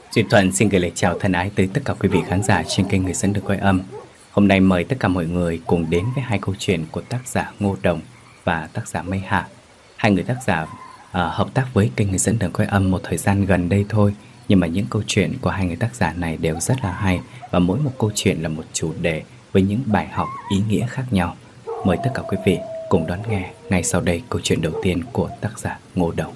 Duy Thuận xin gửi lời chào thân ái tới tất cả quý vị khán giả trên kênh Người Dẫn Đường Quay Âm. Hôm nay mời tất cả mọi người cùng đến với hai câu chuyện của tác giả Ngô Đồng và tác giả Mây Hạ. Hai người tác giả hợp tác với kênh Người Dẫn Đường Quay Âm một thời gian gần đây thôi, nhưng mà những câu chuyện của hai người tác giả này đều rất là hay, và mỗi một câu chuyện là một chủ đề với những bài học ý nghĩa khác nhau. Mời tất cả quý vị cùng đón nghe ngay sau đây câu chuyện đầu tiên của tác giả Ngô Đồng.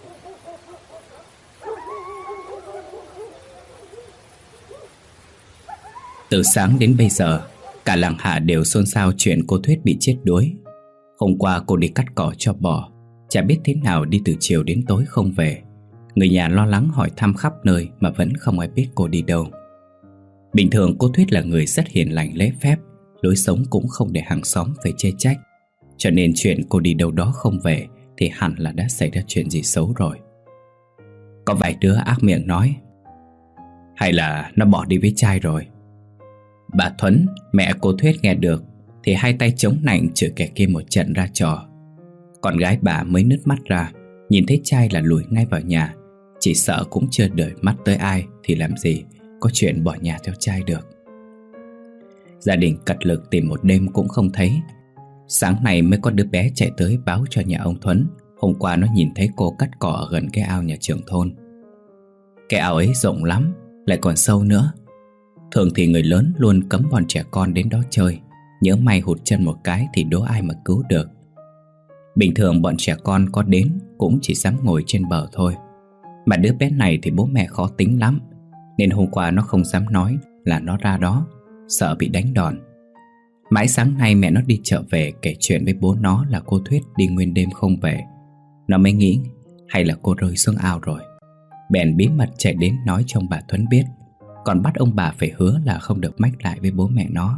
Từ sáng đến bây giờ, cả làng Hạ đều xôn xao chuyện cô Thuyết bị chết đuối. Hôm qua cô đi cắt cỏ cho bò, chả biết thế nào đi từ chiều đến tối không về. Người nhà lo lắng hỏi thăm khắp nơi mà vẫn không ai biết cô đi đâu. Bình thường cô Thuyết là người rất hiền lành lễ phép, lối sống cũng không để hàng xóm phải chê trách. Cho nên chuyện cô đi đâu đó không về thì hẳn là đã xảy ra chuyện gì xấu rồi. Có vài đứa ác miệng nói, hay là nó bỏ đi với trai rồi. Bà Thuấn, mẹ cô Thuyết nghe được thì hai tay chống nạnh chửi kẻ kia một trận ra trò. Con gái bà mới nứt mắt ra, nhìn thấy trai là lùi ngay vào nhà. Chỉ sợ cũng chưa đợi mắt tới ai thì làm gì có chuyện bỏ nhà theo trai được. Gia đình cật lực tìm một đêm cũng không thấy. Sáng nay mới có đứa bé chạy tới báo cho nhà ông Thuấn. Hôm qua nó nhìn thấy cô cắt cỏ ở gần cái ao nhà trưởng thôn. Cái ao ấy rộng lắm, lại còn sâu nữa. Thường thì người lớn luôn cấm bọn trẻ con đến đó chơi, nhỡ may hụt chân một cái thì đố ai mà cứu được. Bình thường bọn trẻ con có đến cũng chỉ dám ngồi trên bờ thôi. Mà đứa bé này thì bố mẹ khó tính lắm, nên hôm qua nó không dám nói là nó ra đó, sợ bị đánh đòn. Mãi sáng nay mẹ nó đi chợ về kể chuyện với bố nó là cô Thuyết đi nguyên đêm không về. Nó mới nghĩ hay là cô rơi xuống ao rồi, bèn bí mật chạy đến nói cho ông bà Thuấn biết, còn bắt ông bà phải hứa là không được mách lại với bố mẹ nó.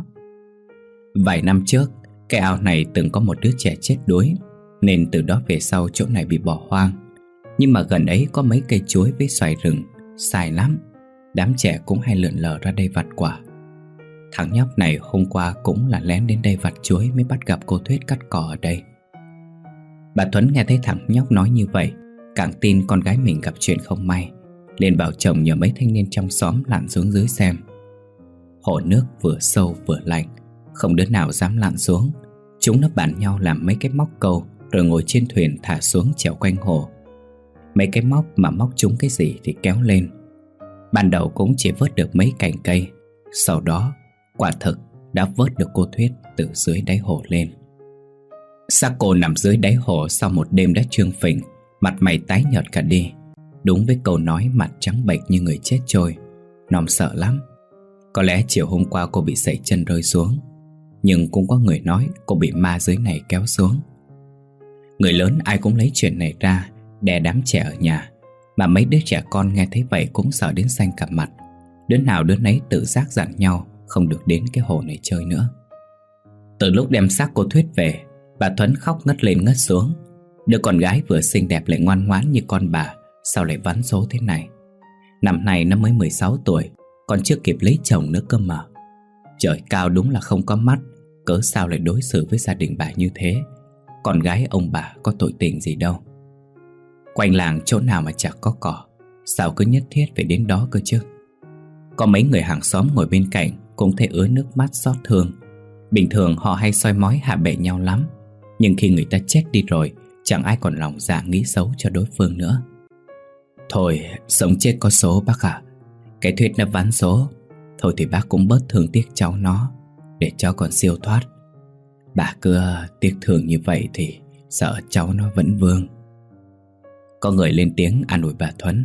Vài năm trước, cái ao này từng có một đứa trẻ chết đuối, nên từ đó về sau chỗ này bị bỏ hoang. Nhưng mà gần ấy có mấy cây chuối với xoài rừng, xài lắm. Đám trẻ cũng hay lượn lờ ra đây vặt quả. Thằng nhóc này hôm qua cũng là lén đến đây vặt chuối mới bắt gặp cô Thuyết cắt cỏ ở đây. Bà Thuấn nghe thấy thằng nhóc nói như vậy, càng tin con gái mình gặp chuyện không may, liền bảo chồng nhờ mấy thanh niên trong xóm lặn xuống dưới xem. Hồ nước vừa sâu vừa lạnh, không đứa nào dám lặn xuống. Chúng nó bàn nhau làm mấy cái móc câu, rồi ngồi trên thuyền thả xuống chèo quanh hồ. Mấy cái móc mà móc trúng cái gì thì kéo lên. Ban đầu cũng chỉ vớt được mấy cành cây, sau đó quả thực đã vớt được cô Thuyết từ dưới đáy hồ lên. Xác cô nằm dưới đáy hồ sau một đêm đã trương phình, mặt mày tái nhợt cả đi. Đúng với câu nói mặt trắng bệch như người chết trôi. Nom sợ lắm. Có lẽ chiều hôm qua cô bị sẩy chân rơi xuống, nhưng cũng có người nói cô bị ma dưới này kéo xuống. Người lớn ai cũng lấy chuyện này ra đè đám trẻ ở nhà, mà mấy đứa trẻ con nghe thấy vậy cũng sợ đến xanh cả mặt. Đứa nào đứa nấy tự giác dặn nhau không được đến cái hồ này chơi nữa. Từ lúc đem xác cô Thuyết về, bà Thuấn khóc ngất lên ngất xuống. Đứa con gái vừa xinh đẹp lại ngoan ngoãn như con bà, sao lại vắn số thế này. Năm nay nó mới 16 tuổi, còn chưa kịp lấy chồng nữa cơ mà. Trời cao đúng là không có mắt, cớ sao lại đối xử với gia đình bà như thế. Con gái ông bà có tội tình gì đâu. Quanh làng chỗ nào mà chẳng có cỏ, sao cứ nhất thiết phải đến đó cơ chứ. Có mấy người hàng xóm ngồi bên cạnh cũng thấy ứa nước mắt xót thương. Bình thường họ hay soi mói hạ bệ nhau lắm, nhưng khi người ta chết đi rồi, chẳng ai còn lòng dạ nghĩ xấu cho đối phương nữa. Thôi, sống chết có số bác ạ. Cái Thuyết nó ván số, thôi thì bác cũng bớt thương tiếc cháu nó, để cháu còn siêu thoát. Bà cứ tiếc thương như vậy thì sợ cháu nó vẫn vương. Có người lên tiếng an ủi bà Thuấn.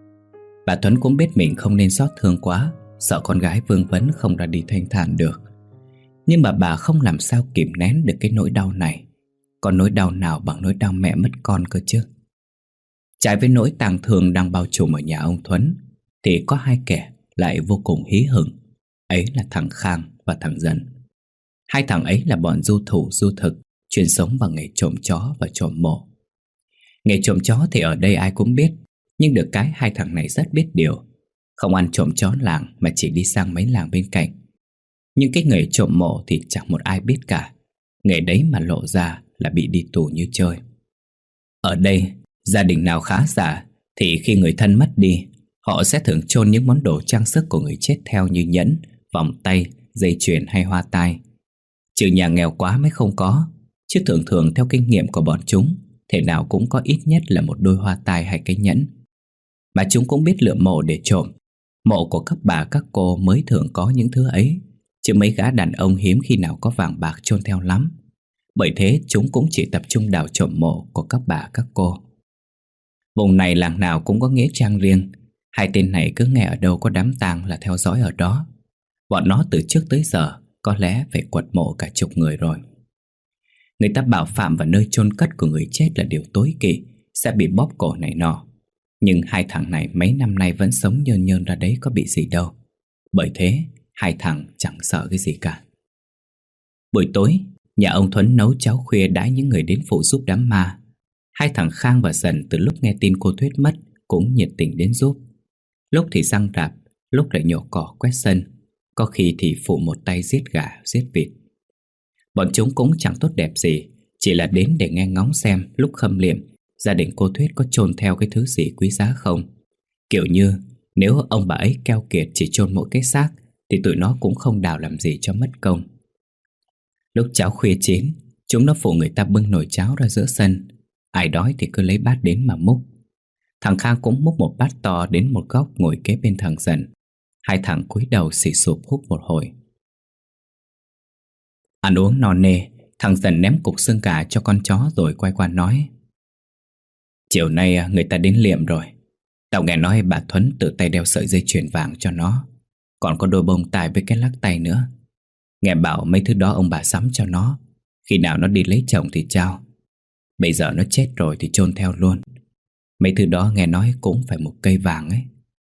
Bà Thuấn cũng biết mình không nên xót thương quá, sợ con gái vương vấn không ra đi thanh thản được. Nhưng mà bà không làm sao kìm nén được cái nỗi đau này. Còn nỗi đau nào bằng nỗi đau mẹ mất con cơ chứ. Trái với nỗi tang thương đang bao trùm ở nhà ông Thuấn, thì có hai kẻ lại vô cùng hí hửng. Ấy là thằng Khang và thằng Dân. Hai thằng ấy là bọn du thủ du thực, chuyên sống bằng nghề trộm chó và trộm mộ. Nghề trộm chó thì ở đây ai cũng biết, nhưng được cái hai thằng này rất biết điều. Không ăn trộm chó làng mà chỉ đi sang mấy làng bên cạnh. Nhưng cái nghề trộm mộ thì chẳng một ai biết cả. Nghề đấy mà lộ ra là bị đi tù như chơi. Ở đây, gia đình nào khá giả thì khi người thân mất đi, Họ sẽ thường chôn những món đồ trang sức của người chết theo như nhẫn, vòng tay, dây chuyền hay hoa tai. Trừ nhà nghèo quá mới không có, chứ thường thường theo kinh nghiệm của bọn chúng, thể nào cũng có ít nhất là một đôi hoa tai hay cái nhẫn. Mà chúng cũng biết lựa mộ để trộm. Mộ của các bà các cô mới thường có những thứ ấy, chứ mấy gã đàn ông hiếm khi nào có vàng bạc chôn theo lắm. Bởi thế chúng cũng chỉ tập trung đào trộm mộ của các bà các cô. Vùng này làng nào cũng có nghĩa trang riêng. Hai tên này cứ nghe ở đâu có đám tang là theo dõi ở đó. Bọn nó từ trước tới giờ có lẽ phải quật mộ cả chục người rồi. Người ta bảo phạm vào nơi chôn cất của người chết là điều tối kỵ, sẽ bị bóp cổ này nọ. Nhưng hai thằng này mấy năm nay vẫn sống nhơn nhơn ra đấy, có bị gì đâu. Bởi thế hai thằng chẳng sợ cái gì cả. Buổi tối, nhà ông Thuấn nấu cháo khuya đãi những người đến phụ giúp đám ma. Hai thằng Khang và Dần từ lúc nghe tin cô Thuyết mất cũng nhiệt tình đến giúp. Lúc thì giăng rạp, lúc lại nhổ cỏ quét sân, có khi thì phụ một tay giết gà, giết vịt. Bọn chúng cũng chẳng tốt đẹp gì, chỉ là đến để nghe ngóng xem lúc khâm liệm gia đình cô Thuyết có chôn theo cái thứ gì quý giá không. Kiểu như nếu ông bà ấy keo kiệt chỉ chôn mỗi cái xác thì tụi nó cũng không đào làm gì cho mất công. Lúc cháo khuya chín, chúng nó phụ người ta bưng nồi cháo ra giữa sân. Ai đói thì cứ lấy bát đến mà múc. Thằng Khang cũng múc một bát to đến một góc ngồi kế bên thằng Dần. Hai thằng cúi đầu xì sụp húp một hồi. Ăn uống no nê, thằng Dần ném cục xương gà cho con chó rồi quay qua nói: Chiều nay người ta đến liệm rồi. Tao nghe nói bà Thuấn tự tay đeo sợi dây chuyền vàng cho nó, còn có đôi bông tai với cái lắc tay nữa. Nghe bảo mấy thứ đó ông bà sắm cho nó, khi nào nó đi lấy chồng thì trao. Bây giờ nó chết rồi thì chôn theo luôn. Mấy thứ đó nghe nói cũng phải một cây vàng ấy.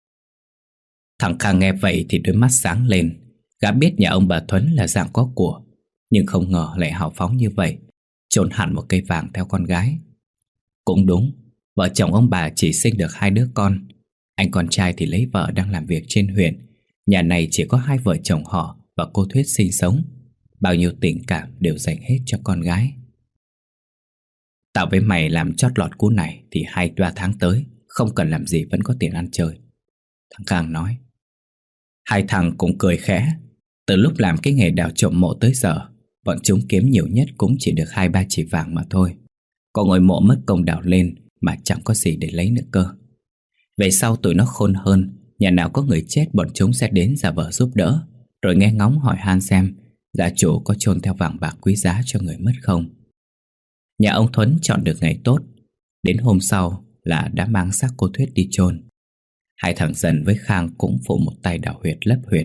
Thằng Khang nghe vậy thì đôi mắt sáng lên. Gã biết nhà ông bà Thuấn là dạng có của, nhưng không ngờ lại hào phóng như vậy, chôn hẳn một cây vàng theo con gái. Cũng đúng, vợ chồng ông bà chỉ sinh được 2 đứa con. Anh con trai thì lấy vợ đang làm việc trên huyện. Nhà này chỉ có 2 vợ chồng họ và cô Thuyết sinh sống. Bao nhiêu tình cảm đều dành hết cho con gái. Tao với mày làm chót lọt cú này thì 2-3 tháng tới không cần làm gì vẫn có tiền ăn chơi, thằng Khang nói. Hai thằng cũng cười khẽ. Từ lúc làm cái nghề đào trộm mộ tới giờ, bọn chúng kiếm nhiều nhất cũng chỉ được 2-3 chỉ vàng mà thôi. Còn ngôi mộ mất công đào lên mà chẳng có gì để lấy nữa cơ. Về sau tụi nó khôn hơn, nhà nào có người chết bọn chúng sẽ đến giả vờ giúp đỡ, rồi nghe ngóng hỏi han xem gia chủ có chôn theo vàng bạc quý giá cho người mất không. Nhà ông Thuấn chọn được ngày tốt. Đến hôm sau là đã mang xác cô Thuyết đi chôn. Hai thằng Dần với Khang cũng phụ một tay đào huyệt lấp huyệt.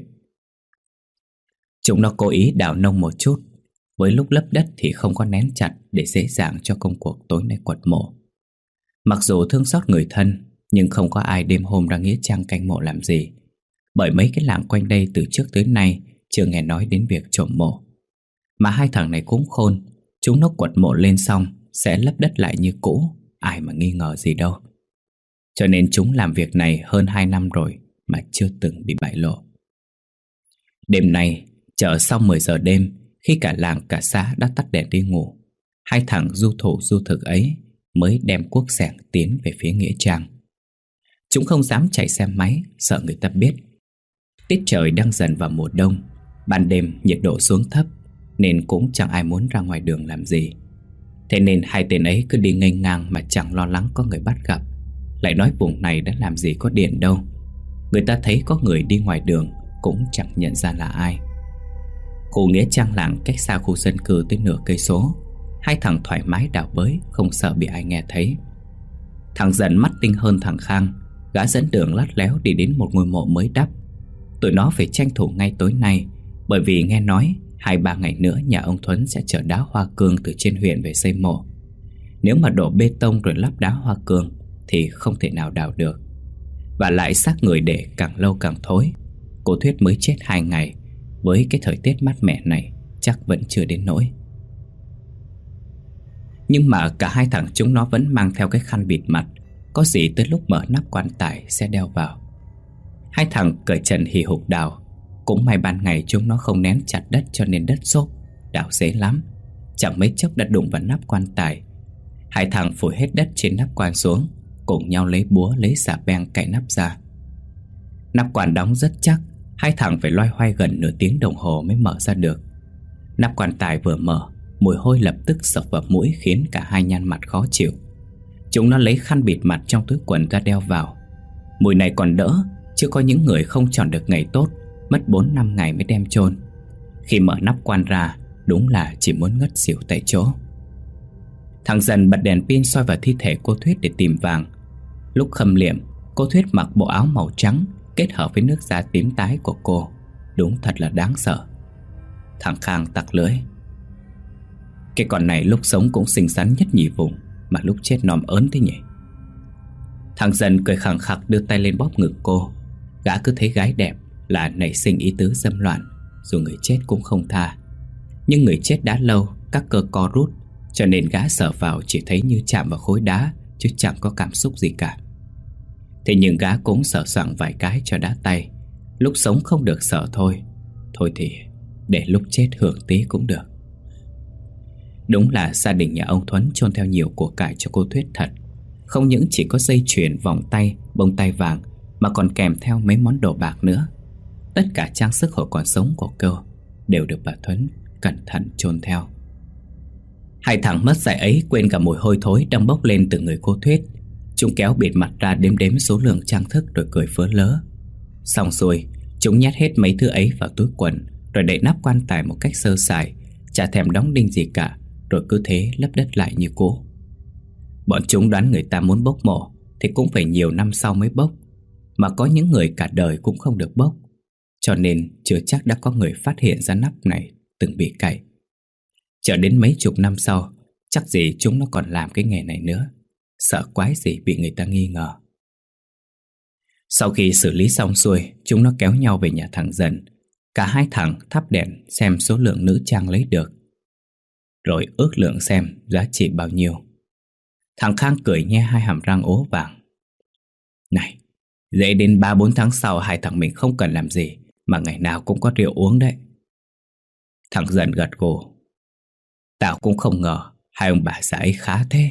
Chúng nó cố ý đào nông một chút, với lúc lấp đất thì không có nén chặt để dễ dàng cho công cuộc tối nay quật mộ. Mặc dù thương xót người thân, nhưng không có ai đêm hôm ra nghĩa trang canh mộ làm gì, bởi mấy cái làng quanh đây từ trước tới nay chưa nghe nói đến việc trộm mộ. Mà hai thằng này cũng khôn, chúng nó quật mộ lên xong sẽ lấp đất lại như cũ, ai mà nghi ngờ gì đâu. Cho nên chúng làm việc này hơn 2 năm rồi mà chưa từng bị bại lộ. Đêm nay, chợ xong 10 giờ đêm, khi cả làng cả xã đã tắt đèn đi ngủ, hai thằng du thủ du thực ấy mới đem cuốc xẻng tiến về phía nghĩa trang. Chúng không dám chạy xe máy, sợ người ta biết. Tiết trời đang dần vào mùa đông, ban đêm nhiệt độ xuống thấp, nên cũng chẳng ai muốn ra ngoài đường làm gì. Thế nên hai tên ấy cứ đi nghênh ngang mà chẳng lo lắng có người bắt gặp. Lại nói vùng này đã làm gì có điện đâu. Người ta thấy có người đi ngoài đường cũng chẳng nhận ra là ai. Khu nghĩa trang làng cách xa khu dân cư tới nửa cây số. Hai thằng thoải mái đào bới, không sợ bị ai nghe thấy. Thằng Dần mắt tinh hơn thằng Khang. Gã dẫn đường lắt léo đi đến một ngôi mộ mới đắp. Tụi nó phải tranh thủ ngay tối nay, bởi vì nghe nói 2-3 ngày nữa nhà ông Thuấn sẽ chở đá hoa cương từ trên huyện về xây mộ. Nếu mà đổ bê tông rồi lắp đá hoa cương thì không thể nào đào được. Và lại xác người để càng lâu càng thối. Cô Thuyết mới chết 2 ngày, với cái thời tiết mát mẻ này chắc vẫn chưa đến nỗi. Nhưng mà cả hai thằng chúng nó vẫn mang theo cái khăn bịt mặt, có gì tới lúc mở nắp quan tài sẽ đeo vào. Hai thằng cởi trần hì hục đào. Cũng may ban ngày chúng nó không nén chặt đất cho nên đất xốp, đào dễ lắm. Chẳng mấy chốc đã đụng vào nắp quan tài. Hai thằng phủi hết đất trên nắp quan xuống, cùng nhau lấy búa lấy xà beng cạy nắp ra. Nắp quan đóng rất chắc, hai thằng phải loay hoay gần nửa tiếng đồng hồ mới mở ra được. Nắp quan tài vừa mở, mùi hôi lập tức sộc vào mũi khiến cả hai nhăn mặt khó chịu. Chúng nó lấy khăn bịt mặt trong túi quần ra đeo vào. Mùi này còn đỡ, chứ có những người không chọn được ngày tốt, mất 4-5 ngày mới đem chôn. Khi mở nắp quan ra, đúng là chỉ muốn ngất xỉu tại chỗ. Thằng Dần bật đèn pin soi vào thi thể cô Thuyết để tìm vàng. Lúc khâm liệm, cô Thuyết mặc bộ áo màu trắng kết hợp với nước da tím tái của cô. Đúng thật là đáng sợ. Thằng Khang tặc lưỡi. Cái con này lúc sống cũng xinh xắn nhất nhì vùng, mà lúc chết nòm ớn thế nhỉ. Thằng Dần cười khẳng khặc đưa tay lên bóp ngực cô. Gã cứ thấy gái đẹp là nảy sinh ý tứ dâm loạn, dù người chết cũng không tha. Nhưng người chết đã lâu, các cơ co rút, cho nên gã sờ vào chỉ thấy như chạm vào khối đá, chứ chẳng có cảm xúc gì cả. Thế nhưng gã cũng sờ soạng vài cái cho đã tay. Lúc sống không được sờ thôi, thôi thì để lúc chết hưởng tí cũng được. Đúng là gia đình nhà ông Thuấn chôn theo nhiều của cải cho cô Thuyết thật. Không những chỉ có dây chuyền, vòng tay, bông tai vàng, mà còn kèm theo mấy món đồ bạc nữa. Tất cả trang sức hồi còn sống của cô đều được bà Thuấn cẩn thận chôn theo. Hai thằng mất dạy ấy quên cả mùi hôi thối đang bốc lên từ người cô Thuyết. Chúng kéo bịt mặt ra đếm đếm số lượng trang thức rồi cười phớ lớ. Xong xuôi, chúng nhét hết mấy thứ ấy vào túi quần, rồi đậy nắp quan tài một cách sơ sài, chả thèm đóng đinh gì cả, rồi cứ thế lấp đất lại như cũ. Bọn chúng đoán người ta muốn bốc mộ thì cũng phải nhiều năm sau mới bốc, mà có những người cả đời cũng không được bốc, cho nên chưa chắc đã có người phát hiện ra nắp này từng bị cậy. Chờ đến mấy chục năm sau, chắc gì chúng nó còn làm cái nghề này nữa. Sợ quái gì bị người ta nghi ngờ. Sau khi xử lý xong xuôi, chúng nó kéo nhau về nhà thằng Dần. Cả hai thằng thắp đèn xem số lượng nữ trang lấy được, rồi ước lượng xem giá trị bao nhiêu. Thằng Khang cười nhe hai hàm răng ố vàng. Này, dễ đến 3-4 tháng sau hai thằng mình không cần làm gì mà ngày nào cũng có rượu uống đấy. Thằng Dần gật gù. Tao cũng không ngờ hai ông bà xã ấy khá thế.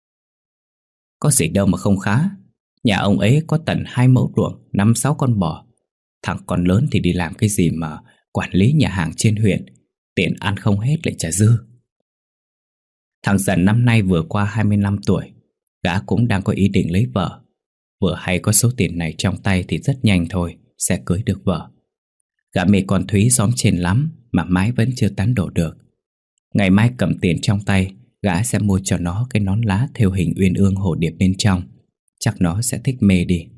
Có gì đâu mà không khá. Nhà ông ấy có tận 2 mẫu ruộng, 5-6 con bò. Thằng con lớn thì đi làm cái gì mà quản lý nhà hàng trên huyện, tiền ăn không hết lại trả dư. Thằng Dần năm nay vừa qua 25 tuổi. Gã cũng đang có ý định lấy vợ. Vừa hay có số tiền này trong tay thì rất nhanh thôi sẽ cưới được vợ. Gã mê con Thúy xóm trên lắm mà mãi vẫn chưa tán đổ được. Ngày mai cầm tiền trong tay, gã sẽ mua cho nó cái nón lá thêu hình uyên ương hồ điệp bên trong. Chắc nó sẽ thích mê đi.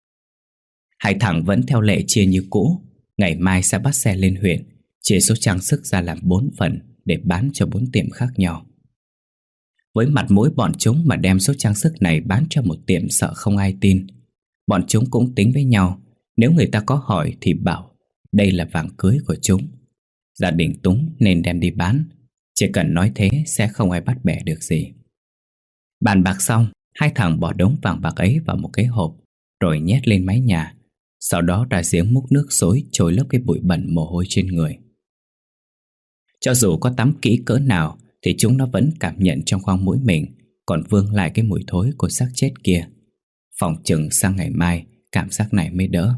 Hai thằng vẫn theo lệ chia như cũ. Ngày mai sẽ bắt xe lên huyện, chia số trang sức ra làm 4 phần để bán cho 4 tiệm khác nhau. Với mặt mũi bọn chúng mà đem số trang sức này bán cho một tiệm sợ không ai tin. Bọn chúng cũng tính với nhau, nếu người ta có hỏi thì bảo đây là vàng cưới của chúng. Gia đình Túng nên đem đi bán. Chỉ cần nói thế sẽ không ai bắt bẻ được gì. Bàn bạc xong, hai thằng bỏ đống vàng bạc ấy vào một cái hộp, rồi nhét lên mái nhà. Sau đó ra giếng múc nước xối trôi lấp cái bụi bẩn mồ hôi trên người. Cho dù có tắm kỹ cỡ nào thì chúng nó vẫn cảm nhận trong khoang mũi mình còn vương lại cái mùi thối của xác chết kia. Phòng chừng sang ngày mai cảm giác này mới đỡ.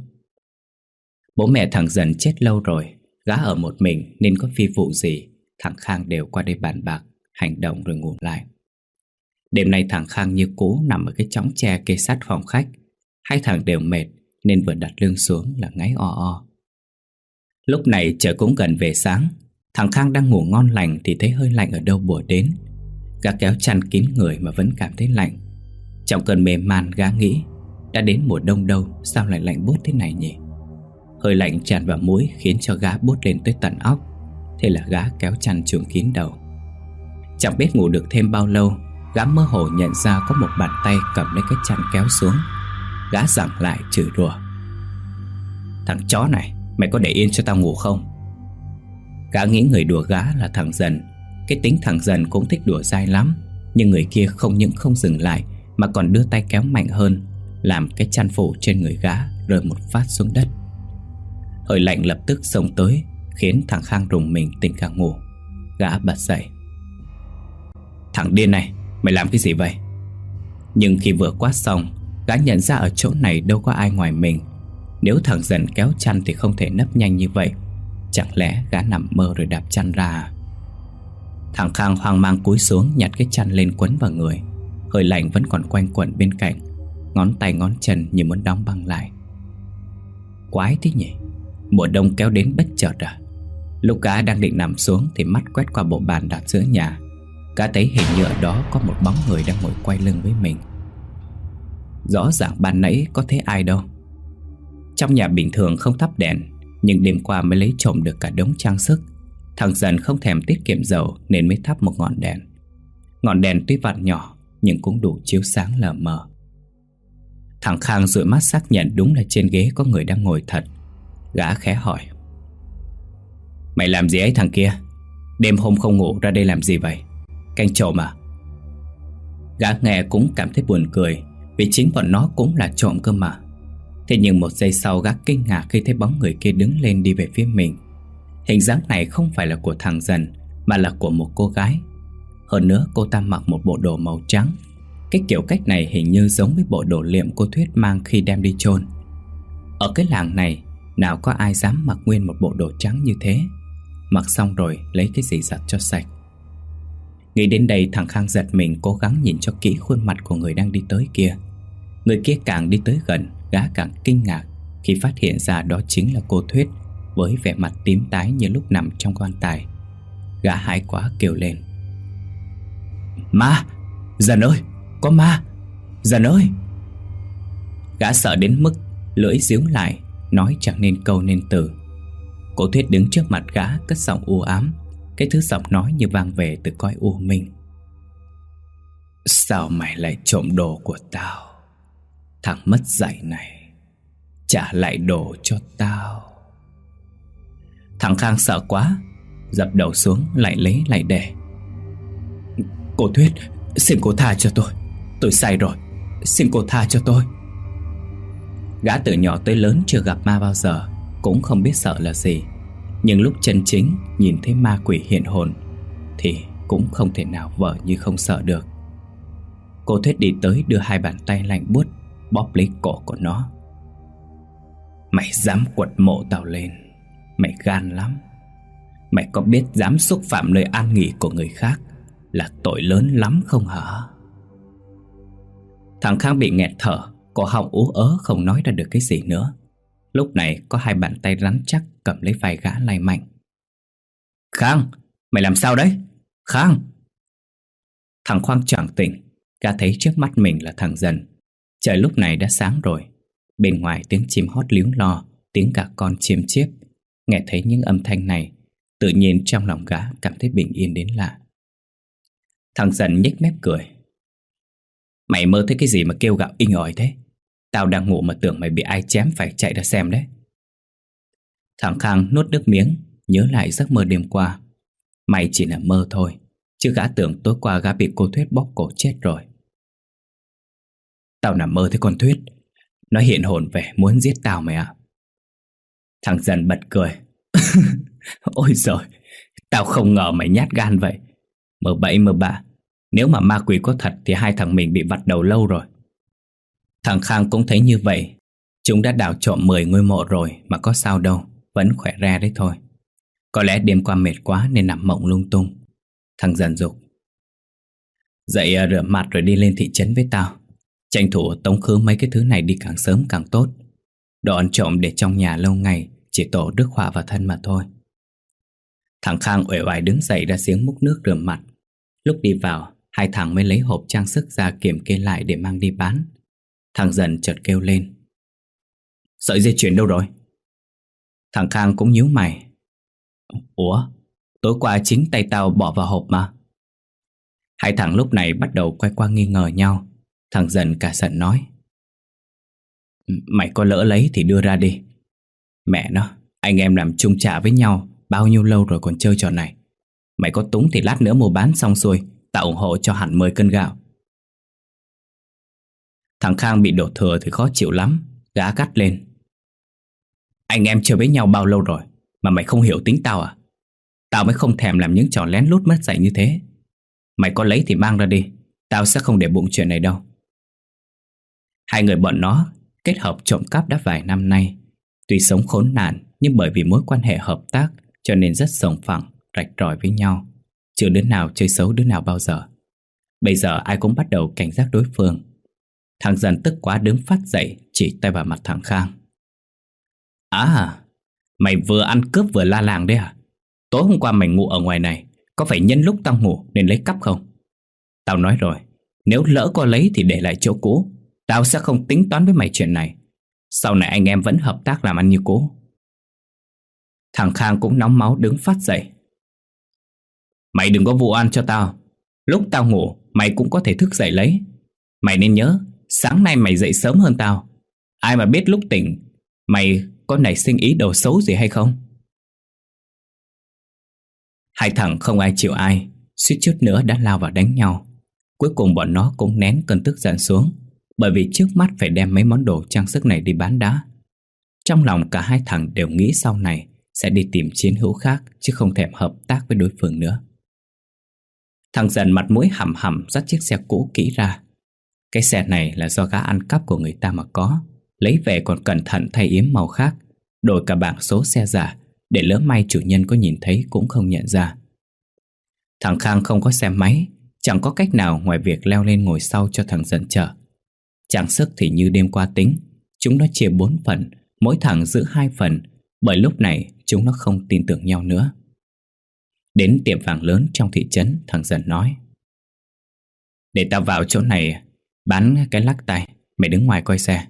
Bố mẹ thằng Dần chết lâu rồi, gã ở một mình nên có phi vụ gì thằng Khang đều qua đây bàn bạc, hành động rồi ngủ lại. Đêm nay thằng Khang như cũ nằm ở cái chõng tre kê sát phòng khách. Hai thằng đều mệt nên vừa đặt lưng xuống là ngáy o o. Lúc này trời cũng gần về sáng. Thằng Khang đang ngủ ngon lành thì thấy hơi lạnh ở đâu bủa đến. Gã kéo chăn kín người mà vẫn cảm thấy lạnh. Trong cơn mê man gã nghĩ, đã đến mùa đông đâu, sao lại lạnh buốt thế này nhỉ? Hơi lạnh tràn vào mũi khiến cho gã buốt lên tới tận óc. Thế là gã kéo chăn trùm kín đầu. Chẳng biết ngủ được thêm bao lâu, gã mơ hồ nhận ra có một bàn tay cầm lấy cái chăn kéo xuống. Gã giằng lại chửi rủa. Thằng chó này, mày có để yên cho tao ngủ không? Gã nghĩ người đùa gã là thằng Dần. Cái tính thằng Dần cũng thích đùa dai lắm. Nhưng người kia không những không dừng lại mà còn đưa tay kéo mạnh hơn, làm cái chăn phủ trên người gã rơi một phát xuống đất. Hơi lạnh lập tức xông tới, khiến thằng Khang rùng mình tỉnh cả ngủ. Gã bật dậy. Thằng điên này, mày làm cái gì vậy? Nhưng khi vừa quát xong, gã nhận ra ở chỗ này đâu có ai ngoài mình. Nếu thằng Dần kéo chăn thì không thể nấp nhanh như vậy. Chẳng lẽ gã nằm mơ rồi đạp chăn ra à? Thằng Khang hoang mang cúi xuống nhặt cái chăn lên quấn vào người. Hơi lạnh vẫn còn quanh quẩn bên cạnh, ngón tay ngón chân như muốn đóng băng lại. Quái thế nhỉ, mùa đông kéo đến bất chợt à? Lúc gã đang định nằm xuống thì mắt quét qua bộ bàn đặt giữa nhà. Gã thấy hình như ở đó có một bóng người đang ngồi quay lưng với mình. Rõ ràng ban nãy có thấy ai đâu. Trong nhà bình thường không thắp đèn, nhưng đêm qua mới lấy trộm được cả đống trang sức. Thằng Dần không thèm tiết kiệm dầu nên mới thắp một ngọn đèn. Ngọn đèn tuy vặn nhỏ nhưng cũng đủ chiếu sáng lờ mờ. Thằng Khang dụi mắt xác nhận đúng là trên ghế có người đang ngồi thật. Gã khẽ hỏi: Mày làm gì ấy thằng kia? Đêm hôm không ngủ ra đây làm gì vậy? Canh trộm à? Gã nghe cũng cảm thấy buồn cười, vì chính bọn nó cũng là trộm cơ mà. Thế nhưng một giây sau gã kinh ngạc khi thấy bóng người kia đứng lên đi về phía mình. Hình dáng này không phải là của thằng Dần, mà là của một cô gái. Hơn nữa cô ta mặc một bộ đồ màu trắng. Cái kiểu cách này hình như giống với bộ đồ liệm cô Thuyết mang khi đem đi chôn. Ở cái làng này nào có ai dám mặc nguyên một bộ đồ trắng như thế. Mặc xong rồi lấy cái gì giặt cho sạch. Nghĩ đến đây thằng Khang giật mình, cố gắng nhìn cho kỹ khuôn mặt của người đang đi tới kia. Người kia càng đi tới gần, gã càng kinh ngạc khi phát hiện ra đó chính là cô Thuyết, với vẻ mặt tím tái như lúc nằm trong quan tài. Gã hãi quá kêu lên: Ma! Dần ơi! Có ma! Dần ơi! Gã sợ đến mức lưỡi díu lại, nói chẳng nên câu nên từ. Cô Thuyết đứng trước mặt gã cất giọng u ám, cái thứ giọng nói như vang về từ cõi u minh: Sao mày lại trộm đồ của tao? Thằng mất dạy này, trả lại đồ cho tao. Thằng Khang sợ quá, dập đầu xuống lại lấy lại để: Cô Thuyết, xin cô tha cho tôi sai rồi, xin cô tha cho tôi. Gã từ nhỏ tới lớn chưa gặp ma bao giờ, cũng không biết sợ là gì. Nhưng lúc chân chính nhìn thấy ma quỷ hiện hồn thì cũng không thể nào vờ như không sợ được. Cô Thuyết đi tới đưa hai bàn tay lạnh buốt bóp lấy cổ của nó: Mày dám quật mộ tao lên, mày gan lắm. Mày có biết dám xúc phạm nơi an nghỉ của người khác là tội lớn lắm không hả? Thằng Khang bị nghẹt thở, cổ họng ú ớ không nói ra được cái gì nữa. Lúc này có hai bàn tay rắn chắc cầm lấy vai gã lay mạnh: Khang, mày làm sao đấy? Khang! Thằng Khoang choàng tỉnh, gã thấy trước mắt mình là thằng Dần. Trời lúc này đã sáng rồi. Bên ngoài tiếng chim hót líu lo, tiếng gà con chiêm chiếp. Nghe thấy những âm thanh này, tự nhiên trong lòng gã cảm thấy bình yên đến lạ. Thằng Dần nhếch mép cười: Mày mơ thấy cái gì mà kêu gào inh ỏi thế? Tao đang ngủ mà tưởng mày bị ai chém phải chạy ra xem đấy. Thằng Khang nuốt nước miếng, nhớ lại giấc mơ đêm qua. Mày chỉ là mơ thôi, chứ gã tưởng tối qua gã bị cô Thuyết bóp cổ chết rồi. Tao nằm mơ thấy con Thuyết, nó hiện hồn về muốn giết tao mày ạ. Thằng Dần bật cười: Ôi giời, tao không ngờ mày nhát gan vậy. Mơ bậy mơ bạ, nếu mà ma quỷ có thật thì hai thằng mình bị vặt đầu lâu rồi. Thằng Khang cũng thấy như vậy. Chúng đã đào trộm 10 ngôi mộ rồi mà có sao đâu, vẫn khỏe re đấy thôi. Có lẽ đêm qua mệt quá nên nằm mộng lung tung. Thằng Dần giục: Dậy rửa mặt rồi đi lên thị trấn với tao. Tranh thủ tống khứ mấy cái thứ này đi càng sớm càng tốt. Đồ ăn trộm để trong nhà lâu ngày chỉ tổ rước họa vào thân mà thôi. Thằng Khang uể oải đứng dậy ra giếng múc nước rửa mặt. Lúc đi vào, hai thằng mới lấy hộp trang sức ra kiểm kê lại để mang đi bán. Thằng Dần chợt kêu lên: Sợi dây chuyền đâu rồi? Thằng Khang cũng nhíu mày: Ủa, tối qua chính tay tao bỏ vào hộp mà. Hai thằng lúc này bắt đầu quay qua nghi ngờ nhau. Thằng Dần cả giận nói: Mày có lỡ lấy thì đưa ra đi. Mẹ nó, anh em làm chung trả với nhau bao nhiêu lâu rồi còn chơi trò này. Mày có túng thì lát nữa mua bán xong xuôi, tao ủng hộ cho hẳn 10 cân gạo. Thằng Khang bị đổ thừa thì khó chịu lắm. Gã gắt lên: Anh em chơi với nhau bao lâu rồi mà mày không hiểu tính tao à? Tao mới không thèm làm những trò lén lút mất dạy như thế. Mày có lấy thì mang ra đi, tao sẽ không để bụng chuyện này đâu. Hai người bọn nó kết hợp trộm cắp đã vài năm nay, Tuy sống khốn nạn, nhưng bởi vì mối quan hệ hợp tác cho nên rất sòng phẳng, rạch ròi với nhau. Chưa đứa nào chơi xấu đứa nào bao giờ. Bây giờ ai cũng bắt đầu cảnh giác đối phương. Thằng Dần tức quá đứng phát dậy, chỉ tay vào mặt thằng Khang. À, mày vừa ăn cướp vừa la làng đấy à? Tối hôm qua mày ngủ ở ngoài này, có phải nhân lúc tao ngủ nên lấy cắp không? Tao nói rồi, nếu lỡ có lấy thì để lại chỗ cũ. Tao sẽ không tính toán với mày chuyện này. Sau này anh em vẫn hợp tác làm ăn như cũ. Thằng Khang cũng nóng máu đứng phát dậy. Mày đừng có vụ oan cho tao. Lúc tao ngủ mày cũng có thể thức dậy lấy. Mày nên nhớ, sáng nay mày dậy sớm hơn tao. Ai mà biết lúc tỉnh mày có nảy sinh ý đồ xấu gì hay không? Hai thằng không ai chịu ai, suýt chút nữa đã lao vào đánh nhau. Cuối cùng bọn nó cũng nén cơn tức giận xuống, bởi vì trước mắt phải đem mấy món đồ trang sức này đi bán đã. Trong lòng cả hai thằng đều nghĩ sau này sẽ đi tìm chiến hữu khác, chứ không thèm hợp tác với đối phương nữa. Thằng Dần mặt mũi hầm hầm dắt chiếc xe cũ kỹ ra. Cái xe này là do gã ăn cắp của người ta mà có, lấy về còn cẩn thận thay yếm màu khác, đổi cả bảng số xe giả, để lỡ may chủ nhân có nhìn thấy cũng không nhận ra. Thằng Khang không có xe máy, chẳng có cách nào ngoài việc leo lên ngồi sau cho thằng Dần chở. Trang sức thì như đêm qua tính, chúng nó chia 4 phần, mỗi thằng giữ 2 phần, bởi lúc này chúng nó không tin tưởng nhau nữa. Đến tiệm vàng lớn trong thị trấn, thằng Dần nói: Để tao vào chỗ này bán cái lắc tay, mày đứng ngoài coi xe.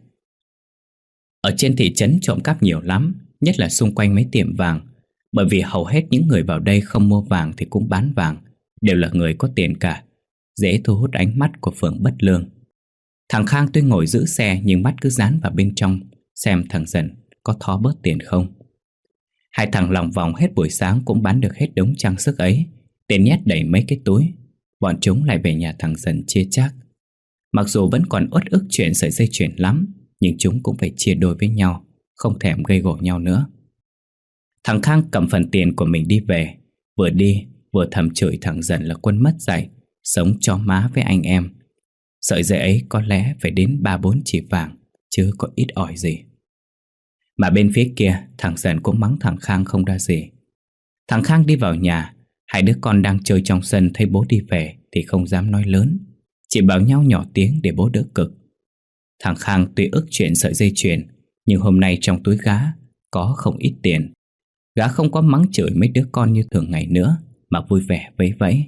Ở trên thị trấn trộm cắp nhiều lắm, nhất là xung quanh mấy tiệm vàng, bởi vì hầu hết những người vào đây không mua vàng thì cũng bán vàng, đều là người có tiền cả, dễ thu hút ánh mắt của phường bất lương. Thằng Khang tuy ngồi giữ xe nhưng mắt cứ dán vào bên trong, xem thằng Dần có thó bớt tiền không. Hai thằng lòng vòng hết buổi sáng cũng bán được hết đống trang sức ấy, tiền nhét đầy mấy cái túi. Bọn chúng lại về nhà thằng Dần chia chác. Mặc dù vẫn còn uất ức chuyện sợi dây chuyền lắm, nhưng chúng cũng phải chia đôi với nhau, không thèm gây gổ nhau nữa. Thằng Khang cầm phần tiền của mình đi về, vừa đi vừa thầm chửi thằng Dần là quân mất dạy, sống chó má với anh em. Sợi dây ấy có lẽ phải đến 3-4 chỉ vàng, chứ có ít ỏi gì. Mà bên phía kia, thằng Dần cũng mắng thằng Khang không ra gì. Thằng Khang đi vào nhà, hai đứa con đang chơi trong sân thấy bố đi về thì không dám nói lớn, chỉ bảo nhau nhỏ tiếng để bố đỡ cực. Thằng Khang tuy ức chuyện sợi dây chuyền, nhưng hôm nay trong túi gã có không ít tiền. Gã không có mắng chửi mấy đứa con như thường ngày nữa, mà vui vẻ vẫy vẫy: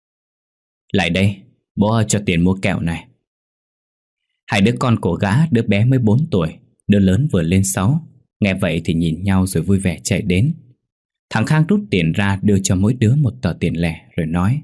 Lại đây, bố cho tiền mua kẹo này. Hai đứa con của gã, đứa bé mới 4 tuổi, đứa lớn vừa lên 6, nghe vậy thì nhìn nhau rồi vui vẻ chạy đến. Thằng Khang rút tiền ra đưa cho mỗi đứa một tờ tiền lẻ rồi nói: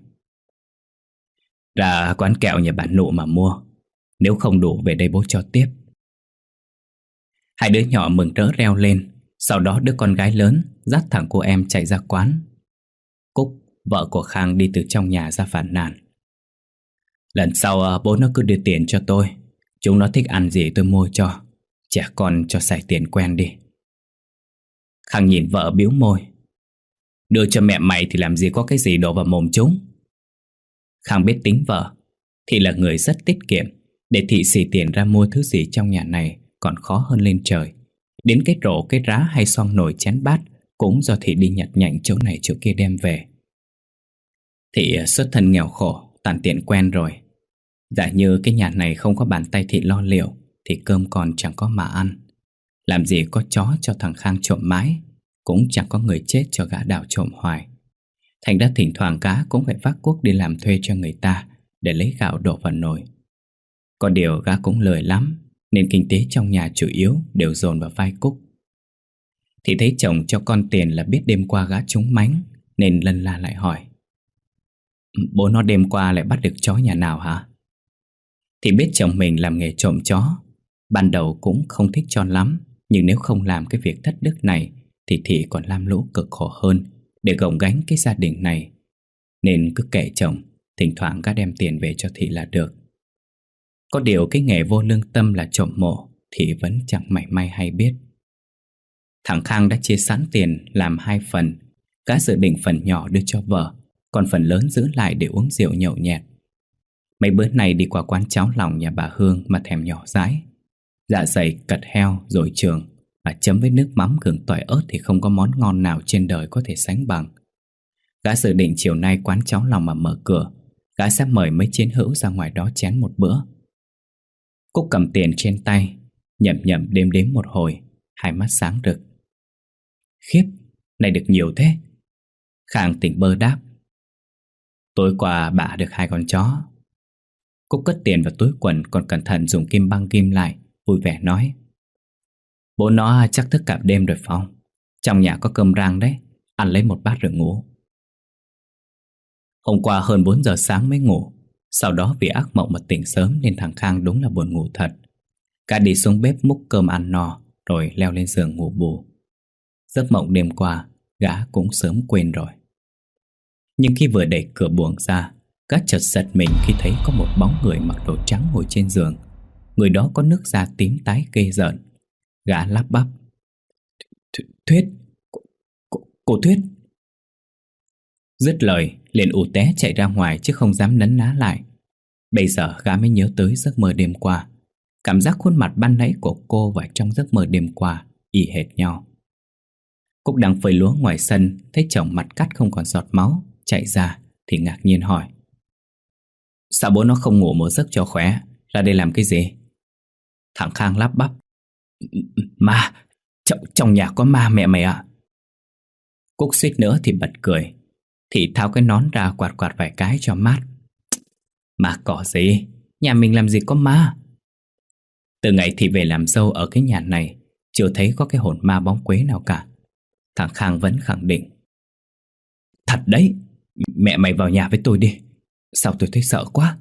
Ra quán kẹo nhà bà Nụ mà mua, nếu không đủ về đây bố cho tiếp. Hai đứa nhỏ mừng rỡ reo lên. Sau đó đứa con gái lớn dắt thằng cô em chạy ra quán. Cúc, vợ của Khang, đi từ trong nhà ra phàn nàn: Lần sau bố nó cứ đưa tiền cho tôi, chúng nó thích ăn gì tôi mua cho, trẻ con cho xài tiền quen đi. Khang nhìn vợ bĩu môi: Đưa cho mẹ mày thì làm gì có cái gì đổ vào mồm chúng. Khang biết tính vợ, thì là người rất tiết kiệm, để thị xì tiền ra mua thứ gì trong nhà này còn khó hơn lên trời. Đến cái rổ, cái rá hay xoong nồi chén bát cũng do thị đi nhặt nhạnh chỗ này chỗ kia đem về. Thị xuất thân nghèo khổ, tàn tiện quen rồi. Giả như cái nhà này không có bàn tay thị lo liệu thì cơm còn chẳng có mà ăn. Làm gì có chó cho thằng Khang trộm mái, cũng chẳng có người chết cho gã đào trộm hoài. Thành ra thỉnh thoảng gã cũng phải vác cuốc đi làm thuê cho người ta để lấy gạo đổ vào nồi. Có điều gã cũng lười lắm, nên kinh tế trong nhà chủ yếu đều dồn vào vai Cúc. Thì thấy chồng cho con tiền là biết đêm qua gã trúng mánh, nên lân la lại hỏi: Bố nó đêm qua lại bắt được chó nhà nào hả? Thì biết chồng mình làm nghề trộm chó, ban đầu cũng không thích cho lắm, nhưng nếu không làm cái việc thất đức này thì thị còn lam lũ cực khổ hơn để gồng gánh cái gia đình này. Nên cứ kệ chồng, thỉnh thoảng gã đem tiền về cho thị là được. Có điều cái nghề vô lương tâm là trộm mộ thì vẫn chẳng mảy may hay biết. Thằng Khang đã chia sẵn tiền làm 2 phần. Gã dự định phần nhỏ đưa cho vợ, còn phần lớn giữ lại để uống rượu nhậu nhẹt. Mấy bữa nay đi qua quán cháo lòng nhà bà Hương mà thèm nhỏ dãi. Dạ dày cật heo rồi trường, mà chấm với nước mắm gừng tỏi ớt thì không có món ngon nào trên đời có thể sánh bằng. Gã dự định chiều nay quán cháo lòng mà mở cửa, gã sẽ mời mấy chiến hữu ra ngoài đó chén một bữa. Cúc cầm tiền trên tay, nhẩm nhẩm đếm đếm một hồi, hai mắt sáng rực. Khiếp, này được nhiều thế. Khang tỉnh bơ đáp. Tối qua bả được 2 con chó. Cúc cất tiền vào túi quần, còn cẩn thận dùng kim băng ghim lại, vui vẻ nói. Bố nó chắc thức cả đêm rồi Phong. Trong nhà có cơm rang đấy, ăn lấy một bát rồi ngủ. Hôm qua hơn 4 giờ sáng mới ngủ. Sau đó vì ác mộng mà tỉnh sớm nên thằng Khang đúng là buồn ngủ thật. Gã đi xuống bếp múc cơm ăn no, rồi leo lên giường ngủ bù. Giấc mộng đêm qua gã cũng sớm quên rồi. Nhưng khi vừa đẩy cửa buồng ra, gã chợt giật mình khi thấy có một bóng người mặc đồ trắng ngồi trên giường. Người đó có nước da tím tái ghê rợn. Gã lắp bắp. Thuyết, cô Thuyết. Dứt lời liền ù té chạy ra ngoài chứ không dám nấn ná lại. Bây giờ gã mới nhớ tới giấc mơ đêm qua. Cảm giác khuôn mặt ban nãy của cô và trong giấc mơ đêm qua y hệt nhau. Cúc đang phơi lúa ngoài sân, thấy chồng mặt cắt không còn giọt máu, chạy ra thì ngạc nhiên hỏi. Sao bố nó không ngủ một giấc cho khỏe, ra đây làm cái gì? Thằng Khang lắp bắp. Ma, trong nhà có ma mẹ mày ạ. Cúc suýt nữa thì bật cười, thì tháo cái nón ra quạt quạt vài cái cho mát. Ma cỏ gì, nhà mình làm gì có ma. Từ ngày thì về làm dâu ở cái nhà này, chưa thấy có cái hồn ma bóng quế nào cả. Thằng Khang vẫn khẳng định. Thật đấy, mẹ mày vào nhà với tôi đi. Sao tôi thấy sợ quá.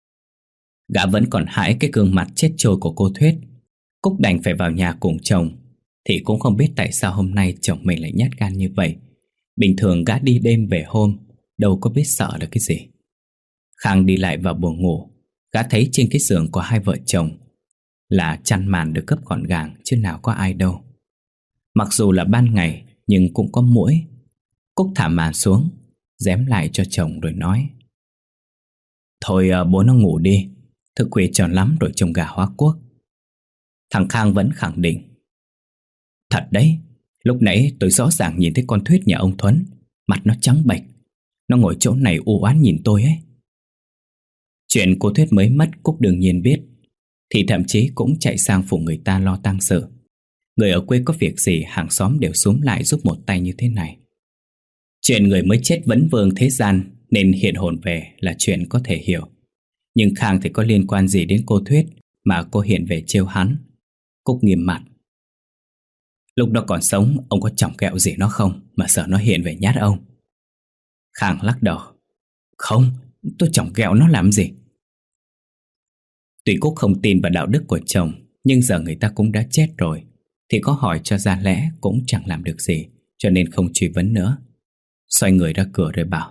Gã vẫn còn hãi cái gương mặt chết trôi của cô Thuyết. Cúc đành phải vào nhà cùng chồng. Thì cũng không biết tại sao hôm nay chồng mình lại nhát gan như vậy. Bình thường gã đi đêm về hôm, đâu có biết sợ được cái gì. Khang đi lại vào buồng ngủ. Gã thấy trên cái giường của hai vợ chồng là chăn màn được gấp gọn gàng, chứ nào có ai đâu. Mặc dù là ban ngày nhưng cũng có muỗi. Cúc thả màn xuống, dém lại cho chồng rồi nói. Thôi bố nó ngủ đi, thức khuya tròn lắm rồi trông gà hóa quốc. Thằng Khang vẫn khẳng định. Thật đấy, lúc nãy tôi rõ ràng nhìn thấy con Thuyết nhà ông Thuấn, mặt nó trắng bệch. Nó ngồi chỗ này u oán nhìn tôi ấy. Chuyện cô Thuyết mới mất Cúc đương nhiên biết, thì thậm chí cũng chạy sang phụ người ta lo tang sự. Người ở quê có việc gì hàng xóm đều xúm lại giúp một tay như thế này. Chuyện người mới chết vấn vương thế gian nên hiện hồn về là chuyện có thể hiểu. Nhưng Khang thì có liên quan gì đến cô Thuyết mà cô hiện về trêu hắn? Cúc nghiêm mặt. Lúc nó còn sống, ông có chỏng kẹo gì nó không mà sợ nó hiện về nhát ông? Khang lắc đầu. Không, tôi chỏng kẹo nó làm gì? Tuy Cúc không tin vào đạo đức của chồng, nhưng giờ người ta cũng đã chết rồi, thì có hỏi cho ra lẽ cũng chẳng làm được gì, cho nên không truy vấn nữa. Xoay người ra cửa rồi bảo.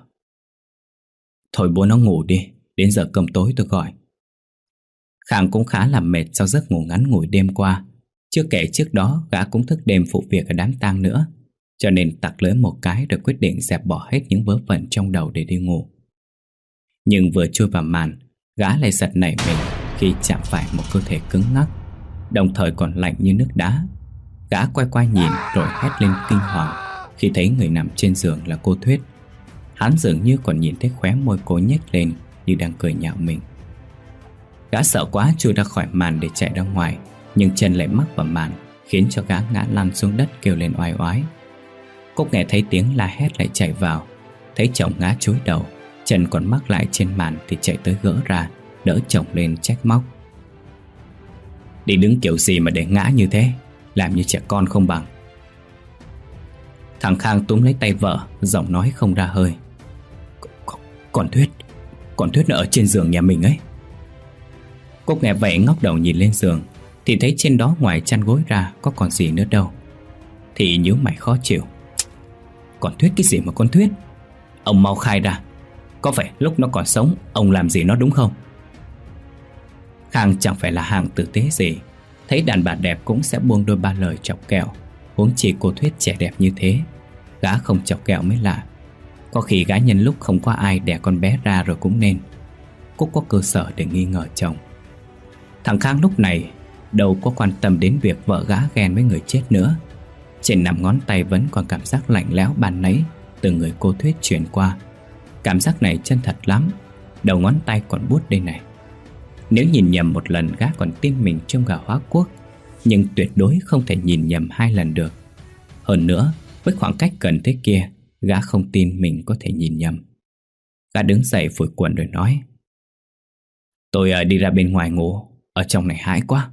Thôi bố nó ngủ đi, đến giờ cơm tối tôi gọi. Khang cũng khá là mệt sau giấc ngủ ngắn ngủi đêm qua. Chưa kể trước đó gã cũng thức đêm phụ việc ở đám tang nữa, cho nên tặc lưỡi một cái rồi quyết định dẹp bỏ hết những vớ vẩn trong đầu để đi ngủ. Nhưng vừa chui vào màn, gã lại giật nảy mình khi chạm phải một cơ thể cứng ngắc, đồng thời còn lạnh như nước đá. Gã quay qua nhìn rồi hét lên kinh hoàng khi thấy người nằm trên giường là cô Thuyết. Hắn dường như còn nhìn thấy khóe môi cô nhếch lên như đang cười nhạo mình. Gã sợ quá chui ra khỏi màn để chạy ra ngoài, nhưng chân lại mắc vào màn, khiến cho gã ngã lăn xuống đất kêu lên oai oái. Cúc nghe thấy tiếng la hét lại chạy vào, thấy chồng ngã chúi đầu, chân còn mắc lại trên màn thì chạy tới gỡ ra, đỡ chồng lên trách móc. Đi đứng kiểu gì mà để ngã như thế, làm như trẻ con không bằng. Thằng Khang túm lấy tay vợ, giọng nói không ra hơi. Con Thuyết nó ở trên giường nhà mình ấy. Cúc nghe vậy ngóc đầu nhìn lên giường, thì thấy trên đó ngoài chăn gối ra có còn gì nữa đâu. Thì nhíu mày khó chịu. Con Thuyết cái gì mà con Thuyết? Ông mau khai ra, có phải lúc nó còn sống ông làm gì nó đúng không? Khang chẳng phải là hạng tử tế gì, thấy đàn bà đẹp cũng sẽ buông đôi ba lời chọc kẹo, huống chi cô Thuyết trẻ đẹp như thế. Gã không chọc kẹo mới lạ. Có khi gã nhân lúc không có ai đẻ con bé ra rồi cũng nên. Cúc có cơ sở để nghi ngờ chồng. Thằng Khang lúc này đâu có quan tâm đến việc vợ gã ghen với người chết nữa. Trên 5 ngón tay vẫn còn cảm giác lạnh lẽo ban nãy từ người cô Thuyết truyền qua. Cảm giác này chân thật lắm. Đầu ngón tay còn buốt đây này. Nếu nhìn nhầm một lần gã còn tin mình trông gà hóa quốc, nhưng tuyệt đối không thể nhìn nhầm 2 lần được. Hơn nữa, với khoảng cách gần thế kia, gã không tin mình có thể nhìn nhầm. Gã đứng dậy phủi quần rồi nói: Tôi đi ra bên ngoài ngủ, ở trong này hãi quá.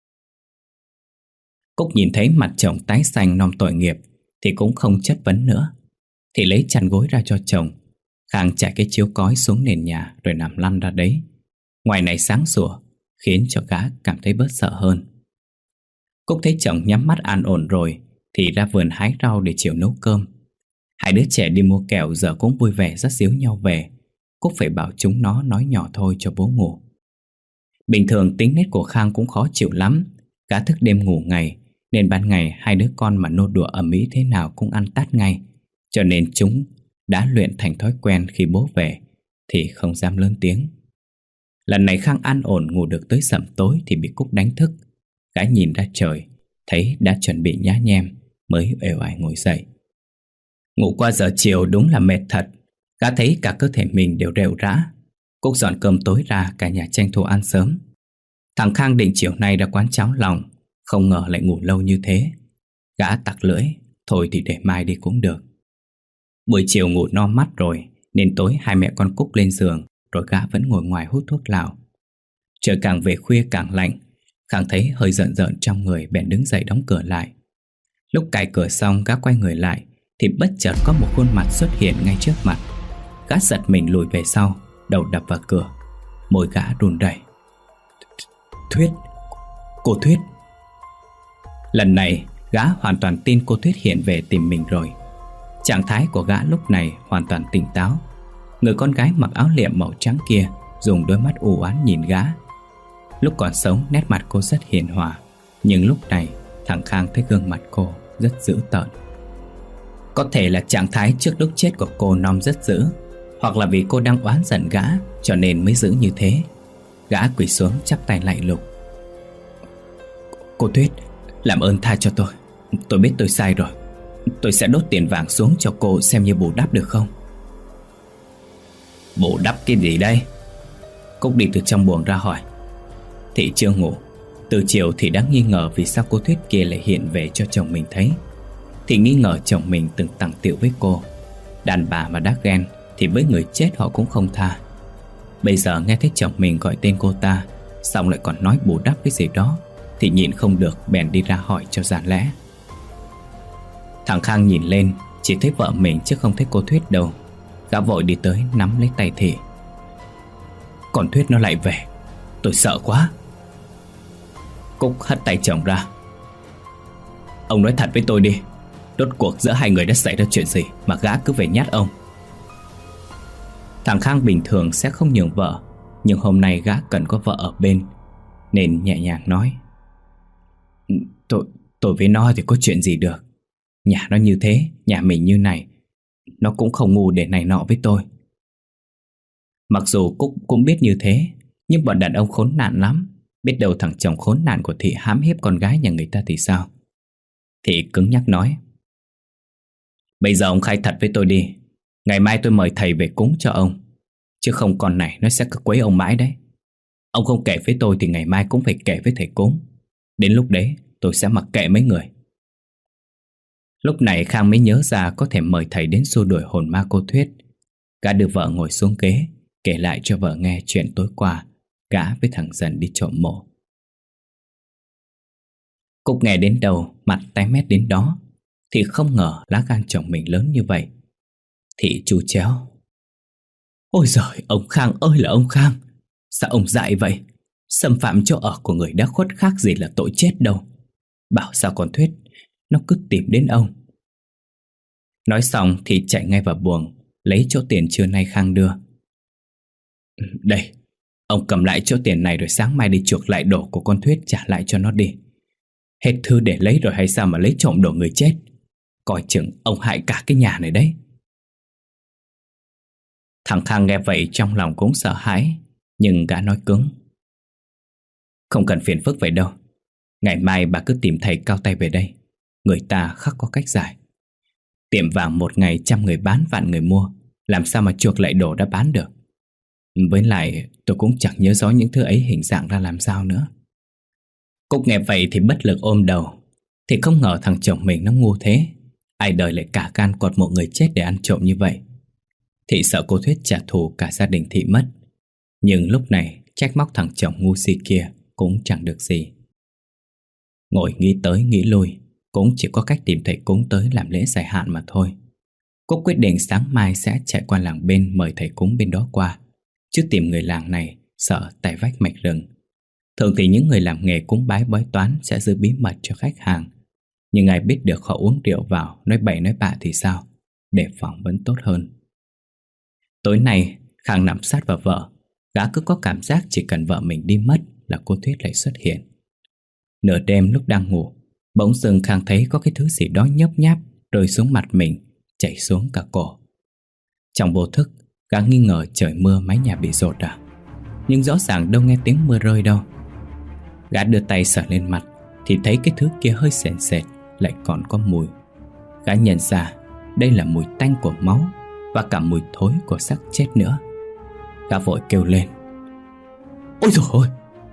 Cúc nhìn thấy mặt chồng tái xanh nom tội nghiệp thì cũng không chất vấn nữa. Thì lấy chăn gối ra cho chồng. Khang trải cái chiếu cói xuống nền nhà rồi nằm lăn ra đấy. Ngoài này sáng sủa, khiến cho gã cảm thấy bớt sợ hơn. Cúc thấy chồng nhắm mắt an ổn rồi thì ra vườn hái rau để chiều nấu cơm. 2 đứa trẻ đi mua kẹo giờ cũng vui vẻ dắt díu nhau về. Cúc phải bảo chúng nó nói nhỏ thôi cho bố ngủ. Bình thường tính nết của Khang cũng khó chịu lắm. Gã thức đêm ngủ ngày, nên ban ngày 2 đứa con mà nô đùa ầm ĩ thế nào cũng ăn tát ngay. Cho nên chúng đã luyện thành thói quen khi bố về thì không dám lớn tiếng. Lần này Khang an ổn ngủ được tới sẩm tối thì bị Cúc đánh thức. Gã nhìn ra trời, thấy đã chuẩn bị nhá nhem mới uể oải ngồi dậy. Ngủ qua giờ chiều đúng là mệt thật. Gã thấy cả cơ thể mình đều rệu rã. Cúc dọn cơm tối ra, cả nhà tranh thủ ăn sớm. Thằng Khang định chiều nay ra quán cháo lòng, không ngờ lại ngủ lâu như thế. Gã tặc lưỡi, thôi thì để mai đi cũng được. Buổi chiều ngủ no mắt rồi, nên tối 2 mẹ con Cúc lên giường, rồi gã vẫn ngồi ngoài hút thuốc lào. Trời càng về khuya càng lạnh. Khang thấy hơi rợn rợn trong người, bèn đứng dậy đóng cửa lại. Lúc cài cửa xong, gã quay người lại thì bất chợt có một khuôn mặt xuất hiện ngay trước mặt. Gã giật mình lùi về sau, đầu đập vào cửa. Môi gã run rẩy. Thuyết, cô Thuyết. Lần này gã hoàn toàn tin cô Thuyết hiện về tìm mình rồi. Trạng thái của gã lúc này hoàn toàn tỉnh táo. Người con gái mặc áo liệm màu trắng kia dùng đôi mắt u oán nhìn gã. Lúc còn sống nét mặt cô rất hiền hòa, nhưng lúc này thằng Khang thấy gương mặt cô rất dữ tợn. Có thể là trạng thái trước lúc chết của cô nom rất dữ, hoặc là vì cô đang oán giận gã cho nên mới giữ như thế. Gã quỳ xuống chắp tay lạy lục. Cô Thuyết, làm ơn tha cho tôi. Tôi biết tôi sai rồi. Tôi sẽ đốt tiền vàng xuống cho cô xem như bù đắp được không? Bù đắp cái gì đây? Cúc đi từ trong buồng ra hỏi. Thị chưa ngủ. Từ chiều thì đã nghi ngờ vì sao cô Thuyết kia lại hiện về cho chồng mình thấy. Thì nghi ngờ chồng mình từng tằng tiệu với cô. Đàn bà mà đã ghen thì với người chết họ cũng không tha. Bây giờ nghe thấy chồng mình gọi tên cô ta, xong lại còn nói bù đắp cái gì đó, thì nhịn không được bèn đi ra hỏi cho ra lẽ. Thằng Khang nhìn lên, chỉ thấy vợ mình chứ không thấy cô Thuyết đâu. Gã vội đi tới nắm lấy tay Thị. Còn Thuyết nó lại về, tôi sợ quá. Cúc hất tay chồng ra. Ông nói thật với tôi đi, rốt cuộc giữa hai người đã xảy ra chuyện gì mà gã cứ về nhát ông? Thằng Khang bình thường sẽ không nhường vợ, nhưng hôm nay gã cần có vợ ở bên nên nhẹ nhàng nói. Tôi với nó thì có chuyện gì được. Nhà nó như thế, nhà mình như này, nó cũng không ngu để này nọ với tôi. Mặc dù Cúc cũng biết như thế, nhưng bọn đàn ông khốn nạn lắm. Biết đâu thằng chồng khốn nạn của Thị hãm hiếp con gái nhà người ta thì sao? Thị cứng nhắc nói. Bây giờ ông khai thật với tôi đi. Ngày mai tôi mời thầy về cúng cho ông, chứ không con này nó sẽ cứ quấy ông mãi đấy. Ông không kể với tôi thì ngày mai cũng phải kể với thầy cúng. Đến lúc đấy tôi sẽ mặc kệ mấy người. Lúc này Khang mới nhớ ra có thể mời thầy đến xua đuổi hồn ma cô Thuyết. Gã đưa vợ ngồi xuống ghế, kể lại cho vợ nghe chuyện tối qua gã với thằng Dần đi trộm mộ. Cúc nghe đến đầu, mặt tái mét đến đó, thì không ngờ lá gan chồng mình lớn như vậy. Thị chu chéo. Ôi giời, ông Khang ơi là ông Khang, sao ông dại vậy? Xâm phạm chỗ ở của người đã khuất khác gì là tội chết đâu. Bảo sao con Thuyết nó cứ tìm đến ông. Nói xong thì chạy ngay vào buồng, lấy chỗ tiền trưa nay Khang đưa. Đây, ông cầm lại chỗ tiền này rồi sáng mai đi chuộc lại đồ của con Thuyết trả lại cho nó đi. Hết thư để lấy rồi hay sao mà lấy trộm đồ người chết? Coi chừng ông hại cả cái nhà này đấy. Thằng Khang nghe vậy trong lòng cũng sợ hãi, nhưng gã nói cứng. Không cần phiền phức vậy đâu. Ngày mai bà cứ tìm thầy cao tay về đây. Người ta khắc có cách giải. Tiệm vàng một ngày 100 người bán, vạn người mua, làm sao mà chuộc lại đồ đã bán được. Với lại tôi cũng chẳng nhớ rõ những thứ ấy hình dạng ra làm sao nữa. Cúc nghe vậy thì bất lực ôm đầu. Thì không ngờ thằng chồng mình nó ngu thế. Ai đời lại cả gan quật một người chết để ăn trộm như vậy. Thị sợ cô Thuyết trả thù cả gia đình Thị mất. Nhưng lúc này trách móc thằng chồng ngu si kia cũng chẳng được gì. Ngồi nghĩ tới nghĩ lui, cũng chỉ có cách tìm thầy cúng tới làm lễ giải hạn mà thôi. Cúc quyết định sáng mai sẽ chạy qua làng bên mời thầy cúng bên đó qua, chứ tìm người làng này sợ tay vách mạch rừng. Thường thì những người làm nghề cúng bái bói toán sẽ giữ bí mật cho khách hàng, nhưng ai biết được họ uống rượu vào nói bậy nói bạ thì sao. Đề phòng vẫn tốt hơn. Tối nay Khang nằm sát vào vợ. Gã cứ có cảm giác chỉ cần vợ mình đi mất là cô Thuyết lại xuất hiện. Nửa đêm lúc đang ngủ, bỗng dưng Khang thấy có cái thứ gì đó nhấp nháp rơi xuống mặt mình, chảy xuống cả cổ. Trong vô thức, gã nghi ngờ trời mưa mái nhà bị dột à. Nhưng rõ ràng đâu nghe tiếng mưa rơi đâu. Gã đưa tay sờ lên mặt thì thấy cái thứ kia hơi sền sệt, lại còn có mùi. Gã nhận ra đây là mùi tanh của máu và cả mùi thối của xác chết nữa. Gã vội kêu lên: "Ôi dồi ôi!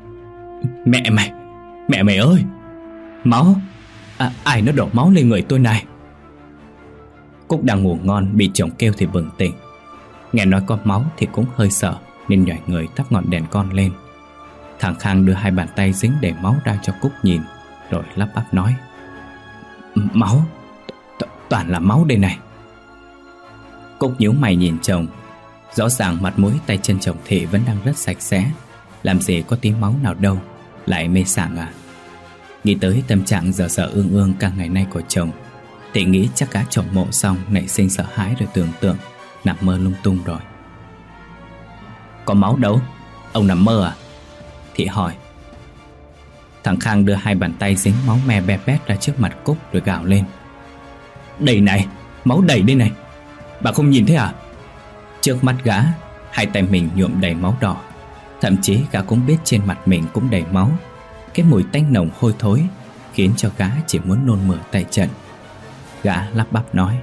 Mẹ mày ơi! Máu! Ai nó đổ máu lên người tôi này?" Cúc đang ngủ ngon bị chồng kêu thì bừng tỉnh. Nghe nói có máu thì cũng hơi sợ, nên nhảy người thắp ngọn đèn con lên. Thằng Khang đưa hai bàn tay dính đầy máu ra cho Cúc nhìn, rồi lắp bắp nói: "Máu! Toàn là máu đây này." Cúc nhíu mày nhìn chồng. Rõ ràng mặt mũi tay chân chồng Thị vẫn đang rất sạch sẽ, làm gì có tí máu nào đâu. Lại mê sảng à? Nghĩ tới tâm trạng dở dở ương ương cả ngày nay của chồng, Thị nghĩ chắc gã chồng mộ xong nảy sinh sợ hãi rồi tưởng tượng, nằm mơ lung tung rồi. "Có máu đâu? Ông nằm mơ à?" Thị hỏi. Thằng Khang đưa hai bàn tay dính máu me be bét ra trước mặt Cúc rồi gào lên: "Đây này! Máu đầy đây này! Bà không nhìn thấy à?" Trước mắt gã, hai tay mình nhuộm đầy máu đỏ. Thậm chí gã cũng biết trên mặt mình cũng đầy máu. Cái mùi tanh nồng hôi thối khiến cho gã chỉ muốn nôn mửa tay trận. Gã lắp bắp nói: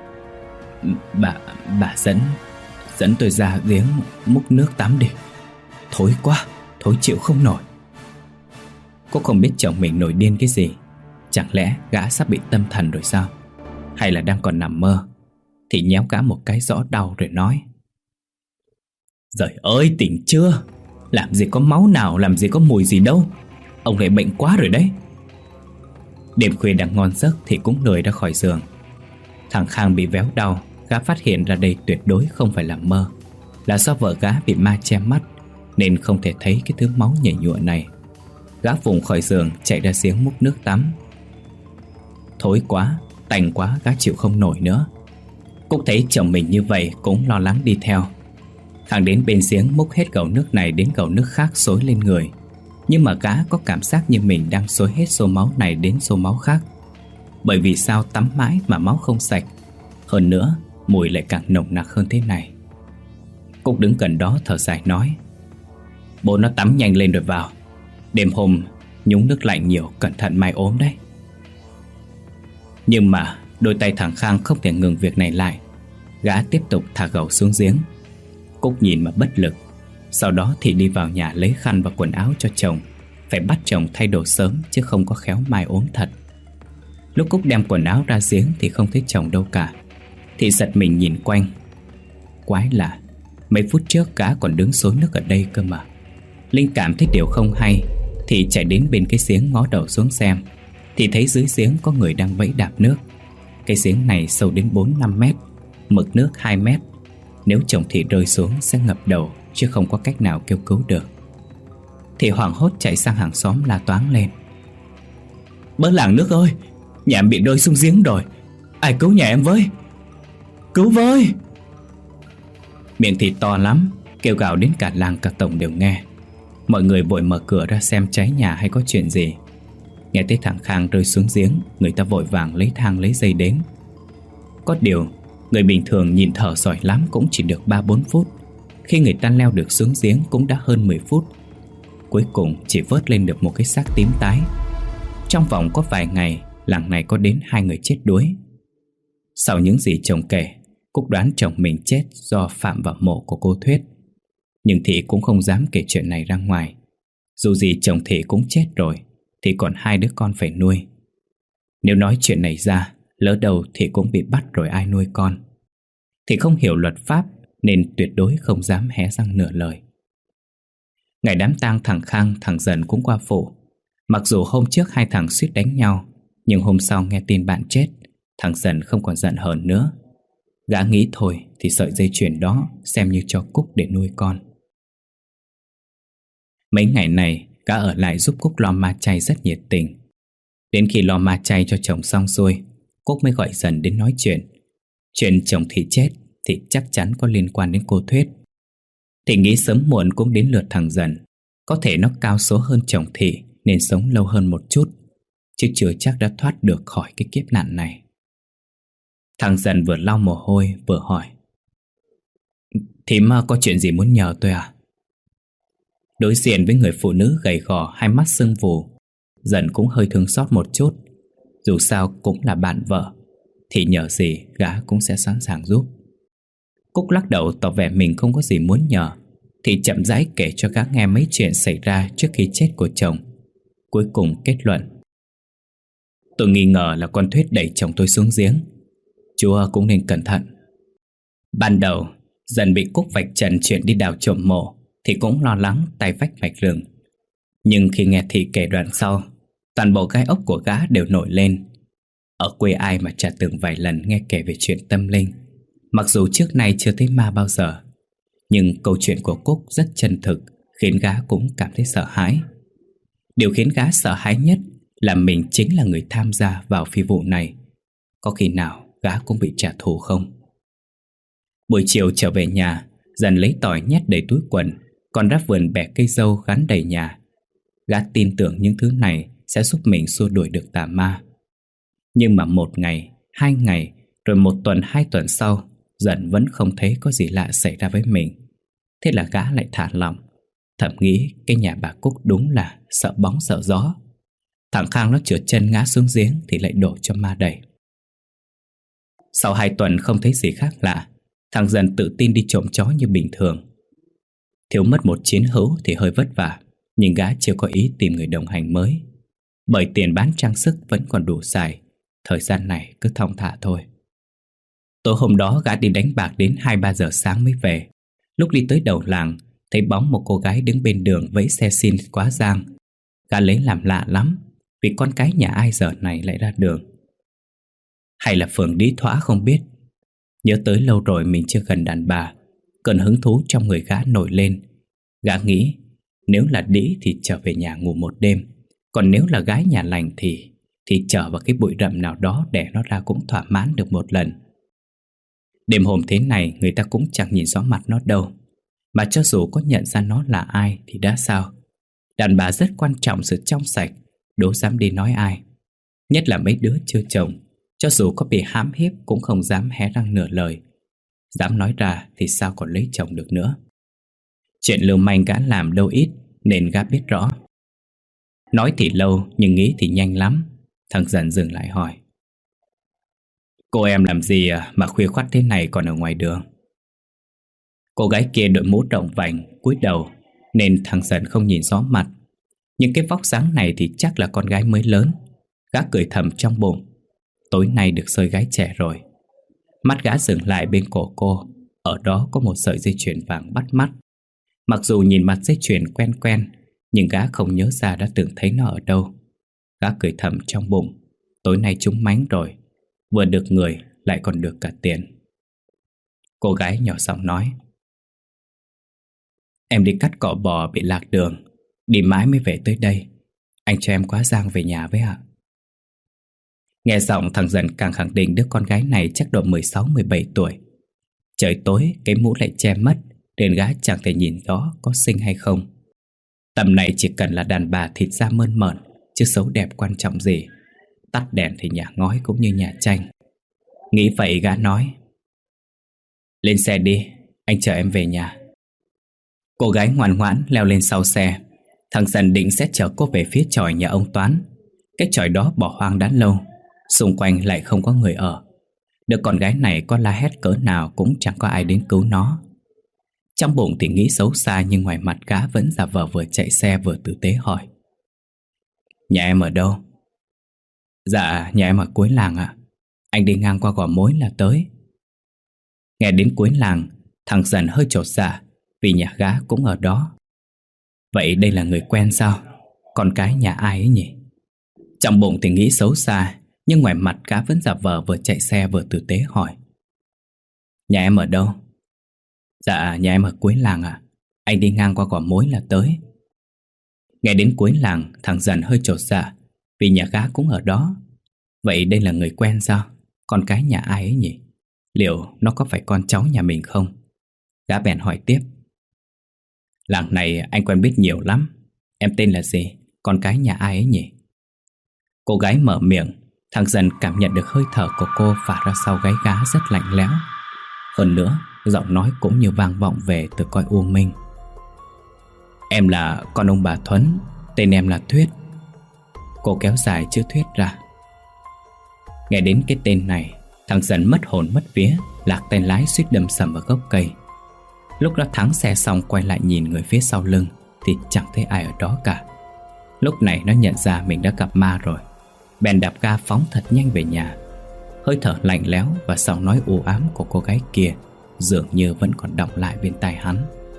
Bà dẫn tôi ra giếng múc nước tắm đi. Thối quá, thối chịu không nổi." Cô không biết chồng mình nổi điên cái gì. Chẳng lẽ gã sắp bị tâm thần rồi sao? Hay là đang còn nằm mơ? Thì nhéo gã một cái rõ đau rồi nói: "Giời ơi, tỉnh chưa? Làm gì có máu nào, làm gì có mùi gì đâu. Ông lại bệnh quá rồi đấy." Đêm khuya đang ngon giấc thì cũng lười ra khỏi giường. Thằng Khang bị véo đau. Gã phát hiện ra đây tuyệt đối không phải là mơ, là do vợ gã bị ma che mắt nên không thể thấy cái thứ máu nhảy nhụa này. Gã vùng khỏi giường chạy ra giếng múc nước tắm. Thối quá, tanh quá, gã chịu không nổi nữa. Cúc thấy chồng mình như vậy cũng lo lắng đi theo. Khang đến bên giếng múc hết gầu nước này đến gầu nước khác xối lên người. Nhưng mà gã có cảm giác như mình đang xối hết xô máu này đến xô máu khác. Bởi vì sao tắm mãi mà máu không sạch, hơn nữa mùi lại càng nồng nặc hơn thế này. Cúc đứng gần đó thở dài nói: "Bố nó tắm nhanh lên rồi vào. Đêm hôm nhúng nước lạnh nhiều, cẩn thận mai ốm đấy." Nhưng mà đôi tay thằng Khang không thể ngừng việc này lại. Gã tiếp tục thả gầu xuống giếng. Cúc nhìn mà bất lực. Sau đó thì đi vào nhà lấy khăn và quần áo cho chồng. Phải bắt chồng thay đồ sớm chứ không có khéo mai ốm thật. Lúc Cúc đem quần áo ra giếng thì không thấy chồng đâu cả. Thì giật mình nhìn quanh. Quái lạ, mấy phút trước gã còn đứng xối nước ở đây cơ mà. Linh cảm thấy điều không hay thì chạy đến bên cái giếng ngó đầu xuống xem. Thì thấy dưới giếng có người đang vẫy đạp nước. Cái giếng này sâu đến 4-5 mét, mực nước 2 mét. Nếu chồng Thị rơi xuống sẽ ngập đầu, chứ không có cách nào kêu cứu được. Thị hoảng hốt chạy sang hàng xóm la toáng lên: "Bớ làng nước ơi, nhà em bị rơi xuống giếng rồi. Ai cứu nhà em với, cứu với!" Miệng Thị to lắm, kêu gào đến cả làng cả tổng đều nghe. Mọi người vội mở cửa ra xem cháy nhà hay có chuyện gì. Nghe thấy thằng Khang rơi xuống giếng, người ta vội vàng lấy thang lấy dây đến. Có điều người bình thường nhìn thở giỏi lắm cũng chỉ được 3-4 phút. Khi người ta leo được xuống giếng cũng đã hơn 10 phút. Cuối cùng chỉ vớt lên được một cái xác tím tái. Trong vòng có vài ngày, làng này có đến 2 người chết đuối. Sau những gì chồng kể, Cúc đoán chồng mình chết do phạm vào mộ của cô Thuyết. Nhưng Thị cũng không dám kể chuyện này ra ngoài. Dù gì chồng Thị cũng chết rồi thì còn 2 đứa con phải nuôi. Nếu nói chuyện này ra, lỡ đầu Thị cũng bị bắt rồi ai nuôi con. Thị không hiểu luật pháp nên tuyệt đối không dám hé răng nửa lời. Ngày đám tang thằng Khang, thằng Dần cũng qua phủ. Mặc dù hôm trước 2 thằng suýt đánh nhau, nhưng hôm sau nghe tin bạn chết, thằng Dần không còn giận hờn nữa. Gã nghĩ thôi thì sợi dây chuyền đó xem như cho Cúc để nuôi con. Mấy ngày này gã ở lại giúp Cúc lo ma chay rất nhiệt tình. Đến khi lo ma chay cho chồng xong xuôi, Cúc mới gọi Dần đến nói chuyện. Chuyện chồng Thị chết thì chắc chắn có liên quan đến cô Thuyết. Thị nghĩ sớm muộn cũng đến lượt thằng Dần. Có thể nó cao số hơn chồng Thị nên sống lâu hơn một chút, chứ chưa chắc đã thoát được khỏi cái kiếp nạn này. Thằng Dần vừa lau mồ hôi vừa hỏi: "Thím có chuyện gì muốn nhờ tôi à?" Đối diện với người phụ nữ gầy gò, hai mắt sưng vù, Dần cũng hơi thương xót một chút. Dù sao cũng là bạn vợ, thì nhờ gì gã cũng sẽ sẵn sàng giúp. Cúc lắc đầu tỏ vẻ mình không có gì muốn nhờ, thì chậm rãi kể cho gã nghe mấy chuyện xảy ra trước khi chết của chồng. Cuối cùng kết luận: "Tôi nghi ngờ là con Thuyết đẩy chồng tôi xuống giếng. Chúa cũng nên cẩn thận." Ban đầu Dần bị Cúc vạch trần chuyện đi đào trộm mộ thì cũng lo lắng tay vách mạch rừng. Nhưng khi nghe Thị kể đoạn sau, toàn bộ gai ốc của gã đều nổi lên. Ở quê ai mà chả từng vài lần nghe kể về chuyện tâm linh. Mặc dù trước nay chưa thấy ma bao giờ, nhưng câu chuyện của Cúc rất chân thực, khiến gã cũng cảm thấy sợ hãi. Điều khiến gã sợ hãi nhất là mình chính là người tham gia vào phi vụ này. Có khi nào gã cũng bị trả thù không? Buổi chiều trở về nhà, Dần lấy tỏi nhét đầy túi quần, còn ra vườn bẻ cây dâu gắn đầy nhà. Gã tin tưởng những thứ này sẽ giúp mình xua đuổi được tà ma. Nhưng mà 1 ngày, 2 ngày, rồi 1 tuần 2 tuần sau, Dần vẫn không thấy có gì lạ xảy ra với mình. Thế là gã lại thả lỏng, thầm nghĩ cái nhà bà Cúc đúng là sợ bóng sợ gió. Thằng Khang nó trượt chân ngã xuống giếng thì lại đổ cho ma đẩy. Sau 2 tuần không thấy gì khác lạ, thằng Dần tự tin đi trộm chó như bình thường. Thiếu mất một chiến hữu thì hơi vất vả, nhưng gã chưa có ý tìm người đồng hành mới, bởi tiền bán trang sức vẫn còn đủ xài. Thời gian này cứ thong thả thôi. Tối hôm đó gã đi đánh bạc đến 2-3 giờ sáng mới về. Lúc đi tới đầu làng, thấy bóng một cô gái đứng bên đường vẫy xe xin quá giang. Gã lấy làm lạ lắm, vì con cái nhà ai giờ này lại ra đường. Hay là phường đĩ thóa không biết. Nhớ tới lâu rồi mình chưa gần đàn bà, cơn hứng thú trong người gã nổi lên. Gã nghĩ nếu là đĩ thì trở về nhà ngủ một đêm, còn nếu là gái nhà lành thì trở vào cái bụi rậm nào đó để nó ra cũng thỏa mãn được một lần. Đêm hôm thế này người ta cũng chẳng nhìn rõ mặt nó đâu, mà cho dù có nhận ra nó là ai thì đã sao. Đàn bà rất quan trọng sự trong sạch, đố dám đi nói ai. Nhất là mấy đứa chưa chồng, cho dù có bị hãm hiếp cũng không dám hé răng nửa lời. Dám nói ra thì sao còn lấy chồng được nữa. Chuyện lưu manh gã làm đâu ít nên gã biết rõ. Nói thì lâu nhưng nghĩ thì nhanh lắm. Thằng Dần dừng lại hỏi: "Cô em làm gì mà khuya khoắt thế này còn ở ngoài đường?" Cô gái kia đội mũ rộng vành, cúi đầu nên thằng Dần không nhìn rõ mặt. Nhưng cái vóc dáng này thì chắc là con gái mới lớn. Gã cười thầm trong bụng, tối nay được sơi gái trẻ rồi. Mắt gã dừng lại bên cổ cô, ở đó có một sợi dây chuyền vàng bắt mắt. Mặc dù nhìn mặt dây chuyền quen quen, nhưng gã không nhớ ra đã từng thấy nó ở đâu. Gã cười thầm trong bụng, tối nay trúng mánh rồi, vừa được người lại còn được cả tiền. Cô gái nhỏ giọng nói: "Em đi cắt cỏ bò bị lạc đường, đi mãi mới về tới đây. Anh cho em quá giang về nhà với ạ." Nghe giọng thằng Dần càng khẳng định đứa con gái này chắc độ 16-17 tuổi. Trời tối, cái mũ lại che mất nên gã chẳng thể nhìn rõ có xinh hay không. Tầm này chỉ cần là đàn bà thịt da mơn mởn, chứ xấu đẹp quan trọng gì. Tắt đèn thì nhà ngói cũng như nhà tranh. Nghĩ vậy gã nói: "Lên xe đi, anh chở em về nhà." Cô gái ngoan ngoãn leo lên sau xe. Thằng Dần định sẽ chở cô về phía chòi nhà ông Toán, Cái chòi đó bỏ hoang đã lâu, xung quanh lại không có người ở. Đứa con gái này có la hét cỡ nào cũng chẳng có ai đến cứu nó. Trong bụng thì nghĩ xấu xa, nhưng ngoài mặt gã vẫn giả vờ vừa chạy xe vừa tử tế hỏi: Nhà em ở đâu? Dạ, nhà em ở cuối làng ạ. Anh đi ngang qua Gò Mối là tới. Nghe đến cuối làng, thằng Dần hơi chột dạ, vì nhà gã cũng ở đó. Vậy đây là người quen sao? Con cái nhà ai ấy nhỉ? Trong bụng thì nghĩ xấu xa, nhưng ngoài mặt gã vẫn giả vờ vừa chạy xe vừa tử tế hỏi: Nhà em ở đâu? Dạ, nhà em ở cuối làng ạ. Anh đi ngang qua Gò Mối là tới. Nghe đến cuối làng, thằng Dần hơi chột dạ, vì nhà gã cũng ở đó. Vậy đây là người quen sao? Con cái nhà ai ấy nhỉ? Liệu nó có phải con cháu nhà mình không? Gã bèn hỏi tiếp: Làng này anh quen biết nhiều lắm. Em tên là gì? Con cái nhà ai ấy nhỉ? Cô gái mở miệng. Thằng Dần cảm nhận được hơi thở của cô phả ra sau gáy gã rất lạnh lẽo. Hơn nữa, giọng nói cũng như vang vọng về từ cõi u minh. Em là con ông bà Thuấn. Tên em là Thuyết. Cô kéo dài chữ Thuyết ra. Nghe đến cái tên này, thằng Dần mất hồn mất vía, lạc tay lái suýt đâm sầm vào gốc cây. Lúc nó thắng xe xong quay lại nhìn người phía sau lưng thì chẳng thấy ai ở đó cả. Lúc này nó nhận ra mình đã gặp ma rồi, bèn đạp ga phóng thật nhanh về nhà. Hơi thở lạnh lẽo và giọng nói u ám của cô gái kia dường như vẫn còn đọng lại bên tai hắn.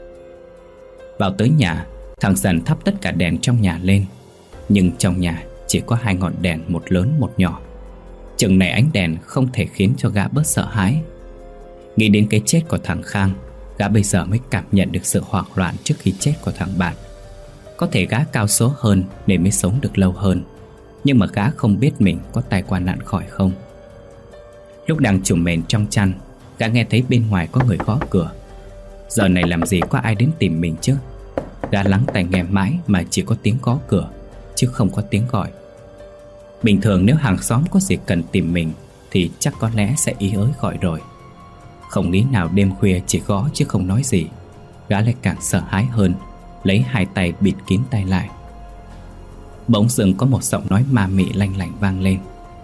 Vào tới nhà, thằng Dần thắp tất cả đèn trong nhà lên. Nhưng trong nhà chỉ có 2 ngọn đèn, một lớn một nhỏ. Chừng này ánh đèn không thể khiến cho gã bớt sợ hãi. Nghĩ đến cái chết của thằng Khang, gã bây giờ mới cảm nhận được sự hoảng loạn trước khi chết của thằng bạn. Có thể gã cao số hơn nên mới sống được lâu hơn, nhưng mà gã không biết mình có tai qua nạn khỏi không. Lúc đang trùm mền trong chăn, gã nghe thấy bên ngoài có người gõ cửa. Giờ này làm gì có ai đến tìm mình chứ? Gã lắng tai nghe mãi mà chỉ có tiếng gõ cửa, chứ không có tiếng gọi. Bình thường nếu hàng xóm có gì cần tìm mình thì chắc có lẽ sẽ ý ới gọi rồi. Không lý nào đêm khuya chỉ gõ chứ không nói gì. Gã lại càng sợ hãi hơn, lấy 2 tay bịt kín tai lại. Bỗng dưng có một giọng nói ma mị lanh lảnh vang lên: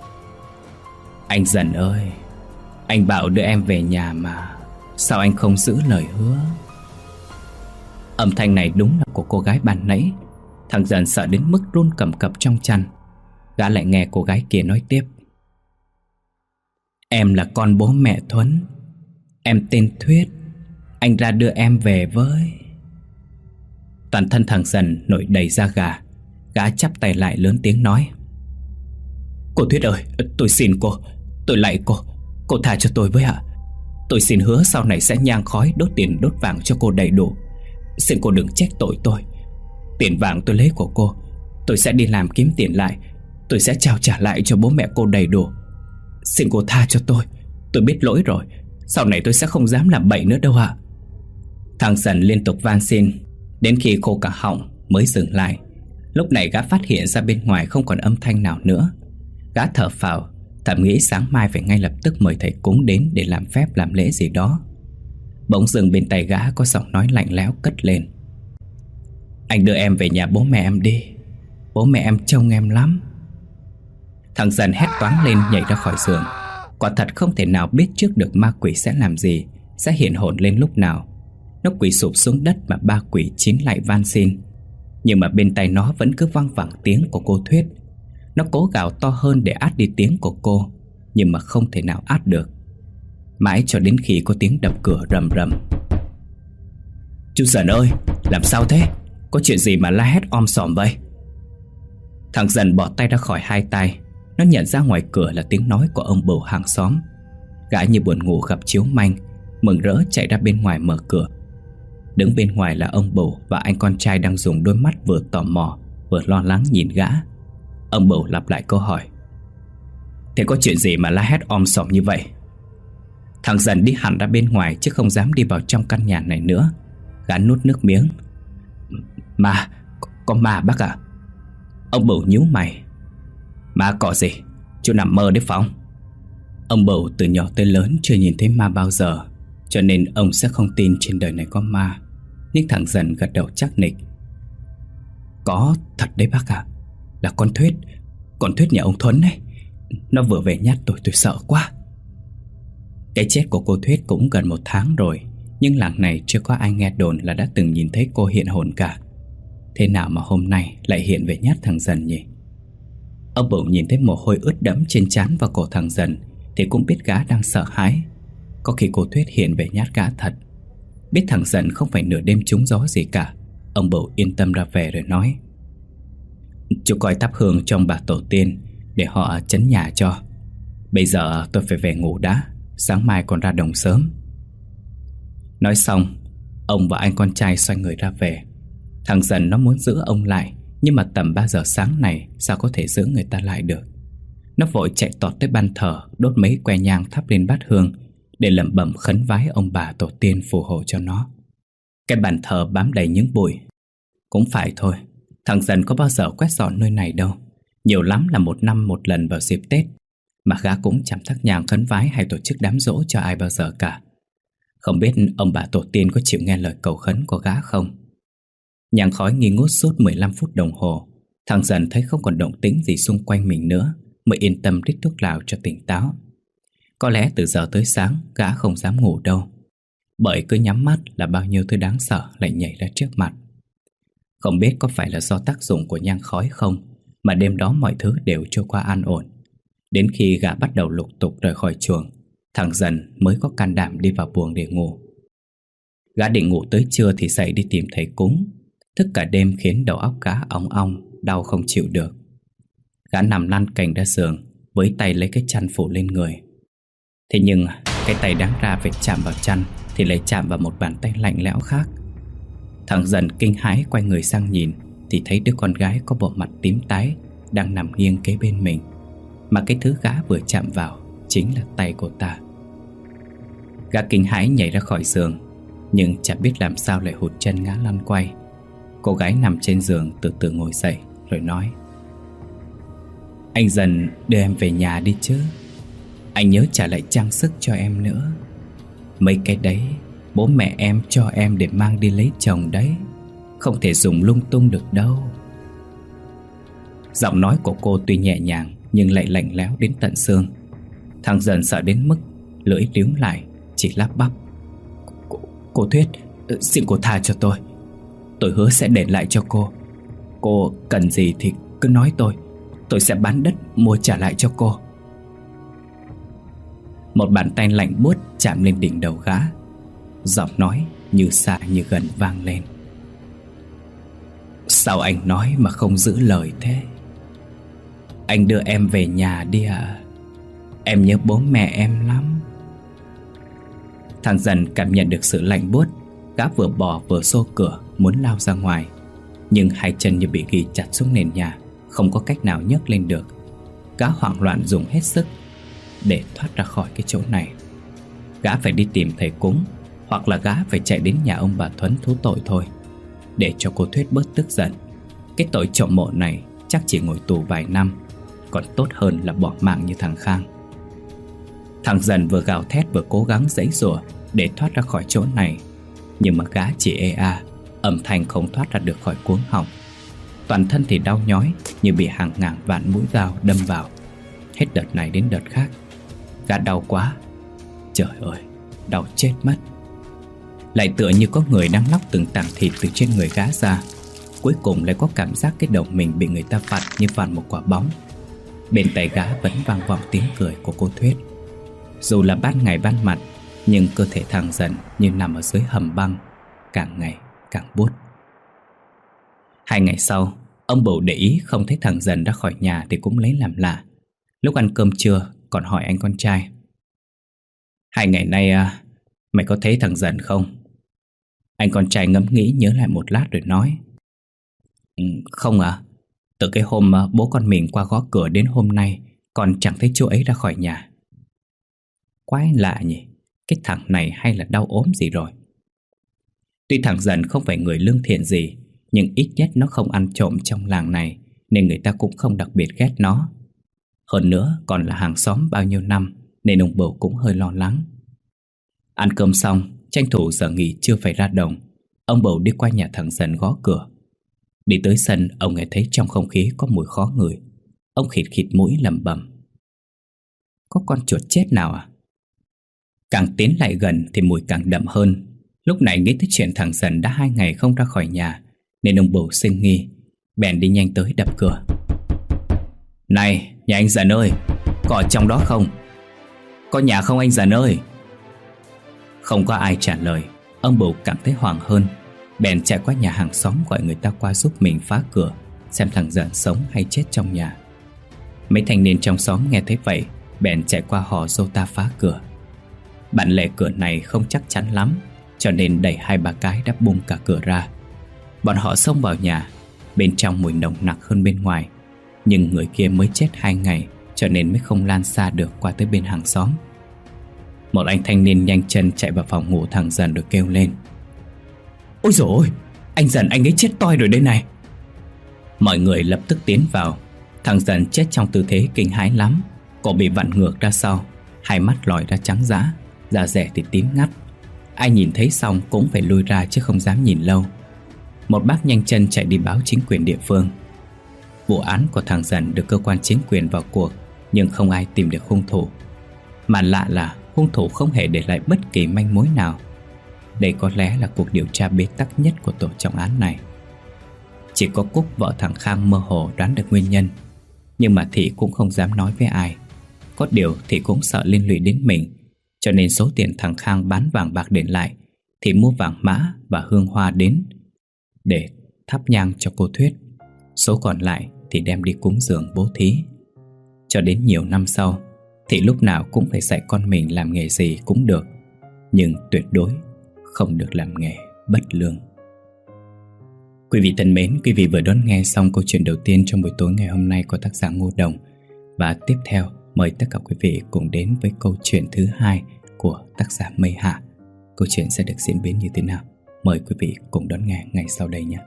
Anh Dần ơi, anh bảo đưa em về nhà mà sao anh không giữ lời hứa? Âm thanh này đúng là của cô gái ban nãy. Thằng Dần sợ đến mức run cầm cập trong chăn. Gã lại nghe cô gái kia nói tiếp: Em là con bố mẹ Thuấn. Em tên Thuyết. Anh ra đưa em về với. Toàn thân thằng Dần nổi đầy da gà. Gã chắp tay lại lớn tiếng nói: Cô Thuyết ơi, tôi xin cô, tôi lạy cô tha cho tôi với ạ. Tôi xin hứa sau này sẽ nhang khói đốt tiền đốt vàng cho cô đầy đủ. Xin cô đừng trách tội tôi. Tiền vàng tôi lấy của cô, tôi sẽ đi làm kiếm tiền lại. Tôi sẽ trao trả lại cho bố mẹ cô đầy đủ. Xin cô tha cho tôi biết lỗi rồi. Sau này tôi sẽ không dám làm bậy nữa đâu ạ. Thằng Dần liên tục van xin, đến khi khô cả họng mới dừng lại. Lúc này gã phát hiện ra bên ngoài không còn âm thanh nào nữa. Gã thở phào, thầm nghĩ sáng mai phải ngay lập tức mời thầy cúng đến để làm phép làm lễ gì đó. Bỗng dưng bên tay gã có giọng nói lạnh lẽo cất lên: Anh đưa em về nhà bố mẹ em đi. Bố mẹ em trông em lắm. Thằng Dần hét toáng lên nhảy ra khỏi giường. Quả thật không thể nào biết trước được ma quỷ sẽ làm gì, sẽ hiện hồn lên lúc nào. Nó quỳ sụp xuống đất mà ba quỷ chín lại van xin. Nhưng mà bên tai nó vẫn cứ văng vẳng tiếng của cô Thuyết. Nó cố gào to hơn để át đi tiếng của cô, nhưng mà không thể nào át được. Mãi cho đến khi có tiếng đập cửa rầm rầm. Chú Dần ơi, làm sao thế? Có chuyện gì mà la hét om sòm vậy? Thằng Dần bỏ tay ra khỏi 2 tay. Nó nhận ra ngoài cửa là tiếng nói của ông bầu hàng xóm. Gã như buồn ngủ gặp chiếu manh, mừng rỡ chạy ra bên ngoài mở cửa. Đứng bên ngoài là ông bầu và anh con trai đang dùng đôi mắt vừa tò mò vừa lo lắng nhìn gã. Ông bầu lặp lại câu hỏi: Thế có chuyện gì mà la hét om sòm như vậy? Thằng Dần đi hẳn ra bên ngoài chứ không dám đi vào trong căn nhà này nữa. Gã nuốt nước miếng: Ma, có ma bác ạ. Ông bầu nhíu mày: Ma cọ gì? Chú nằm mơ đấy phải không? Ông bầu từ nhỏ tới lớn chưa nhìn thấy ma bao giờ, cho nên ông sẽ không tin trên đời này có ma. Nhưng thằng Dần gật đầu chắc nịch: Có thật đấy bác ạ. Là con Thuyết. Con Thuyết nhà ông Thuấn ấy, nó vừa về nhát tôi sợ quá. Cái chết của cô Thuyết cũng gần 1 tháng rồi, nhưng làng này chưa có ai nghe đồn là đã từng nhìn thấy cô hiện hồn cả. Thế nào mà hôm nay lại hiện về nhát thằng Dần nhỉ? Ông Bửu nhìn thấy mồ hôi ướt đẫm trên trán và cổ thằng Dần thì cũng biết gã đang sợ hãi. Có khi cô Thuyết hiện về nhát gã thật. Biết thằng Dần không phải nửa đêm trúng gió gì cả, ông Bửu yên tâm ra về rồi nói: chú coi thắp hương trong bà tổ tiên để họ trấn nhà cho. Bây giờ tôi phải về ngủ đã, sáng mai còn ra đồng sớm. Nói xong, ông và anh con trai xoay người ra về. Thằng Dần nó muốn giữ ông lại, nhưng mà tầm 3 giờ sáng này sao có thể giữ người ta lại được. Nó vội chạy tọt tới ban thờ, đốt mấy que nhang thắp lên bát hương để lẩm bẩm khấn vái ông bà tổ tiên phù hộ cho nó. Cái bàn thờ bám đầy những bụi. Cũng phải thôi, thằng Dần có bao giờ quét dọn nơi này đâu. Nhiều lắm là 1 năm 1 lần vào dịp Tết, mà gã cũng chẳng thắp nhang khấn vái hay tổ chức đám giỗ cho ai bao giờ cả. Không biết ông bà tổ tiên có chịu nghe lời cầu khấn của gã không? Nhang khói nghi ngút suốt 15 phút đồng hồ. Thằng Dần thấy không còn động tĩnh gì xung quanh mình nữa, mới yên tâm rít thuốc lào cho tỉnh táo. Có lẽ từ giờ tới sáng gã không dám ngủ đâu, bởi cứ nhắm mắt là bao nhiêu thứ đáng sợ lại nhảy ra trước mặt. Không biết có phải là do tác dụng của nhang khói không, mà đêm đó mọi thứ đều trôi qua an ổn. Đến khi gã bắt đầu lục tục rời khỏi chuồng, thằng Dần mới có can đảm đi vào buồng để ngủ. Gã định ngủ tới trưa thì dậy đi tìm thầy cúng. Thức cả đêm khiến đầu óc gã ong ong, đau không chịu được. Gã nằm lăn cành ra giường, với tay lấy cái chăn phủ lên người. Thế nhưng cái tay đáng ra phải chạm vào chăn thì lại chạm vào một bàn tay lạnh lẽo khác. Thằng Dần kinh hãi quay người sang nhìn thì thấy đứa con gái có bộ mặt tím tái đang nằm nghiêng kế bên mình, mà cái thứ gã vừa chạm vào chính là tay cô ta. Gã kinh hãi nhảy ra khỏi giường, nhưng chẳng biết làm sao lại hụt chân ngã lăn quay. Cô gái nằm trên giường từ từ ngồi dậy rồi nói: anh Dần đưa em về nhà đi chứ. Anh nhớ trả lại trang sức cho em nữa. Mấy cái đấy bố mẹ em cho em để mang đi lấy chồng đấy, không thể dùng lung tung được đâu. Giọng nói của cô tuy nhẹ nhàng nhưng lại lạnh lẽo đến tận xương. Thằng Dần sợ đến mức lưỡi líu lại, chỉ lắp bắp: Cô Thuyết, xin cô tha cho tôi. Tôi hứa sẽ đền lại cho cô. Cô cần gì thì cứ nói tôi sẽ bán đất mua trả lại cho cô. Một bàn tay lạnh buốt chạm lên đỉnh đầu gã. Giọng nói như xa như gần vang lên: sao anh nói mà không giữ lời thế? Anh đưa em về nhà đi ạ. Em nhớ bố mẹ em lắm. Thằng Dần cảm nhận được sự lạnh buốt. Gã vừa bò vừa xô cửa muốn lao ra ngoài, nhưng hai chân như bị ghi chặt xuống nền nhà, không có cách nào nhấc lên được. Gã hoảng loạn dùng hết sức để thoát ra khỏi cái chỗ này. Gã phải đi tìm thầy cúng, hoặc là gã phải chạy đến nhà ông bà Thuấn thú tội thôi, để cho cô Thuyết bớt tức giận. Cái tội trộm mộ này chắc chỉ ngồi tù vài năm, còn tốt hơn là bỏ mạng như thằng Khang. Thằng Dần vừa gào thét vừa cố gắng giãy giụa để thoát ra khỏi chỗ này, nhưng mà gã chỉ ê a, âm thanh không thoát ra được khỏi cuống họng. Toàn thân thì đau nhói như bị hàng ngàn vạn mũi dao đâm vào, hết đợt này đến đợt khác. Gã đau quá, trời ơi, đau chết mất. Lại tựa như có người đang lóc từng tảng thịt từ trên người gã ra. Cuối cùng lại có cảm giác cái đầu mình bị người ta vặn như vặn một quả bóng. Bên tai gã vẫn vang vọng tiếng cười của cô Thuyết. Dù là ban ngày ban mặt, nhưng cơ thể thằng Dần như nằm ở dưới hầm băng, càng ngày càng buốt. 2 ngày sau, ông Bửu để ý không thấy thằng Dần ra khỏi nhà thì cũng lấy làm lạ. Lúc ăn cơm trưa còn hỏi anh con trai: 2 ngày nay mày có thấy thằng Dần không? Anh con trai ngẫm nghĩ nhớ lại một lát rồi nói: không ạ. Từ cái hôm bố con mình qua gõ cửa đến hôm nay, con chẳng thấy chú ấy ra khỏi nhà. Quái lạ nhỉ, cái thằng này hay là đau ốm gì rồi. Tuy thằng Dần không phải người lương thiện gì, nhưng ít nhất nó không ăn trộm trong làng này, nên người ta cũng không đặc biệt ghét nó. Hơn nữa còn là hàng xóm bao nhiêu năm, nên ông Bửu cũng hơi lo lắng. Ăn cơm xong, tranh thủ giờ nghỉ chưa phải ra đồng, ông Bửu đi qua nhà thằng Dần gõ cửa. Đi tới sân, ông nghe thấy trong không khí có mùi khó ngửi. Ông khịt khịt mũi lẩm bẩm: có con chuột chết nào à? Càng tiến lại gần thì mùi càng đậm hơn. Lúc này nghĩ tới chuyện thằng Dần đã 2 ngày không ra khỏi nhà, nên ông bầu sinh nghi, bèn đi nhanh tới đập cửa. Này, nhà anh Dần ơi, có ở trong đó không? Có nhà không anh Dần ơi? Không có ai trả lời. Ông bầu cảm thấy hoảng hơn, bèn chạy qua nhà hàng xóm gọi người ta qua giúp mình phá cửa, xem thằng Dần sống hay chết trong nhà. Mấy thanh niên trong xóm nghe thấy vậy, bèn chạy qua hò dô ta phá cửa. Bản lề cửa này không chắc chắn lắm, cho nên đẩy 2-3 cái đã bung cả cửa ra. Bọn họ xông vào nhà. Bên trong mùi nồng nặc hơn bên ngoài, nhưng người kia mới chết 2 ngày, cho nên mới không lan xa được qua tới bên hàng xóm. Một anh thanh niên nhanh chân chạy vào phòng ngủ thằng Dần rồi kêu lên: ôi dồi ôi, anh Dần anh ấy chết toi rồi đây này. Mọi người lập tức tiến vào. Thằng Dần chết trong tư thế kinh hãi lắm. Cổ bị vặn ngược ra sau, 2 mắt lòi ra trắng dã, da dẻ thì tím ngắt. Ai nhìn thấy xong cũng phải lui ra chứ không dám nhìn lâu. Một bác nhanh chân chạy đi báo chính quyền địa phương. Vụ án của thằng Dần được cơ quan chính quyền vào cuộc, nhưng không ai tìm được hung thủ. Mà lạ là hung thủ không hề để lại bất kỳ manh mối nào. Đây có lẽ là cuộc điều tra bế tắc nhất của tổ trọng án này. Chỉ có Cúc, vợ thằng Khang, mơ hồ đoán được nguyên nhân, nhưng mà Thị cũng không dám nói với ai. Có điều Thị cũng sợ liên lụy đến mình, cho nên số tiền thằng Khang bán vàng bạc để lại, Thị mua vàng mã và hương hoa đến để thắp nhang cho cô Thuyết. Số còn lại thì đem đi cúng dường bố thí. Cho đến nhiều năm sau, Thị lúc nào cũng phải dạy con mình làm nghề gì cũng được, nhưng tuyệt đối không được làm nghề bất lương. Quý vị thân mến, quý vị vừa đón nghe xong câu chuyện đầu tiên trong buổi tối ngày hôm nay của tác giả Ngô Đồng. Và tiếp theo, mời tất cả quý vị cùng đến với câu chuyện thứ 2 của tác giả Mây Hạ. Câu chuyện sẽ được diễn biến như thế nào? Mời quý vị cùng đón nghe ngay sau đây nhé.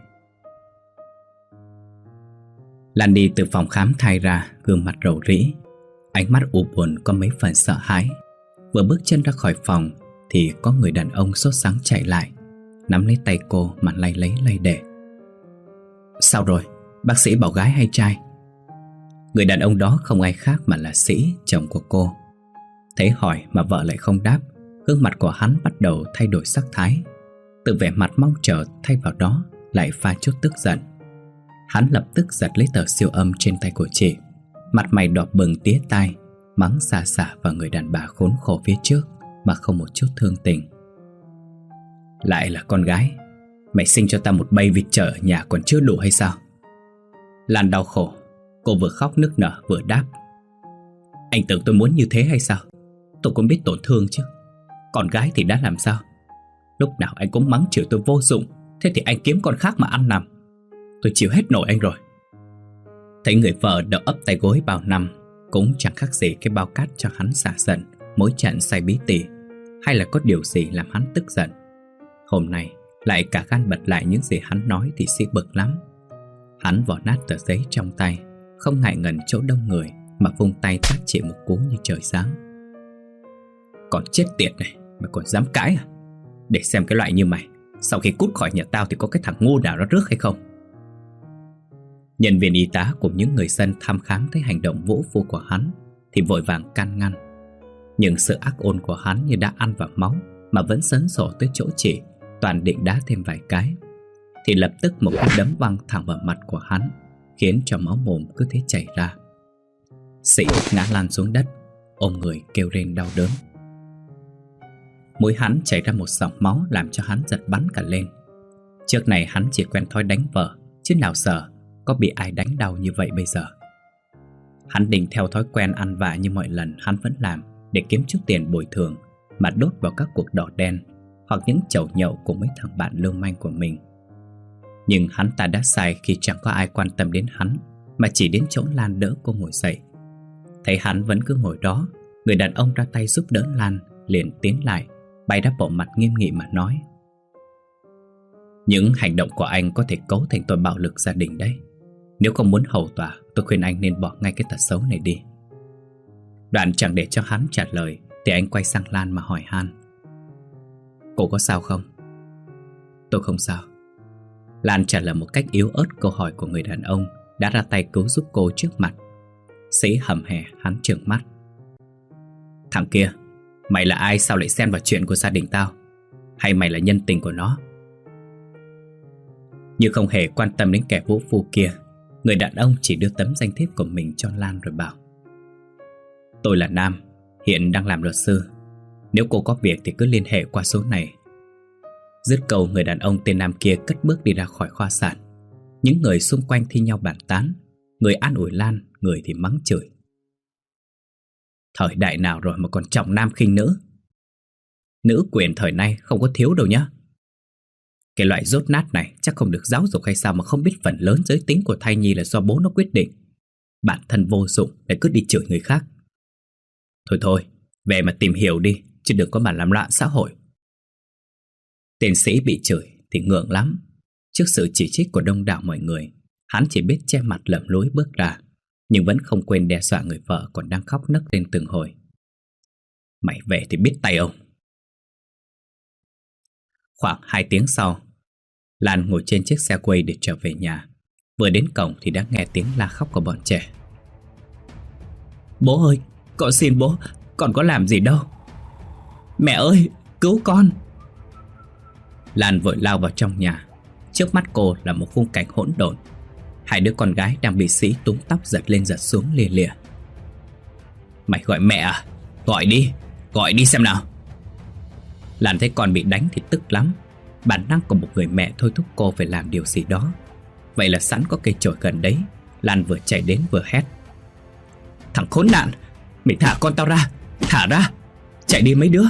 Lan đi từ phòng khám thai ra, gương mặt rầu rĩ, ánh mắt u buồn có mấy phần sợ hãi. Vừa bước chân ra khỏi phòng thì có người đàn ông sốt sắng chạy lại, nắm lấy tay cô mà lay lấy lay để. Sao rồi? Bác sĩ bảo gái hay trai? Người đàn ông đó không ai khác mà là Sĩ, chồng của cô. Thấy hỏi mà vợ lại không đáp, gương mặt của hắn bắt đầu thay đổi sắc thái. Từ vẻ mặt mong chờ thay vào đó lại pha chút tức giận. Hắn lập tức giật lấy tờ siêu âm trên tay của chị, mặt mày đỏ bừng tía tai, mắng xà xả vào người đàn bà khốn khổ phía trước mà không một chút thương tình. Lại là con gái, mày sinh cho ta một bầy vịt chợ ở nhà còn chưa đủ hay sao? Lan đau khổ, cô vừa khóc nức nở vừa đáp. Anh tưởng tôi muốn như thế hay sao? Tôi cũng biết tổn thương chứ. Con gái thì đã làm sao? Lúc nào anh cũng mắng chửi tôi vô dụng, thế thì anh kiếm con khác mà ăn nằm. Tôi chịu hết nổi anh rồi. Thấy người vợ đỡ ấp tay gối bao năm, cũng chẳng khác gì cái bao cát cho hắn xả giận mỗi trận say bí tỉ, hay là có điều gì làm hắn tức giận. Hôm nay lại cả gan bật lại những gì hắn nói thì Sĩ bực lắm. Hắn vò nát tờ giấy trong tay, không ngại ngần chỗ đông người mà vung tay tát chị một cú như trời giáng. Còn chết tiệt này, mày còn dám cãi à? Để xem cái loại như mày sau khi cút khỏi nhà tao thì có cái thằng ngu nào nó rước hay không. Nhân viên y tá cùng những người dân thăm khám thấy hành động vũ phu của hắn thì vội vàng can ngăn. Nhưng sự ác ôn của hắn như đã ăn vào máu mà vẫn sấn sổ tới chỗ chị, toàn định đá thêm vài cái, thì lập tức một cái đấm văng thẳng vào mặt của hắn, khiến cho máu mồm cứ thế chảy ra. Sĩ ngã lăn xuống đất, ôm người kêu rên đau đớn. Mũi hắn chảy ra một dòng máu làm cho hắn giật bắn cả lên. Trước này hắn chỉ quen thói đánh vợ, chứ nào sợ có bị ai đánh đau như vậy bây giờ. Hắn định theo thói quen ăn vạ như mọi lần hắn vẫn làm, để kiếm chút tiền bồi thường mà đốt vào các cuộc đỏ đen hoặc những chầu nhậu của mấy thằng bạn lưu manh của mình. Nhưng hắn ta đã sai khi chẳng có ai quan tâm đến hắn, mà chỉ đến chỗ Lan đỡ cô ngồi dậy. Thấy hắn vẫn cứ ngồi đó, người đàn ông ra tay giúp đỡ Lan, liền tiến lại, bày ra bộ mặt nghiêm nghị mà nói: những hành động của anh có thể cấu thành tội bạo lực gia đình đấy. Nếu không muốn hầu tòa, tôi khuyên anh nên bỏ ngay cái tật xấu này đi. Đoạn chẳng để cho hắn trả lời thì anh quay sang Lan mà hỏi han: cô có sao không? Tôi không sao. Lan trả lời một cách yếu ớt câu hỏi của người đàn ông đã ra tay cứu giúp cô trước mặt. Sĩ hầm hè hắn trừng mắt. Thằng kia, mày là ai sao lại xen vào chuyện của gia đình tao? Hay mày là nhân tình của nó? Như không hề quan tâm đến kẻ vũ phu kia, người đàn ông chỉ đưa tấm danh thiếp của mình cho Lan rồi bảo: Tôi là Nam, hiện đang làm luật sư. Nếu cô có việc thì cứ liên hệ qua số này. Dứt câu, người đàn ông tên Nam kia cất bước đi ra khỏi khoa sản. Những người xung quanh thi nhau bàn tán, người an ủi Lan, người thì mắng chửi. Thời đại nào rồi mà còn trọng nam khinh nữ? Nữ quyền thời nay không có thiếu đâu nhá. Cái loại dốt nát này chắc không được giáo dục hay sao mà không biết phần lớn giới tính của thai nhi là do bố nó quyết định. Bản thân vô dụng để cứ đi chửi người khác. Thôi, về mà tìm hiểu đi, chứ đừng có mà làm loạn xã hội. Tiến sĩ bị chửi thì ngượng lắm. Trước sự chỉ trích của đông đảo mọi người, hắn chỉ biết che mặt lẩm lũi bước ra, nhưng vẫn không quên đe dọa người vợ còn đang khóc nấc lên từng hồi. Mày về thì biết tay ông. Khoảng 2 tiếng sau, Lan ngồi trên chiếc xe quay để trở về nhà. Vừa đến cổng thì đã nghe tiếng la khóc của bọn trẻ. Bố ơi, con xin bố, con có làm gì đâu. Mẹ ơi, cứu con. Lan vội lao vào trong nhà. Trước mắt cô là một khung cảnh hỗn độn. 2 đứa con gái đang bị Sĩ túm tóc giật lên giật xuống lia lịa. Mày gọi mẹ à? Gọi đi xem nào. Lan thấy con bị đánh thì tức lắm. Bản năng của một người mẹ thôi thúc cô phải làm điều gì đó. Vậy là sẵn có cây chổi gần đấy, Lan vừa chạy đến vừa hét: Thằng khốn nạn, mày thả con tao ra, thả ra, chạy đi mấy đứa.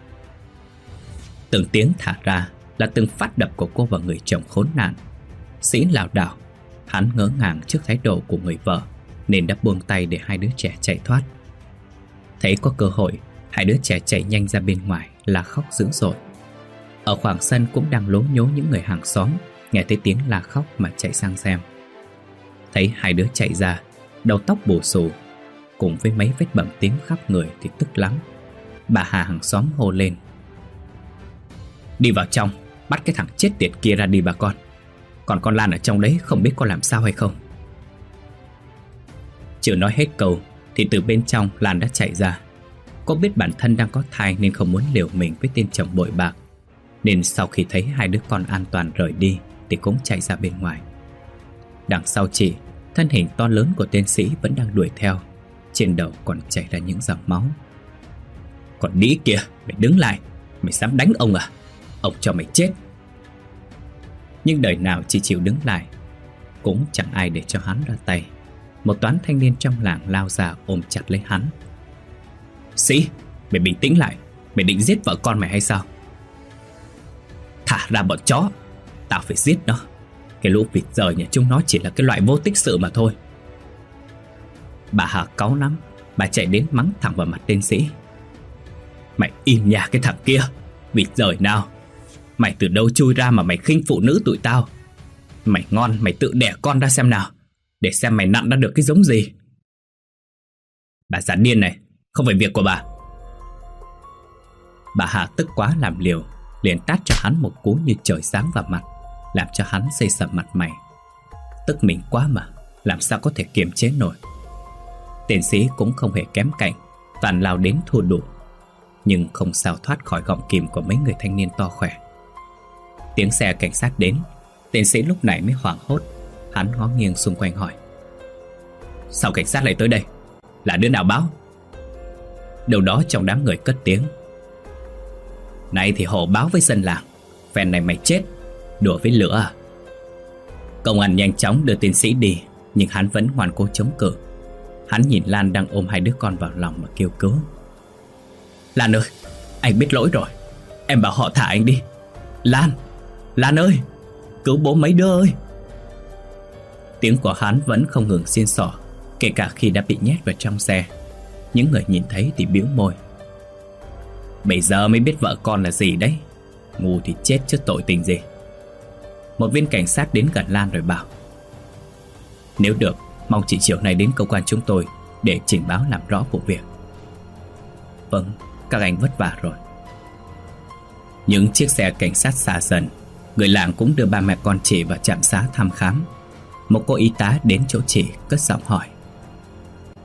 Từng tiếng thả ra là từng phát đập của cô vào người chồng khốn nạn. Sĩ lảo đảo, hắn ngỡ ngàng trước thái độ của người vợ nên đã buông tay để 2 đứa trẻ chạy thoát. Thấy có cơ hội, 2 đứa trẻ chạy nhanh ra bên ngoài là khóc dữ dội. Ở khoảng sân cũng đang lố nhố những người hàng xóm nghe thấy tiếng la khóc mà chạy sang xem. Thấy 2 đứa chạy ra, đầu tóc bù xù cùng với mấy vết bầm tím khắp người thì tức lắm. Bà Hà hàng xóm hô lên: Đi vào trong, bắt cái thằng chết tiệt kia ra đi bà con. Còn con Lan ở trong đấy không biết có làm sao hay không. Chưa nói hết câu thì từ bên trong Lan đã chạy ra. Cô biết bản thân đang có thai nên không muốn liều mình với tên chồng bội bạc, nên sau khi thấy 2 đứa con an toàn rời đi thì cũng chạy ra bên ngoài. Đằng sau chị, thân hình to lớn của tên Sĩ vẫn đang đuổi theo. Trên đầu còn chảy ra những dòng máu. Còn đĩ kìa, mày đứng lại. Mày dám đánh ông à? Ông cho mày chết. Nhưng đời nào chỉ chịu đứng lại, cũng chẳng ai để cho hắn ra tay. Một toán thanh niên trong làng lao ra ôm chặt lấy hắn. Sĩ, mày bình tĩnh lại. Mày định giết vợ con mày hay sao? Thả ra bọn chó. Tao phải giết nó. Cái lũ vịt rời nhà chúng nó chỉ là cái loại vô tích sự mà thôi. Bà Hà cáu lắm. Bà chạy đến mắng thẳng vào mặt tên Sĩ. Mày im nhà cái thằng kia, vịt rời nào. Mày từ đâu chui ra mà mày khinh phụ nữ tụi tao? Mày ngon, mày tự đẻ con ra xem nào, để xem mày nặn ra được cái giống gì. Bà già điên này, không phải việc của bà. Bà Hà tức quá làm liều, liền tát cho hắn một cú như trời giáng vào mặt, làm cho hắn xây sầm mặt mày. Tức mình quá mà, làm sao có thể kiềm chế nổi. Tên Sĩ cũng không hề kém cạnh, toàn lao đến thua đủ, nhưng không sao thoát khỏi gọng kìm của mấy người thanh niên to khỏe. Tiếng xe cảnh sát đến. Tên Sĩ lúc này mới hoảng hốt. Hắn ngó nghiêng xung quanh hỏi: Sao cảnh sát lại tới đây? Là đứa nào báo? Đâu đó trong đám người cất tiếng: Này thì họ báo với dân làng, phen này mày chết, đùa với lửa à? Công an nhanh chóng đưa tên Sĩ đi, nhưng hắn vẫn ngoan cố chống cự. Hắn nhìn Lan đang ôm 2 đứa con vào lòng mà kêu cứu. Lan ơi, anh biết lỗi rồi. Em bảo họ thả anh đi. Lan ơi, cứu bố mấy đứa ơi. Tiếng của hắn vẫn không ngừng xiên xỏ, kể cả khi đã bị nhét vào trong xe. Những người nhìn thấy thì bĩu môi. Bây giờ mới biết vợ con là gì đấy. Ngu thì chết chứ tội tình gì. Một viên cảnh sát đến gần Lan rồi bảo: Nếu được, mong chị chiều nay đến cơ quan chúng tôi để trình báo làm rõ vụ việc. Vâng, các anh vất vả rồi. Những chiếc xe cảnh sát xa dần. Người làng cũng đưa ba mẹ con chị vào trạm xá thăm khám. Một cô y tá đến chỗ chị cất giọng hỏi: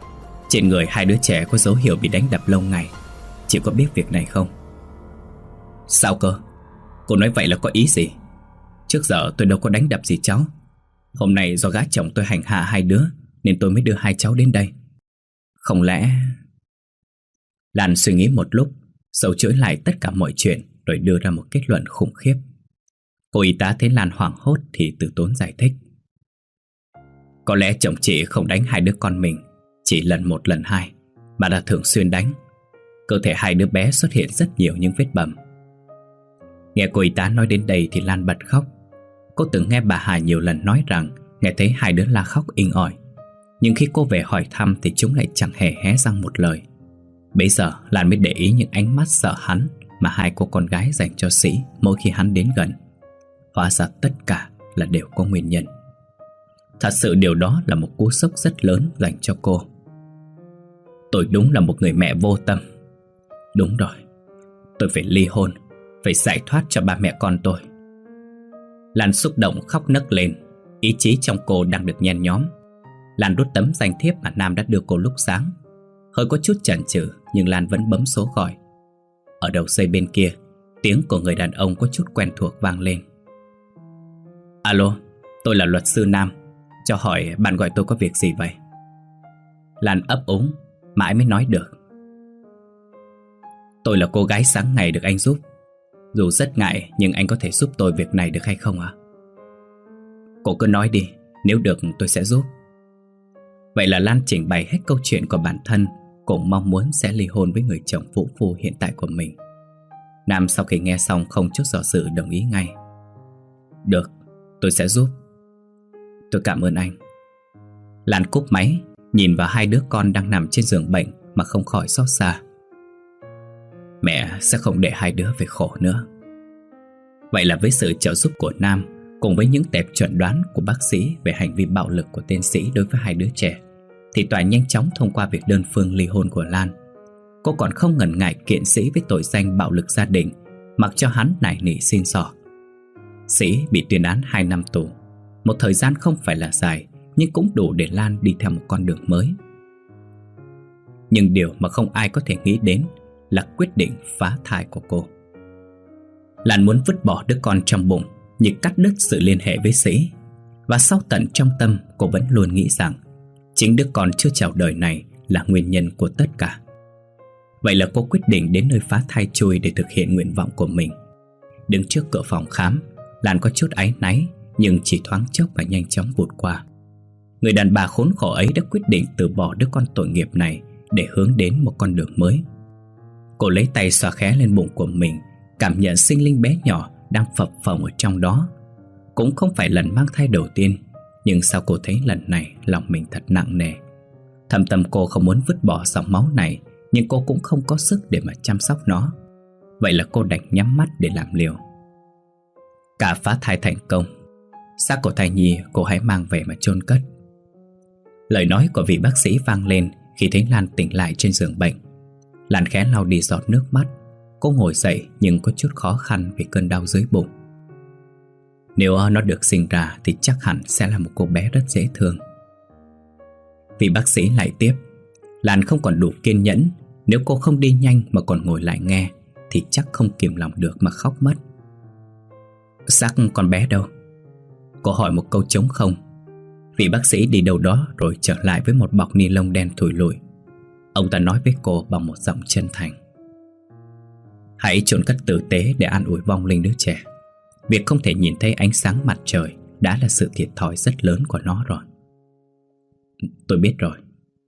Trên người hai đứa trẻ có dấu hiệu bị đánh đập lâu ngày. Chị có biết việc này không? Sao cơ? Cô nói vậy là có ý gì? Trước giờ tôi đâu có đánh đập gì cháu. Hôm nay do gã chồng tôi hành hạ hai đứa nên tôi mới đưa hai cháu đến đây. Không lẽ... Lan suy nghĩ một lúc, rồi chửi lại tất cả mọi chuyện, rồi đưa ra một kết luận khủng khiếp. Cô y tá thấy Lan hoảng hốt thì từ tốn giải thích. Có lẽ chồng chị không đánh hai đứa con mình chỉ lần một lần hai, mà đã thường xuyên đánh. Cơ thể hai đứa bé xuất hiện rất nhiều những vết bầm. Nghe cô y tá nói đến đây thì Lan bật khóc. Cô từng nghe bà Hà nhiều lần nói rằng nghe thấy hai đứa la khóc inh ỏi, nhưng khi cô về hỏi thăm thì chúng lại chẳng hề hé răng một lời. Bấy giờ Lan mới để ý những ánh mắt sợ hắn mà hai cô con gái dành cho Sĩ mỗi khi hắn đến gần. Hóa ra tất cả là đều có nguyên nhân. Thật sự điều đó là một cú sốc rất lớn dành cho cô. Tôi đúng là một người mẹ vô tâm. Đúng rồi, tôi phải ly hôn, phải giải thoát cho ba mẹ con tôi. Lan xúc động khóc nấc lên. Ý chí trong cô đang được nhen nhóm. Lan rút tấm danh thiếp mà Nam đã đưa cô lúc sáng. Hơi có chút chần chừ, nhưng Lan vẫn bấm số gọi. Ở đầu dây bên kia, tiếng của người đàn ông có chút quen thuộc vang lên. Alo, tôi là luật sư Nam. Cho hỏi bạn gọi tôi có việc gì vậy? Lan ấp úng, mãi mới nói được. Tôi là cô gái sáng ngày được anh giúp. Dù rất ngại, nhưng anh có thể giúp tôi việc này được hay không ạ? Cô cứ nói đi, nếu được tôi sẽ giúp. Vậy là Lan trình bày hết câu chuyện của bản thân, cũng mong muốn sẽ ly hôn với người chồng vũ phu hiện tại của mình. Nam sau khi nghe xong không chút do dự đồng ý ngay. Được, tôi sẽ giúp. Tôi cảm ơn anh. Lan cúp máy, nhìn vào hai đứa con đang nằm trên giường bệnh mà không khỏi xót xa. Mẹ sẽ không để hai đứa phải khổ nữa. Vậy là với sự trợ giúp của Nam, cùng với những tệp chẩn đoán của bác sĩ về hành vi bạo lực của tên Sĩ đối với hai đứa trẻ, thì tòa nhanh chóng thông qua việc đơn phương ly hôn của Lan. Cô còn không ngần ngại kiện Sĩ với tội danh bạo lực gia đình, mặc cho hắn nài nỉ xin xỏ. Sĩ bị tuyên án 2 năm tù. Một thời gian không phải là dài, nhưng cũng đủ để Lan đi theo một con đường mới. Nhưng điều mà không ai có thể nghĩ đến là quyết định phá thai của cô. Lan muốn vứt bỏ đứa con trong bụng, như cắt đứt sự liên hệ với Sĩ. Và sâu tận trong tâm, cô vẫn luôn nghĩ rằng chính đứa con chưa chào đời này là nguyên nhân của tất cả. Vậy là cô quyết định đến nơi phá thai chui để thực hiện nguyện vọng của mình. Đứng trước cửa phòng khám, Lan có chút áy náy, nhưng chỉ thoáng chốc và nhanh chóng vụt qua. Người đàn bà khốn khổ ấy đã quyết định từ bỏ đứa con tội nghiệp này để hướng đến một con đường mới. Cô lấy tay xoa khẽ lên bụng của mình, cảm nhận sinh linh bé nhỏ đang phập phồng ở trong đó. Cũng không phải lần mang thai đầu tiên, nhưng sao cô thấy lần này lòng mình thật nặng nề. Thầm tâm cô không muốn vứt bỏ dòng máu này, nhưng cô cũng không có sức để mà chăm sóc nó. Vậy là cô đành nhắm mắt để làm liều. Cả phá thai thành công. Xác của thai nhi cô hãy mang về mà chôn cất. Lời nói của vị bác sĩ vang lên khi thấy Lan tỉnh lại trên giường bệnh. Lan khẽ lau đi giọt nước mắt. Cô ngồi dậy nhưng có chút khó khăn vì cơn đau dưới bụng. Nếu nó được sinh ra thì chắc hẳn sẽ là một cô bé rất dễ thương. Vị bác sĩ lại tiếp. Lan không còn đủ kiên nhẫn. Nếu cô không đi nhanh mà còn ngồi lại nghe thì chắc không kìm lòng được mà khóc mất. Xác con bé đâu? Cô hỏi một câu trống không. Vị bác sĩ đi đâu đó rồi trở lại với một bọc ni lông đen thủi lủi. Ông ta nói với cô bằng một giọng chân thành. Hãy chôn cất tử tế để an ủi vong linh đứa trẻ. Việc không thể nhìn thấy ánh sáng mặt trời đã là sự thiệt thòi rất lớn của nó rồi. Tôi biết rồi.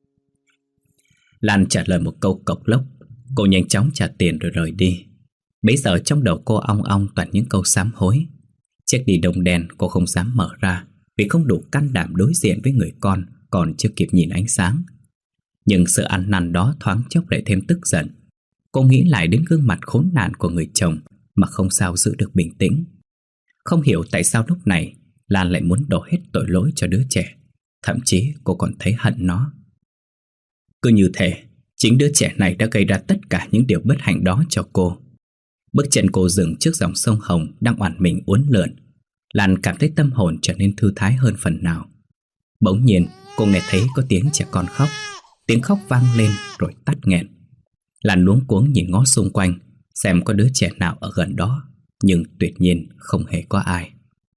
Lan trả lời một câu cộc lốc. Cô nhanh chóng trả tiền rồi rời đi. Bấy giờ trong đầu cô ong ong toàn những câu sám hối. Chiếc đi đông đen cô không dám mở ra vì không đủ can đảm đối diện với người con còn chưa kịp nhìn ánh sáng. Nhưng sự ăn năn đó thoáng chốc lại thêm tức giận. Cô nghĩ lại đến gương mặt khốn nạn của người chồng mà không sao giữ được bình tĩnh. Không hiểu tại sao lúc này Lan lại muốn đổ hết tội lỗi cho đứa trẻ. Thậm chí cô còn thấy hận nó. Cứ như thế, chính đứa trẻ này đã gây ra tất cả những điều bất hạnh đó cho cô. Bước chân cô dừng trước dòng sông Hồng đang oằn mình uốn lượn. Lan cảm thấy tâm hồn trở nên thư thái hơn phần nào. Bỗng nhiên cô nghe thấy có tiếng trẻ con khóc. Tiếng khóc vang lên rồi tắt nghẹn. Lan luống cuống nhìn ngó xung quanh xem có đứa trẻ nào ở gần đó, nhưng tuyệt nhiên không hề có ai.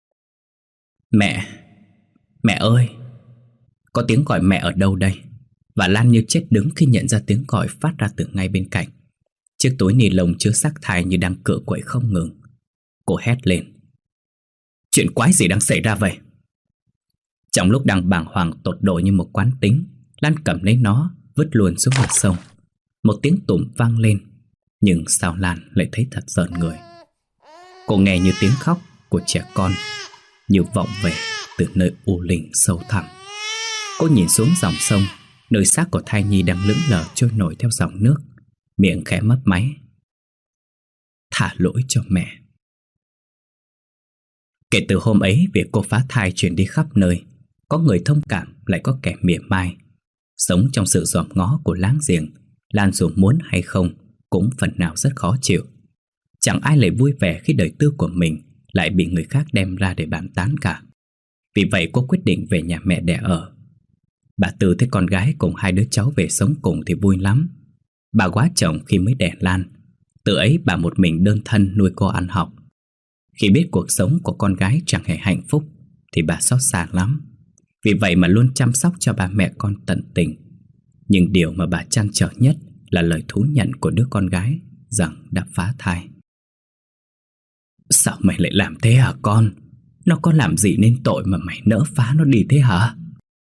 Mẹ ơi! Có tiếng gọi mẹ ở đâu đây? Và Lan như chết đứng khi nhận ra tiếng gọi phát ra từ ngay bên cạnh. Chiếc túi ni lông chứa xác thai như đang cựa quậy không ngừng. Cô hét lên: chuyện quái gì đang xảy ra vậy? Trong lúc đang bàng hoàng tột độ như một quán tính, Lan cầm lấy nó, vứt luôn xuống mặt sông. Một tiếng tủm vang lên, nhưng sao Lan lại thấy thật rợn người. Cô nghe như tiếng khóc của trẻ con, như vọng về từ nơi u linh sâu thẳm. Cô nhìn xuống dòng sông, nơi xác của thai nhi đang lững lờ trôi nổi theo dòng nước, miệng khẽ mấp máy: thả lỗi cho mẹ. Kể từ hôm ấy, việc cô phá thai truyền đi khắp nơi. Có người thông cảm, lại có kẻ mỉa mai. Sống trong sự dòm ngó của láng giềng, Lan dù muốn hay không cũng phần nào rất khó chịu. Chẳng ai lại vui vẻ khi đời tư của mình lại bị người khác đem ra để bàn tán cả. Vì vậy cô quyết định về nhà mẹ đẻ ở. Bà Tư thấy con gái cùng hai đứa cháu về sống cùng thì vui lắm. Bà quá chồng khi mới đẻ Lan. Từ ấy bà một mình đơn thân nuôi cô ăn học. Khi biết cuộc sống của con gái chẳng hề hạnh phúc thì bà xót xa lắm. Vì vậy mà luôn chăm sóc cho ba mẹ con tận tình. Nhưng điều mà bà trăn trở nhất là lời thú nhận của đứa con gái rằng đã phá thai. Sao mày lại làm thế hả con? Nó có làm gì nên tội mà mày nỡ phá nó đi thế hả?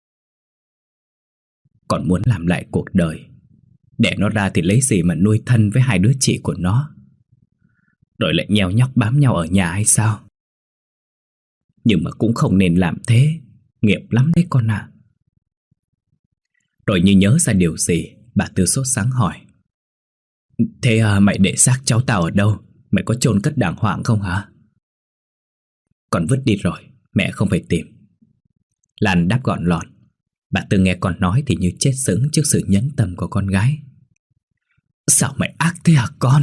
Con muốn làm lại cuộc đời. Đẻ nó ra thì lấy gì mà nuôi thân với hai đứa chị của nó, rồi lại nheo nhóc bám nhau ở nhà hay sao? Nhưng mà cũng không nên làm thế, nghiệp lắm đấy con ạ. Rồi như nhớ ra điều gì, bà Tư sốt sắng hỏi: thế mày để xác cháu tao ở đâu? Mày có chôn cất đàng hoàng không hả? Con vứt đi rồi, mẹ không phải tìm. Lan đáp gọn lọt. Bà Tư nghe con nói thì như chết sững trước sự nhẫn tâm của con gái. Sao mày ác thế hả con?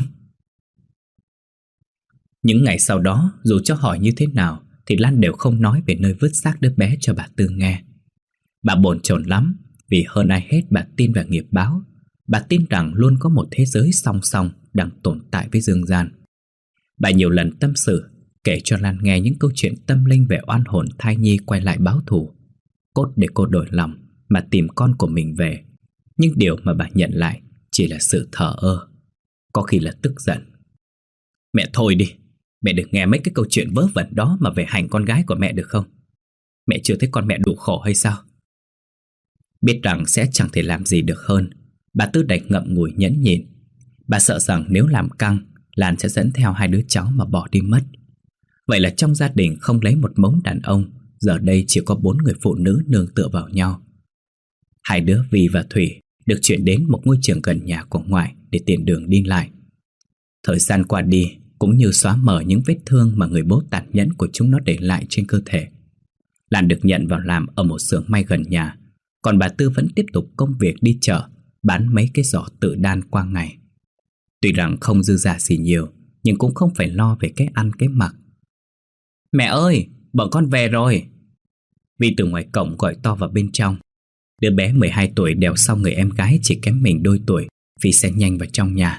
Những ngày sau đó, dù cho hỏi như thế nào thì Lan đều không nói về nơi vứt xác đứa bé cho bà Tư nghe. Bà bồn chồn lắm, vì hơn ai hết bà tin vào nghiệp báo. Bà tin rằng luôn có một thế giới song song đang tồn tại với dương gian. Bà nhiều lần tâm sự, kể cho Lan nghe những câu chuyện tâm linh về oan hồn thai nhi quay lại báo thù, cốt để cô đổi lòng mà tìm con của mình về. Nhưng điều mà bà nhận lại chỉ là sự thờ ơ, có khi là tức giận. Mẹ thôi đi, mẹ đừng nghe mấy cái câu chuyện vớ vẩn đó mà về hành con gái của mẹ được không? Mẹ chưa thấy con mẹ đủ khổ hay sao? Biết rằng sẽ chẳng thể làm gì được hơn, bà Tư đành ngậm ngùi nhẫn nhịn. Bà sợ rằng nếu làm căng, Lan sẽ dẫn theo hai đứa cháu mà bỏ đi mất. Vậy là trong gia đình không lấy một mống đàn ông, giờ đây chỉ có 4 người phụ nữ nương tựa vào nhau. Hai đứa Vi và Thủy được chuyển đến một ngôi trường gần nhà của ngoại để tiện đường đi lại. Thời gian qua đi cũng như xóa mở những vết thương mà người bố tàn nhẫn của chúng nó để lại trên cơ thể. Lan được nhận vào làm ở một xưởng may gần nhà, còn bà Tư vẫn tiếp tục công việc đi chợ, bán mấy cái giỏ tự đan qua ngày. Tuy rằng không dư giả gì nhiều, nhưng cũng không phải lo về cái ăn cái mặc. Mẹ ơi, bọn con về rồi. Vi từ ngoài cổng gọi to vào bên trong. Đứa bé 12 tuổi đèo sau người em gái chỉ kém mình đôi tuổi, Vi sẽ nhanh vào trong nhà.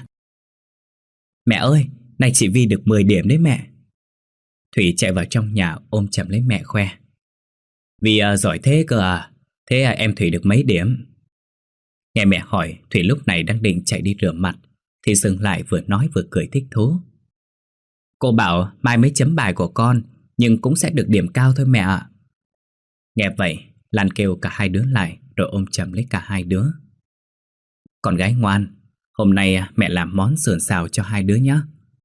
Mẹ ơi, nay chị Vi được 10 điểm đấy mẹ. Thủy chạy vào trong nhà ôm chầm lấy mẹ khoe. Vi giỏi thế cơ à? Thế em Thủy được mấy điểm? Nghe mẹ hỏi, Thủy lúc này đang định chạy đi rửa mặt thì dừng lại, vừa nói vừa cười thích thú. Cô bảo mai mới chấm bài của con, nhưng cũng sẽ được điểm cao thôi mẹ ạ. Nghe vậy, Lan kêu cả hai đứa lại rồi ôm chầm lấy cả hai đứa. Con gái ngoan, hôm nay mẹ làm món sườn xào cho hai đứa nhé.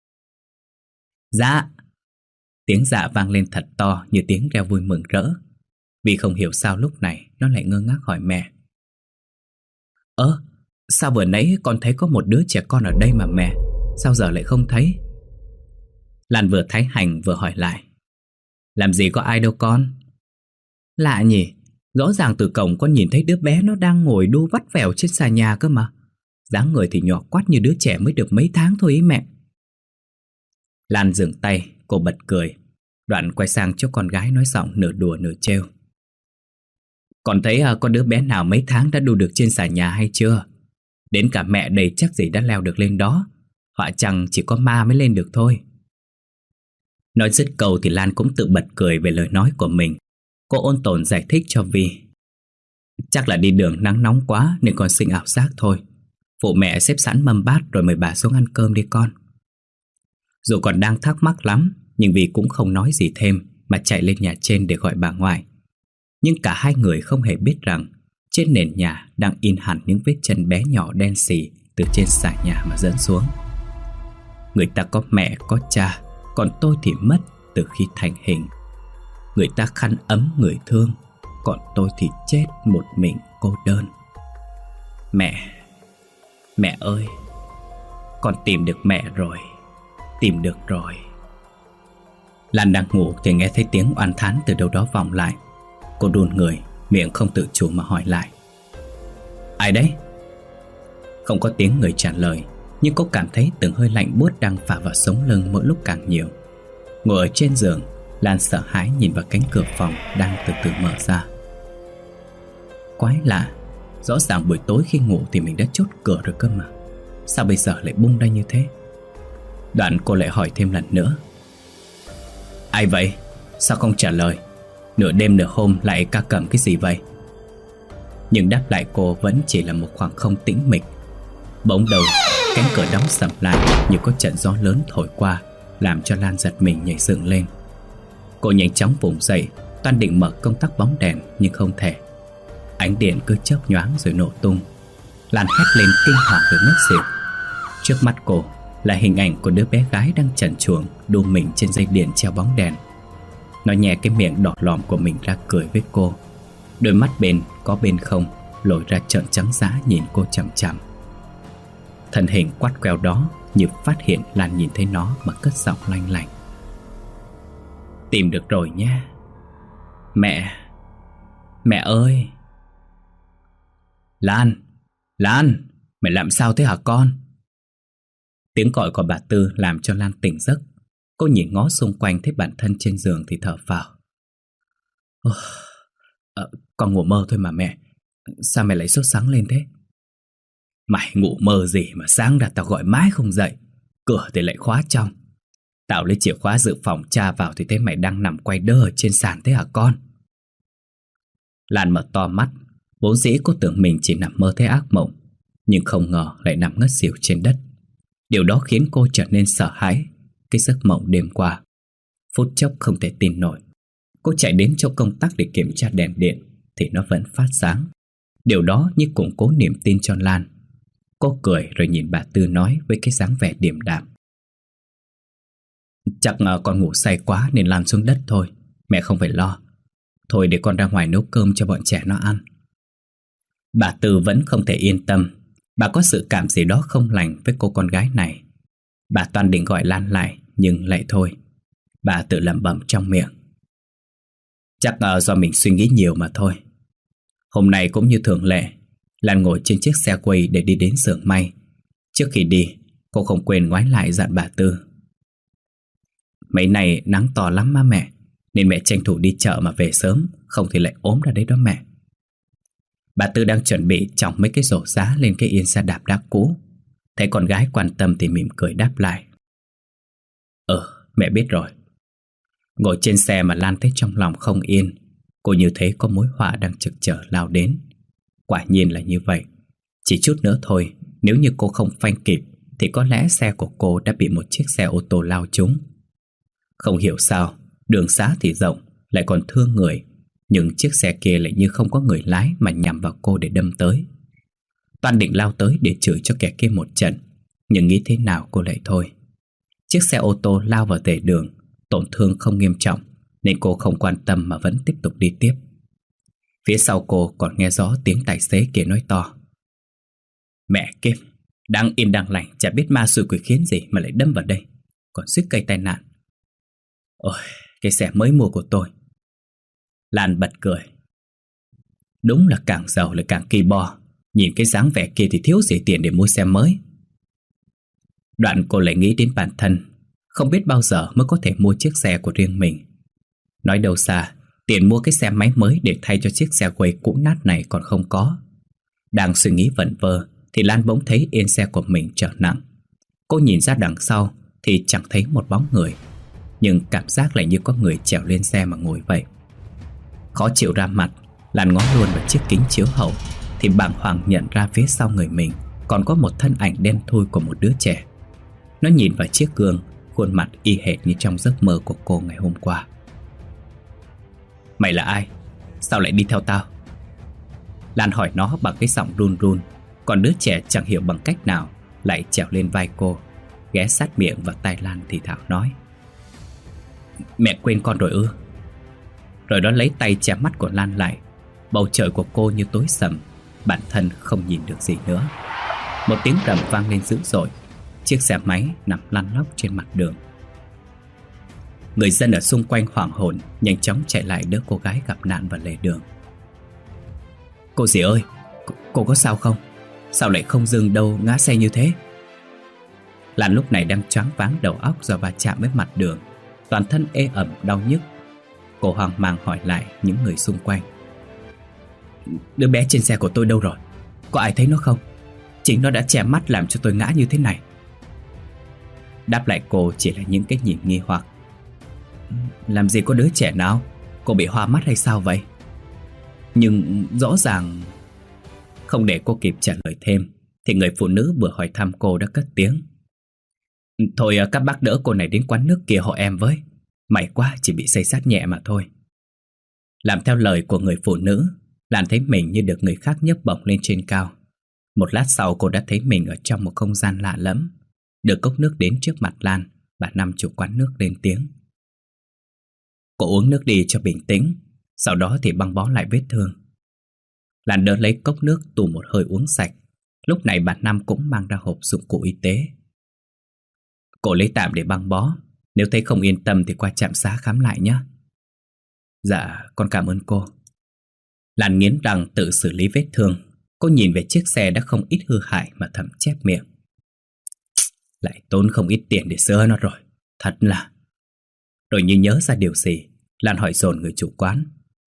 Dạ. Tiếng dạ vang lên thật to như tiếng reo vui mừng rỡ. Vì không hiểu sao lúc này nó lại ngơ ngác hỏi mẹ. Sao vừa nãy con thấy có một đứa trẻ con ở đây mà mẹ? Sao giờ lại không thấy? Lan vừa thái hành vừa hỏi lại. Làm gì có ai đâu con. Lạ nhỉ, rõ ràng từ cổng con nhìn thấy đứa bé nó đang ngồi đu vắt vẻo trên xà nhà cơ mà. Dáng người thì nhỏ quắt như đứa trẻ mới được mấy tháng thôi ý mẹ. Lan dừng tay, cô bật cười. Đoạn quay sang cho con gái nói giọng nửa đùa nửa trêu. Còn thấy có đứa bé nào mấy tháng đã đu được trên xà nhà hay chưa? Đến cả mẹ đây chắc gì đã leo được lên đó. Họa chăng chỉ có ma mới lên được thôi. Nói dứt câu thì Lan cũng tự bật cười về lời nói của mình. Cô ôn tồn giải thích cho Vi. Chắc là đi đường nắng nóng quá nên con sinh ảo giác thôi. Phụ mẹ xếp sẵn mâm bát rồi mời bà xuống ăn cơm đi con. Dù còn đang thắc mắc lắm, nhưng Vi cũng không nói gì thêm mà chạy lên nhà trên để gọi bà ngoại. Nhưng cả hai người không hề biết rằng trên nền nhà đang in hẳn những vết chân bé nhỏ đen xì từ trên xà nhà mà dẫn xuống. Người ta có mẹ có cha, còn tôi thì mất từ khi thành hình. Người ta khăn ấm người thương, còn tôi thì chết một mình cô đơn. Mẹ ơi, con tìm được mẹ rồi, tìm được rồi. Lan đang ngủ thì nghe thấy tiếng oán thán từ đâu đó vọng lại. Cô đùn người, miệng không tự chủ mà hỏi lại. Ai đấy? Không có tiếng người trả lời, nhưng cô cảm thấy từng hơi lạnh buốt đang phả vào sống lưng mỗi lúc càng nhiều. Ngồi ở trên giường, Lan sợ hãi nhìn vào cánh cửa phòng đang từ từ mở ra. Quái lạ, rõ ràng buổi tối khi ngủ thì mình đã chốt cửa rồi cơ mà. Sao bây giờ lại bung ra như thế? Đoạn cô lại hỏi thêm lần nữa. Ai vậy? Sao không trả lời? Nửa đêm nửa hôm lại ca cẩm cái gì vậy? Nhưng đáp lại cô vẫn chỉ là một khoảng không tĩnh mịch. Bỗng đầu cánh cửa đóng sầm lại như có trận gió lớn thổi qua, làm cho Lan giật mình nhảy dựng lên. Cô nhanh chóng vùng dậy, toan định mở công tắc bóng đèn nhưng không thể. Ánh điện cứ chớp nhoáng rồi nổ tung. Lan hét lên kinh hoàng rồi ngất xỉu. Trước mắt cô là hình ảnh của đứa bé gái đang trần truồng đu mình trên dây điện treo bóng đèn. Nó nhẹ cái miệng đỏ lòm của mình ra cười với cô. Đôi mắt bên có bên không lồi ra trợn trắng dã nhìn cô chằm chằm. Thân hình quắt queo đó như phát hiện Lan nhìn thấy nó mà cất giọng lanh lảnh. Tìm được rồi nha. Mẹ ơi. Lan, mày làm sao thế hả con? Tiếng gọi của bà Tư làm cho Lan tỉnh giấc. Cô nhìn ngó xung quanh thấy bản thân trên giường thì thở phào. Con ngủ mơ thôi mà mẹ. Sao mẹ lại sốt sắng lên thế? Mày ngủ mơ gì mà sáng ra tao gọi mãi không dậy. Cửa thì lại khóa trong. Tao lấy chìa khóa dự phòng tra vào thì thấy mày đang nằm quay đơ ở trên sàn thế hả con? Lan mở to mắt. Vốn dĩ cô tưởng mình chỉ nằm mơ thấy ác mộng, nhưng không ngờ lại nằm ngất xỉu trên đất. Điều đó khiến cô trở nên sợ hãi. Cái giấc mộng đêm qua, phút chốc không thể tin nổi. Cô chạy đến chỗ công tắc để kiểm tra đèn điện thì nó vẫn phát sáng. Điều đó như củng cố niềm tin cho Lan. Cô cười rồi nhìn bà Tư nói với cái dáng vẻ điềm đạm. Chắc con ngủ say quá nên lăn xuống đất thôi. Mẹ không phải lo. Thôi để con ra ngoài nấu cơm cho bọn trẻ nó ăn. Bà Tư vẫn không thể yên tâm. Bà có sự cảm gì đó không lành với cô con gái này. Bà toan định gọi Lan lại nhưng lại thôi. Bà tự lẩm bẩm trong miệng. Chắc do mình suy nghĩ nhiều mà thôi. Hôm nay cũng như thường lệ, Lan ngồi trên chiếc xe quay để đi đến xưởng may. Trước khi đi, cô không quên ngoái lại dặn bà Tư. Mấy này nắng to lắm má mẹ, nên mẹ tranh thủ đi chợ mà về sớm, không thì lại ốm ra đấy đó mẹ. Bà Tư đang chuẩn bị chỏng mấy cái rổ giá lên cái yên xe đạp đã cũ. Thấy con gái quan tâm thì mỉm cười đáp lại. Mẹ biết rồi. Ngồi trên xe mà Lan thấy trong lòng không yên. Cô như thấy có mối họa đang trực trở lao đến. Quả nhiên là như vậy. Chỉ chút nữa thôi, nếu như cô không phanh kịp thì có lẽ xe của cô đã bị một chiếc xe ô tô lao trúng. Không hiểu sao, đường xá thì rộng, lại còn thương người, nhưng chiếc xe kia lại như không có người lái mà nhằm vào cô để đâm tới. Toan định lao tới để chửi cho kẻ kia một trận, nhưng nghĩ thế nào cô lại thôi. Chiếc xe ô tô lao vào lề đường, tổn thương không nghiêm trọng, nên cô không quan tâm mà vẫn tiếp tục đi tiếp. Phía sau cô còn nghe rõ tiếng tài xế kia nói to. Mẹ kiếp, đang yên đang lành, chả biết ma xui quỷ khiến gì mà lại đâm vào đây, còn suýt gây tai nạn. Ôi, cái xe mới mua của tôi. Lan bật cười. Đúng là càng giàu lại càng kỳ bo. Nhìn cái dáng vẻ kia thì thiếu gì tiền để mua xe mới. Đoạn cô lại nghĩ đến bản thân, không biết bao giờ mới có thể mua chiếc xe của riêng mình. Nói đâu xa, Tiền mua cái xe máy mới để thay cho chiếc xe quay cũ nát này còn không có. Đang suy nghĩ vẩn vơ thì Lan bỗng thấy yên xe của mình trở nặng. Cô nhìn ra đằng sau thì chẳng thấy một bóng người, nhưng cảm giác lại như có người trèo lên xe mà ngồi vậy. Khó chịu ra mặt, Lan ngó luôn vào chiếc kính chiếu hậu thì bàng hoàng nhận ra phía sau người mình còn có một thân ảnh đen thui của một đứa trẻ. Nó nhìn vào chiếc gương, khuôn mặt y hệt như trong giấc mơ của cô ngày hôm qua. Mày là ai? Sao lại đi theo tao? Lan hỏi nó bằng cái giọng run run. Còn đứa trẻ chẳng hiểu bằng cách nào lại trèo lên vai cô, ghé sát miệng vào tai Lan thì thào nói: Mẹ quên con rồi ư? Rồi đó lấy tay che mắt của Lan lại. Bầu trời của cô như tối sầm, bản thân không nhìn được gì nữa. Một tiếng rầm vang lên dữ dội. Chiếc xe máy nằm lăn lóc trên mặt đường. Người dân ở xung quanh hoảng hồn, nhanh chóng chạy lại đỡ cô gái gặp nạn vào lề đường. Cô dì ơi, cô có sao không? Sao lại không dừng đâu ngã xe như thế? Lan lúc này đang choáng váng đầu óc do va chạm với mặt đường, toàn thân ê ẩm đau nhức. Cô hoang mang hỏi lại những người xung quanh: Đứa bé trên xe của tôi đâu rồi? Có ai thấy nó không? Chính nó đã che mắt làm cho tôi ngã như thế này. Đáp lại cô chỉ là những cái nhìn nghi hoặc. Làm gì có đứa trẻ nào? Cô bị hoa mắt hay sao vậy? Nhưng rõ ràng... Không để cô kịp trả lời thêm thì người phụ nữ vừa hỏi thăm cô đã cất tiếng: Thôi các bác đỡ cô này đến quán nước kia hộ em với. May quá chỉ bị xây xát nhẹ mà thôi. Làm theo lời của người phụ nữ, Lan thấy mình như được người khác nhấc bổng lên trên cao. Một lát sau cô đã thấy mình ở trong một không gian lạ lẫm. Đưa cốc nước đến trước mặt Lan, bà Năm chủ quán nước lên tiếng: Cô uống nước đi cho bình tĩnh, sau đó thì băng bó lại vết thương. Lan đỡ lấy cốc nước tù một hơi uống sạch. Lúc này bà Năm cũng mang ra hộp dụng cụ y tế. Cô lấy tạm để băng bó, nếu thấy không yên tâm thì qua trạm xá khám lại nhé. Dạ, con cảm ơn cô. Lan nghiến răng tự xử lý vết thương. Cô nhìn về chiếc xe đã không ít hư hại mà thầm chép miệng: Lại tốn không ít tiền để sửa nó rồi, thật là... Rồi như nhớ ra điều gì, Lan hỏi dồn người chủ quán: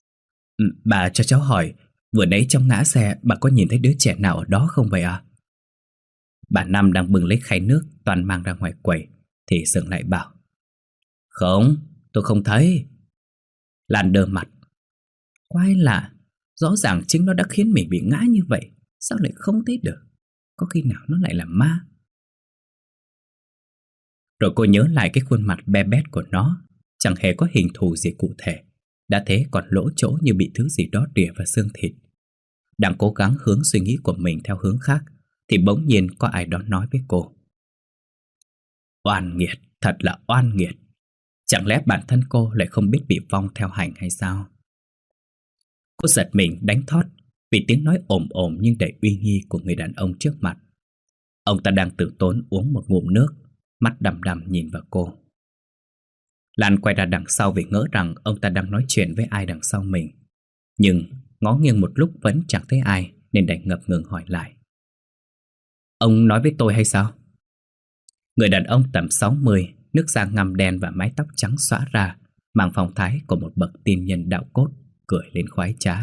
Bà cho cháu hỏi, vừa nãy trong ngã xe bà có nhìn thấy đứa trẻ nào ở đó không vậy à? Bà Năm đang bưng lấy khay nước toàn mang ra ngoài quầy thì dừng lại bảo: Không, tôi không thấy. Lan đơ mặt: Quái lạ, rõ ràng chính nó đã khiến mình bị ngã như vậy, sao lại không thấy được? Có khi nào nó lại là ma? Rồi cô nhớ lại cái khuôn mặt be bét của nó, chẳng hề có hình thù gì cụ thể, đã thế còn lỗ chỗ như bị thứ gì đó đỉa vào xương thịt. Đang cố gắng hướng suy nghĩ của mình theo hướng khác thì bỗng nhiên có ai đó nói với cô: Oan nghiệt, thật là oan nghiệt. Chẳng lẽ bản thân cô lại không biết bị vong theo hành hay sao? Cô giật mình đánh thót vì tiếng nói ồm ồm nhưng đầy uy nghi của người đàn ông trước mặt. Ông ta đang tự tốn uống một ngụm nước, mắt đăm đăm nhìn vào cô. Lan quay ra đằng sau vì ngỡ rằng ông ta đang nói chuyện với ai đằng sau mình. Nhưng ngó nghiêng một lúc vẫn chẳng thấy ai nên đành ngập ngừng hỏi lại: Ông nói với tôi hay sao? Người đàn ông tầm 60, nước da ngăm đen và mái tóc trắng xõa ra, mang phong thái của một bậc tiên nhân đạo cốt, cười lên khoái trá: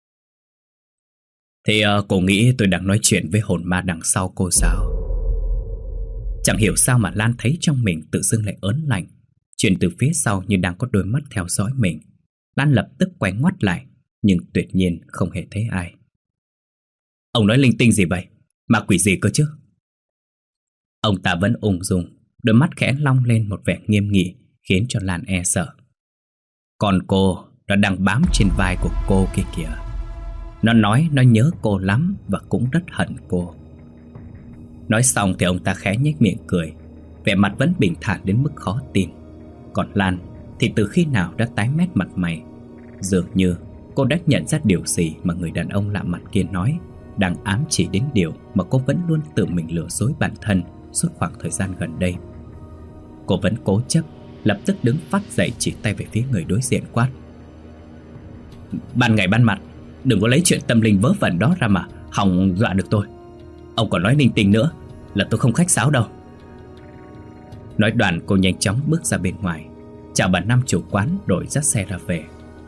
Thì cô nghĩ tôi đang nói chuyện với hồn ma đằng sau cô sao? Chẳng hiểu sao mà Lan thấy trong mình tự dưng lại ớn lạnh. Chuyện từ phía sau như đang có đôi mắt theo dõi mình. Lan lập tức quay ngoắt lại, nhưng tuyệt nhiên không hề thấy ai. Ông nói linh tinh gì vậy? Ma quỷ gì cơ chứ? Ông ta vẫn ung dung, đôi mắt khẽ long lên một vẻ nghiêm nghị, khiến cho Lan e sợ. Còn cô, nó đang bám trên vai của cô kia kìa. Nó nói nó nhớ cô lắm và cũng rất hận cô. Nói xong thì ông ta khẽ nhếch miệng cười, vẻ mặt vẫn bình thản đến mức khó tin. Còn Lan thì từ khi nào đã tái mét mặt mày. Dường như cô đã nhận ra điều gì mà người đàn ông lạ mặt kia nói, đang ám chỉ đến điều mà cô vẫn luôn tự mình lừa dối bản thân suốt khoảng thời gian gần đây. Cô vẫn cố chấp, lập tức đứng phát dậy chỉ tay về phía người đối diện quát: Ban ngày ban mặt, đừng có lấy chuyện tâm linh vớ vẩn đó ra mà hòng dọa được tôi. Ông còn nói linh tinh nữa là tôi không khách sáo đâu. Nói đoạn cô nhanh chóng bước ra bên ngoài, chào bà Năm chủ quán rồi dắt xe ra về.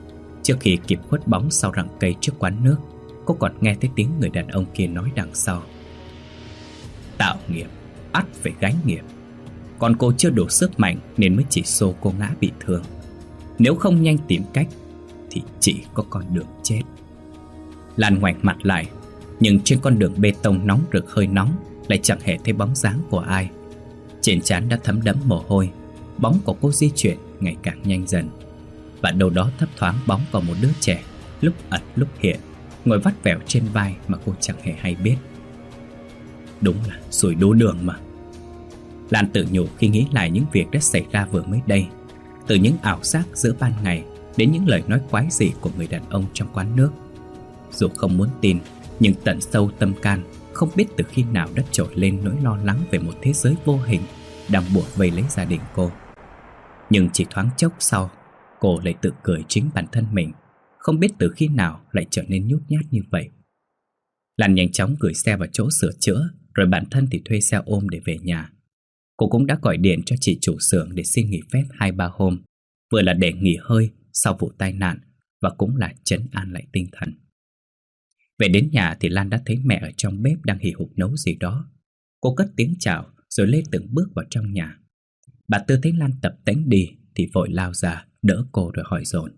Trước khi kịp khuất bóng sau rặng cây trước quán nước, cô còn nghe thấy tiếng người đàn ông kia nói đằng sau: tạo nghiệp, ắt phải gánh nghiệp. Còn cô chưa đủ sức mạnh nên mới chỉ xô cô ngã bị thương. Nếu không nhanh tìm cách thì chỉ có con đường chết. Lan ngoảnh mặt lại, nhưng trên con đường bê tông nóng rực hơi nóng lại chẳng hề thấy bóng dáng của ai. Trên trán đã thấm đẫm mồ hôi. Bóng của cô di chuyển ngày càng nhanh dần, và đâu đó thấp thoáng bóng vào một đứa trẻ, lúc ẩn lúc hiện, ngồi vắt vẻo trên vai mà cô chẳng hề hay biết. Đúng là xui đố đường mà. Lan tự nhủ khi nghĩ lại những việc đã xảy ra vừa mới đây, từ những ảo giác giữa ban ngày đến những lời nói quái dị của người đàn ông trong quán nước. Dù không muốn tin, nhưng tận sâu tâm can, không biết từ khi nào đã trỗi lên nỗi lo lắng về một thế giới vô hình đang buộc vây lấy gia đình cô. Nhưng chỉ thoáng chốc sau, cô lại tự cười chính bản thân mình, không biết từ khi nào lại trở nên nhút nhát như vậy. Lan nhanh chóng gửi xe vào chỗ sửa chữa, rồi bản thân thì thuê xe ôm để về nhà. Cô cũng đã gọi điện cho chị chủ xưởng để xin nghỉ phép 2-3 hôm, vừa là để nghỉ hơi sau vụ tai nạn và cũng là trấn an lại tinh thần. Về đến nhà thì Lan đã thấy mẹ ở trong bếp đang hì hục nấu gì đó. Cô cất tiếng chào rồi lê từng bước vào trong nhà. Bà Tư thấy Lan tập tễnh đi thì vội lao ra đỡ cô rồi hỏi dồn: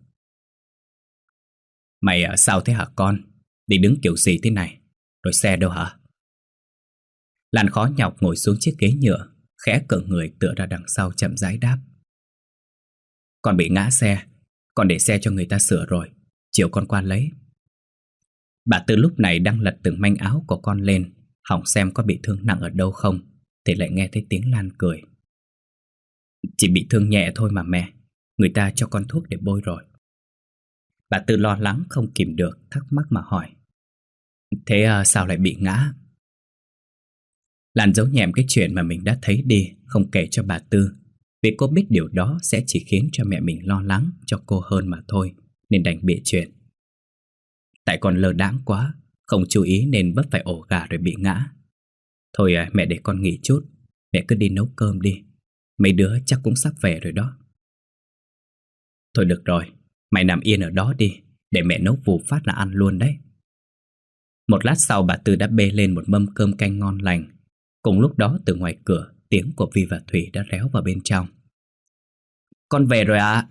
Mày ở sao thế hả con? Đi đứng kiểu gì thế này? Rồi xe đâu hả? Lan khó nhọc ngồi xuống chiếc ghế nhựa, khẽ cựa người tựa ra đằng sau chậm rãi đáp: Con bị ngã xe, con để xe cho người ta sửa rồi, chiều con qua lấy. Bà Tư lúc này đang lật từng manh áo của con lên, hỏng xem có bị thương nặng ở đâu không, thì lại nghe thấy tiếng Lan cười: Chỉ bị thương nhẹ thôi mà mẹ, người ta cho con thuốc để bôi rồi. Bà Tư lo lắng không kìm được, thắc mắc mà hỏi: Thế sao lại bị ngã? Lan giấu nhẹm cái chuyện mà mình đã thấy đi, không kể cho bà Tư, vì cô biết điều đó sẽ chỉ khiến cho mẹ mình lo lắng cho cô hơn mà thôi, nên đành bịa chuyện: Tại con lơ đãng quá, không chú ý nên vấp phải ổ gà rồi bị ngã. Thôi mẹ để con nghỉ chút, mẹ cứ đi nấu cơm đi, mấy đứa chắc cũng sắp về rồi đó. Thôi được rồi, mày nằm yên ở đó đi, để mẹ nấu vù phát là ăn luôn đấy. Một lát sau bà Tư đã bê lên một mâm cơm canh ngon lành. Cùng lúc đó từ ngoài cửa, tiếng của Vi và Thủy đã réo vào bên trong: Con về rồi ạ.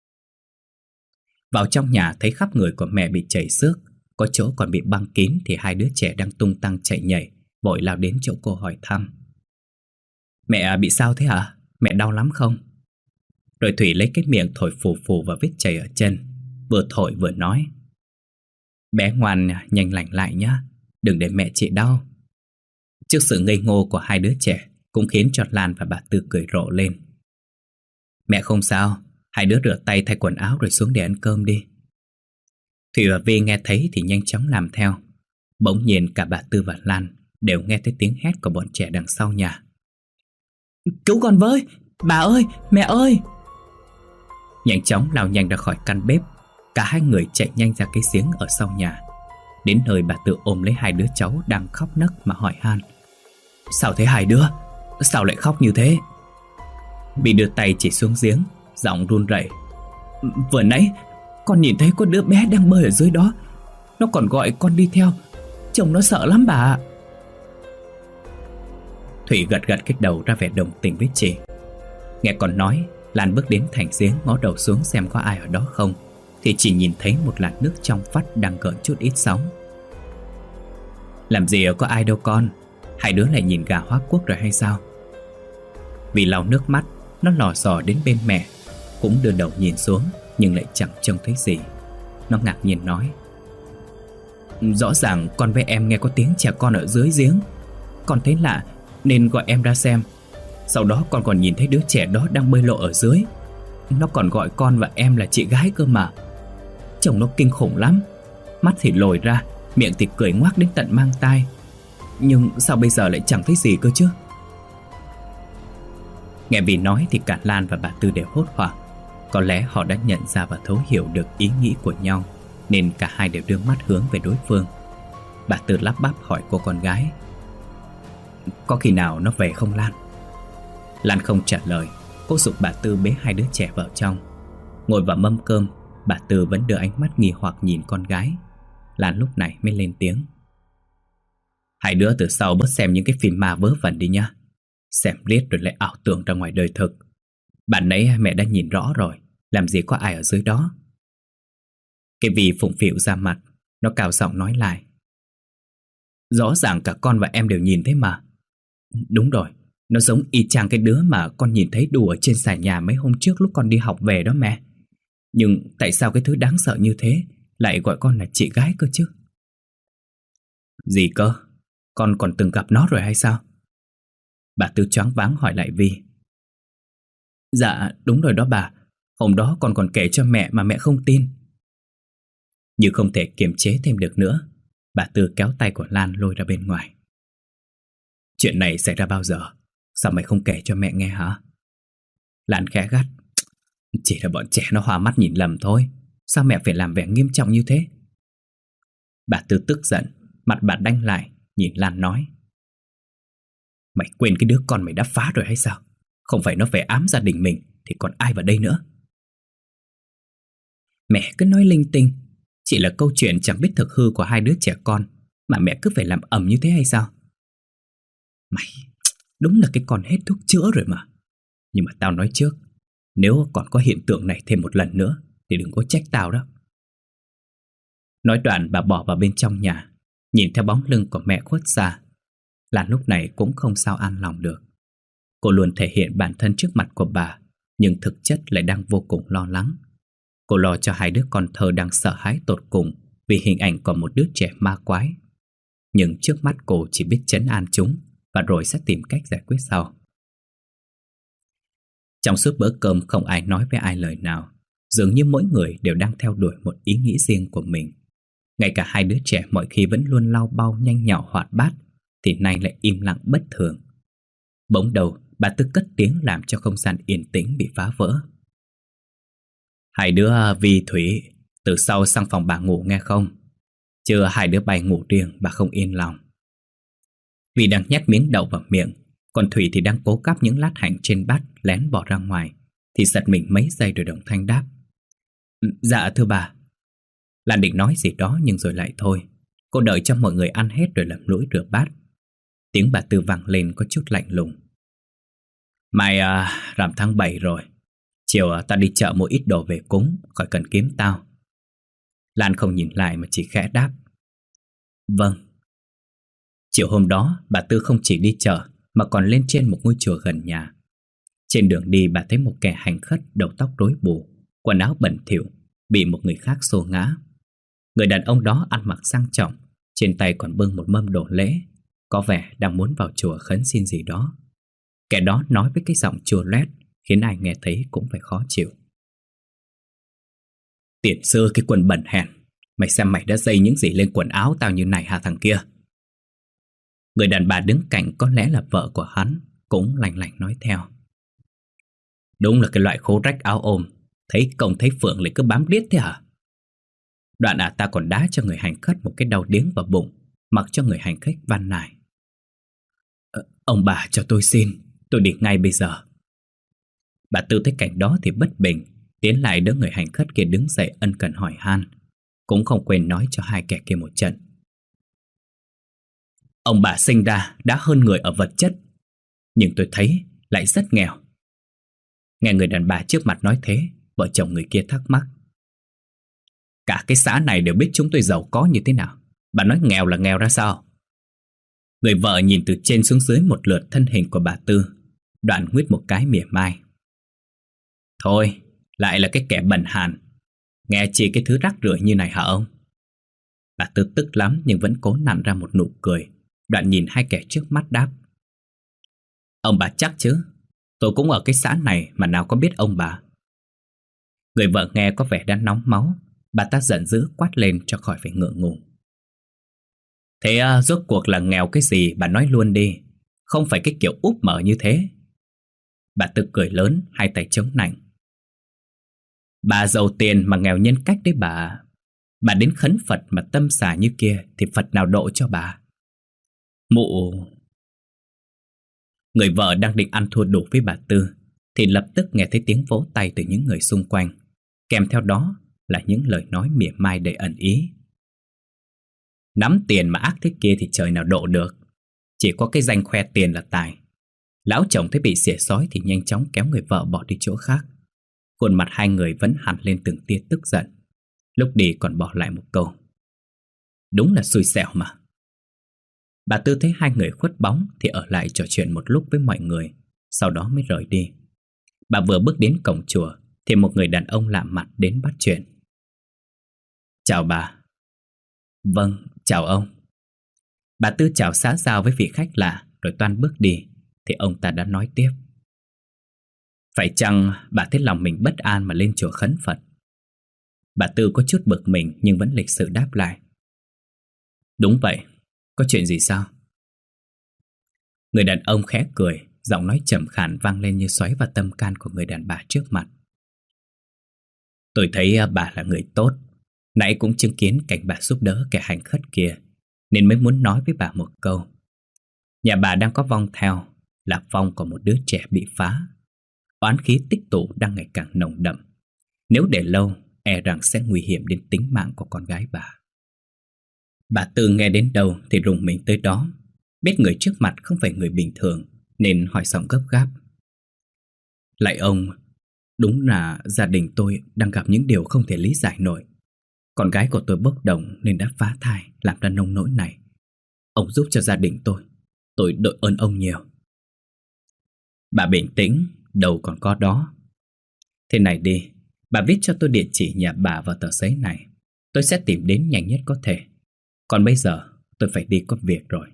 Vào trong nhà thấy khắp người của mẹ bị chảy xước, có chỗ còn bị băng kín, thì hai đứa trẻ đang tung tăng chạy nhảy vội lao đến chỗ cô hỏi thăm: Mẹ bị sao thế hả? Mẹ đau lắm không? Rồi Thủy lấy cái miệng thổi phù phù vào vết chảy ở chân, vừa thổi vừa nói: Bé ngoan, nhanh lành lại nhá, đừng để mẹ chị đau. Trước sự ngây ngô của hai đứa trẻ cũng khiến cho Lan và bà Tư cười rộ lên: Mẹ không sao, hai đứa rửa tay thay quần áo rồi xuống để ăn cơm đi. Thủy và Vi nghe thấy thì nhanh chóng làm theo. Bỗng nhiên cả bà Tư và Lan đều nghe thấy tiếng hét của bọn trẻ đằng sau nhà: Cứu con với, bà ơi, mẹ ơi! Nhanh chóng lao nhanh ra khỏi căn bếp, cả hai người chạy nhanh ra cái giếng ở sau nhà. Đến nơi bà Tư ôm lấy hai đứa cháu đang khóc nấc mà hỏi han: Sao thế hai đứa? Sao lại khóc như thế? Bị đưa tay chỉ xuống giếng, giọng run rẩy: Vừa nãy con nhìn thấy có đứa bé đang bơi ở dưới đó, nó còn gọi con đi theo, chồng nó sợ lắm bà ạ. Thủy gật gật cái đầu ra vẻ đồng tình với chị. Nghe con nói, Lan bước đến thành giếng ngó đầu xuống xem có ai ở đó không, thì chỉ nhìn thấy một làn nước trong vắt đang gợn chút ít sóng. Làm gì có ai đâu con, hai đứa lại nhìn gà hóa quốc rồi hay sao? Vì lau nước mắt, nó lò xò đến bên mẹ, cũng đưa đầu nhìn xuống nhưng lại chẳng trông thấy gì. Nó ngạc nhiên nói: Rõ ràng con với em nghe có tiếng trẻ con ở dưới giếng, con thấy lạ nên gọi em ra xem. Sau đó con còn nhìn thấy đứa trẻ đó đang bơi lộ ở dưới. Nó còn gọi con và em là chị gái cơ mà. Chồng nó kinh khủng lắm, mắt thì lồi ra, miệng thì cười ngoác đến tận mang tai. Nhưng sao bây giờ lại chẳng thấy gì cơ chứ? Nghe Vi nói thì cả Lan và bà Tư đều hốt hoảng. Có lẽ họ đã nhận ra và thấu hiểu được ý nghĩ của nhau, nên cả hai đều đưa mắt hướng về đối phương. Bà Tư lắp bắp hỏi cô con gái: Có khi nào nó về không Lan? Lan không trả lời. Cô giục bà Tư bế hai đứa trẻ vào trong. Ngồi vào mâm cơm, Bà Tư vẫn đưa ánh mắt nghi hoặc nhìn con gái. Lan lúc này mới lên tiếng. Hai đứa từ sau bớt xem những cái phim ma vớ vẩn đi nhá. Xem riết rồi lại ảo tưởng ra ngoài đời thực. Bạn nãy mẹ đã nhìn rõ rồi, làm gì có ai ở dưới đó. Cái Vi phụng phịu ra mặt, nó cào giọng nói lại. Rõ ràng cả con và em đều nhìn thấy mà. Đúng rồi, nó giống y chang cái đứa mà con nhìn thấy đùa trên sàn nhà mấy hôm trước lúc con đi học về đó mẹ. Nhưng tại sao cái thứ đáng sợ như thế lại gọi con là chị gái cơ chứ? Gì cơ? Con còn từng gặp nó rồi hay sao? Bà Tư choáng váng hỏi lại Vi. Dạ đúng rồi đó bà. Hôm đó con còn kể cho mẹ mà mẹ không tin. Nhưng không thể kiềm chế thêm được nữa, bà Tư kéo tay của Lan lôi ra bên ngoài. Chuyện này xảy ra bao giờ? Sao mày không kể cho mẹ nghe hả? Lan khẽ gắt. Chỉ là bọn trẻ nó hoa mắt nhìn lầm thôi. Sao mẹ phải làm vẻ nghiêm trọng như thế? Bà Tư tức giận, mặt bà đanh lại, nhìn Lan nói. Mày quên cái đứa con mày đã phá rồi hay sao? Không phải nó về ám gia đình mình thì còn ai vào đây nữa? Mẹ cứ nói linh tinh. Chỉ là câu chuyện chẳng biết thực hư của hai đứa trẻ con mà mẹ cứ phải làm ầm như thế hay sao? Mày đúng là cái con hết thuốc chữa rồi mà. Nhưng mà tao nói trước, nếu còn có hiện tượng này thêm một lần nữa thì đừng có trách tao đó. Nói đoạn bà bỏ vào bên trong nhà, nhìn theo bóng lưng của mẹ khuất xa. Lan lúc này cũng không sao an lòng được. Cô luôn thể hiện bản thân trước mặt của bà, nhưng thực chất lại đang vô cùng lo lắng. Cô lo cho hai đứa con thơ đang sợ hãi tột cùng vì hình ảnh của một đứa trẻ ma quái. Nhưng trước mắt cô chỉ biết trấn an chúng và rồi sẽ tìm cách giải quyết sau. Trong suốt bữa cơm không ai nói với ai lời nào. Dường như mỗi người đều đang theo đuổi một ý nghĩ riêng của mình. Ngay cả hai đứa trẻ mọi khi vẫn luôn lau bao nhanh nhỏ hoạt bát thì nay lại im lặng bất thường. Bỗng đầu bà Tư cất tiếng làm cho không gian yên tĩnh bị phá vỡ. Hai đứa Vi Thủy, từ sau sang phòng bà ngủ nghe không? Chưa hai đứa bay ngủ riêng bà không yên lòng. Vi đang nhét miếng đậu vào miệng, còn Thủy thì đang cố cắp những lát hành trên bát lén bỏ ra ngoài, thì giật mình mấy giây rồi đồng thanh đáp. Dạ thưa bà. Lan định nói gì đó nhưng rồi lại thôi. Cô đợi cho mọi người ăn hết rồi lầm lũi rửa bát. Tiếng bà Tư vang lên có chút lạnh lùng. Mai rằm tháng 7 rồi. Chiều ta đi chợ mua ít đồ về cúng, khỏi cần kiếm tao. Lan không nhìn lại mà chỉ khẽ đáp. Vâng. Chiều hôm đó bà Tư không chỉ đi chợ mà còn lên trên một ngôi chùa gần nhà. Trên đường đi bà thấy một kẻ hành khất đầu tóc rối bù, quần áo bẩn thỉu, bị một người khác xô ngã. Người đàn ông đó ăn mặc sang trọng, trên tay còn bưng một mâm đồ lễ, có vẻ đang muốn vào chùa khấn xin gì đó. Kẻ đó nói với cái giọng chua loét khiến ai nghe thấy cũng phải khó chịu. Tiền sư cái quần bẩn hèn, mày xem mày đã dây những gì lên quần áo tao như này hả thằng kia? Người đàn bà đứng cạnh có lẽ là vợ của hắn cũng lạnh lạnh nói theo. Đúng là cái loại khố rách áo ôm, thấy công thấy phượng lại cứ bám riết thế hả? Đoạn ta còn đá cho người hành khất một cái đầu điếng vào bụng, mặc cho người hành khách van nài. Ông bà cho tôi xin, tôi đi ngay bây giờ. Bà Tư thấy cảnh đó thì bất bình, tiến lại đỡ người hành khất kia đứng dậy ân cần hỏi han, cũng không quên nói cho hai kẻ kia một trận. Ông bà sinh ra đã hơn người ở vật chất, nhưng tôi thấy lại rất nghèo. Nghe người đàn bà trước mặt nói thế, vợ chồng người kia thắc mắc. Cả cái xã này đều biết chúng tôi giàu có như thế nào, bà nói nghèo là nghèo ra sao? Người vợ nhìn từ trên xuống dưới một lượt thân hình của bà Tư, đoạn nguyết một cái mỉa mai. Thôi, lại là cái kẻ bần hàn, nghe chỉ cái thứ rác rưởi như này hả ông? Bà Tư tức lắm nhưng vẫn cố nặn ra một nụ cười, đoạn nhìn hai kẻ trước mắt đáp. Ông bà chắc chứ, tôi cũng ở cái xã này mà nào có biết ông bà. Người vợ nghe có vẻ đã nóng máu, bà ta giận dữ quát lên cho khỏi phải ngượng ngùng. Thế rốt cuộc là nghèo cái gì bà nói luôn đi, không phải cái kiểu úp mở như thế. Bà Tư cười lớn, hai tay chống nạnh. Bà giàu tiền mà nghèo nhân cách đấy bà. Bà đến khấn Phật mà tâm xả như kia thì Phật nào độ cho bà. Mụ... Người vợ đang định ăn thua đủ với bà Tư thì lập tức nghe thấy tiếng vỗ tay từ những người xung quanh. Kèm theo đó là những lời nói mỉa mai đầy ẩn ý. Nắm tiền mà ác thế kia thì trời nào độ được. Chỉ có cái danh khoe tiền là tài. Lão chồng thấy bị xỉa xói thì nhanh chóng kéo người vợ bỏ đi chỗ khác. Khuôn mặt hai người vẫn hằn lên từng tia tức giận. Lúc đi còn bỏ lại một câu: đúng là xui xẻo mà. Bà Tư thấy hai người khuất bóng thì ở lại trò chuyện một lúc với mọi người, sau đó mới rời đi. Bà vừa bước đến cổng chùa thì một người đàn ông lạ mặt đến bắt chuyện. Chào bà. Vâng, chào ông. Bà Tư chào xã giao với vị khách lạ rồi toan bước đi thì ông ta đã nói tiếp. Phải chăng bà thấy lòng mình bất an mà lên chùa khấn Phật? Bà Tư có chút bực mình nhưng vẫn lịch sự đáp lại. Đúng vậy, có chuyện gì sao? Người đàn ông khẽ cười, giọng nói trầm khàn vang lên như xoáy vào tâm can của người đàn bà trước mặt. Tôi thấy bà là người tốt, nãy cũng chứng kiến cảnh bà giúp đỡ kẻ hành khất kia, nên mới muốn nói với bà một câu. Nhà bà đang có vong theo, là vong của một đứa trẻ bị phá. Oán khí tích tụ đang ngày càng nồng đậm. Nếu để lâu, e rằng sẽ nguy hiểm đến tính mạng của con gái bà. Bà Tư nghe đến đâu thì rùng mình tới đó. Biết người trước mặt không phải người bình thường nên hỏi giọng gấp gáp. Lạy ông, đúng là gia đình tôi đang gặp những điều không thể lý giải nổi. Con gái của tôi bốc đồng nên đã phá thai, làm ra nông nỗi này. Ông giúp cho gia đình tôi đội ơn ông nhiều. Bà bình tĩnh, đâu còn có đó. Thế này đi, bà viết cho tôi địa chỉ nhà bà vào tờ giấy này. Tôi sẽ tìm đến nhanh nhất có thể. Còn bây giờ tôi phải đi có việc rồi.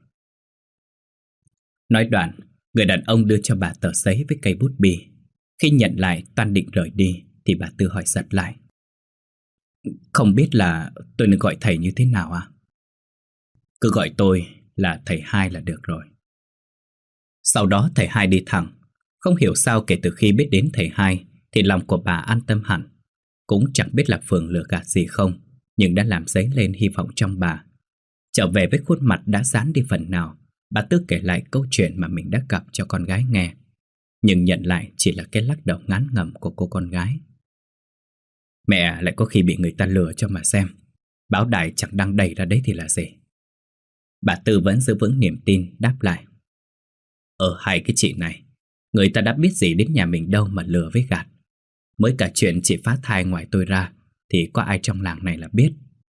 Nói đoạn, người đàn ông đưa cho bà tờ giấy với cây bút bi. Khi nhận lại toan định rời đi thì bà Tư hỏi giật lại. Không biết là tôi nên gọi thầy như thế nào à? Cứ gọi tôi là thầy Hai là được rồi. Sau đó thầy Hai đi thẳng. Không hiểu sao kể từ khi biết đến thầy Hai thì lòng của bà an tâm hẳn. Cũng chẳng biết là Phường lừa gạt gì không, nhưng đã làm dấy lên hy vọng trong bà. Trở về với khuôn mặt đã giãn đi phần nào, bà Tư kể lại câu chuyện mà mình đã gặp cho con gái nghe. Nhưng nhận lại chỉ là cái lắc đầu ngán ngẩm của cô con gái. Mẹ lại có khi bị người ta lừa cho mà xem. Báo đài chẳng đăng đầy ra đấy thì là gì. Bà Tư vẫn giữ vững niềm tin đáp lại. Hai cái chị này, người ta đã biết gì đến nhà mình đâu mà lừa với gạt. Mới cả chuyện chị phá thai ngoài tôi ra thì có ai trong làng này là biết.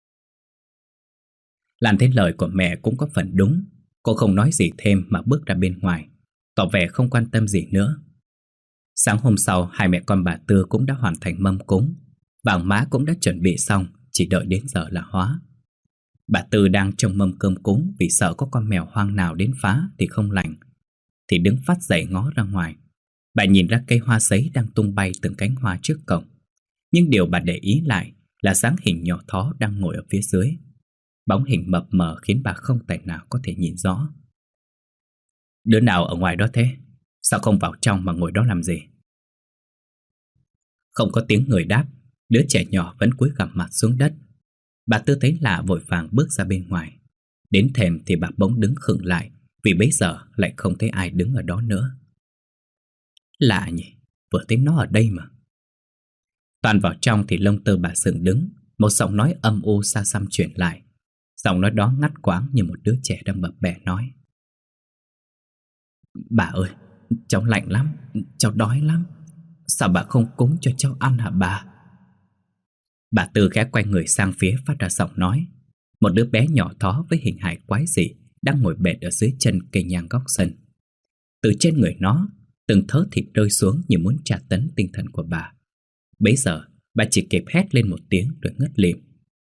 Lan thấy lời của mẹ cũng có phần đúng. Cô không nói gì thêm mà bước ra bên ngoài, tỏ vẻ không quan tâm gì nữa. Sáng hôm sau, hai mẹ con bà Tư cũng đã hoàn thành mâm cúng. Vàng mã cũng đã chuẩn bị xong, chỉ đợi đến giờ là hóa. Bà Tư đang trông mâm cơm cúng vì sợ có con mèo hoang nào đến phá thì không lành, thì đứng phát dậy ngó ra ngoài. Bà nhìn ra cây hoa sấy đang tung bay từng cánh hoa trước cổng. Nhưng điều bà để ý lại là dáng hình nhỏ thó đang ngồi ở phía dưới. Bóng hình mập mờ khiến bà không tài nào có thể nhìn rõ. Đứa nào ở ngoài đó thế? Sao không vào trong mà ngồi đó làm gì? Không có tiếng người đáp. Đứa trẻ nhỏ vẫn cúi gằm mặt xuống đất. Bà Tư thấy lạ vội vàng bước ra bên ngoài. Đến thềm thì bà bỗng đứng khựng lại, vì bấy giờ lại không thấy ai đứng ở đó nữa. Lạ nhỉ, vừa thấy nó ở đây mà. Toàn vào trong thì lông tơ bà sừng đứng. Một giọng nói âm u xa xăm truyền lại. Giọng nói đó ngắt quãng như một đứa trẻ đang bập bẹ nói. Bà ơi, cháu lạnh lắm, cháu đói lắm. Sao bà không cúng cho cháu ăn hả bà? Bà Tư khẽ quay người sang phía phát ra giọng nói. Một đứa bé nhỏ thó với hình hài quái dị đang ngồi bệt ở dưới chân cây nhang góc sân. Từ trên người nó, từng thớ thịt rơi xuống như muốn tra tấn tinh thần của bà. Bấy giờ, bà chỉ kịp hét lên một tiếng rồi ngất lịm.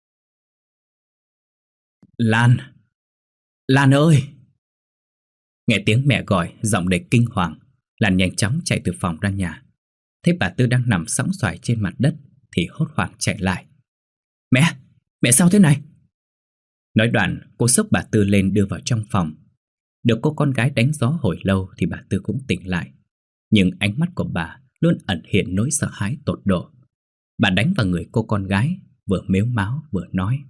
Lan! Lan ơi! Nghe tiếng mẹ gọi, giọng đầy kinh hoàng, Lan nhanh chóng chạy từ phòng ra nhà. Thấy bà Tư đang nằm sõng xoài trên mặt đất thì hốt hoảng chạy lại. Mẹ! Mẹ sao thế này? Nói đoạn, cô xốc bà Tư lên đưa vào trong phòng. Được cô con gái đánh gió hồi lâu thì bà Tư cũng tỉnh lại. Nhưng ánh mắt của bà luôn ẩn hiện nỗi sợ hãi tột độ. Bà đánh vào người cô con gái, vừa mếu máo vừa nói.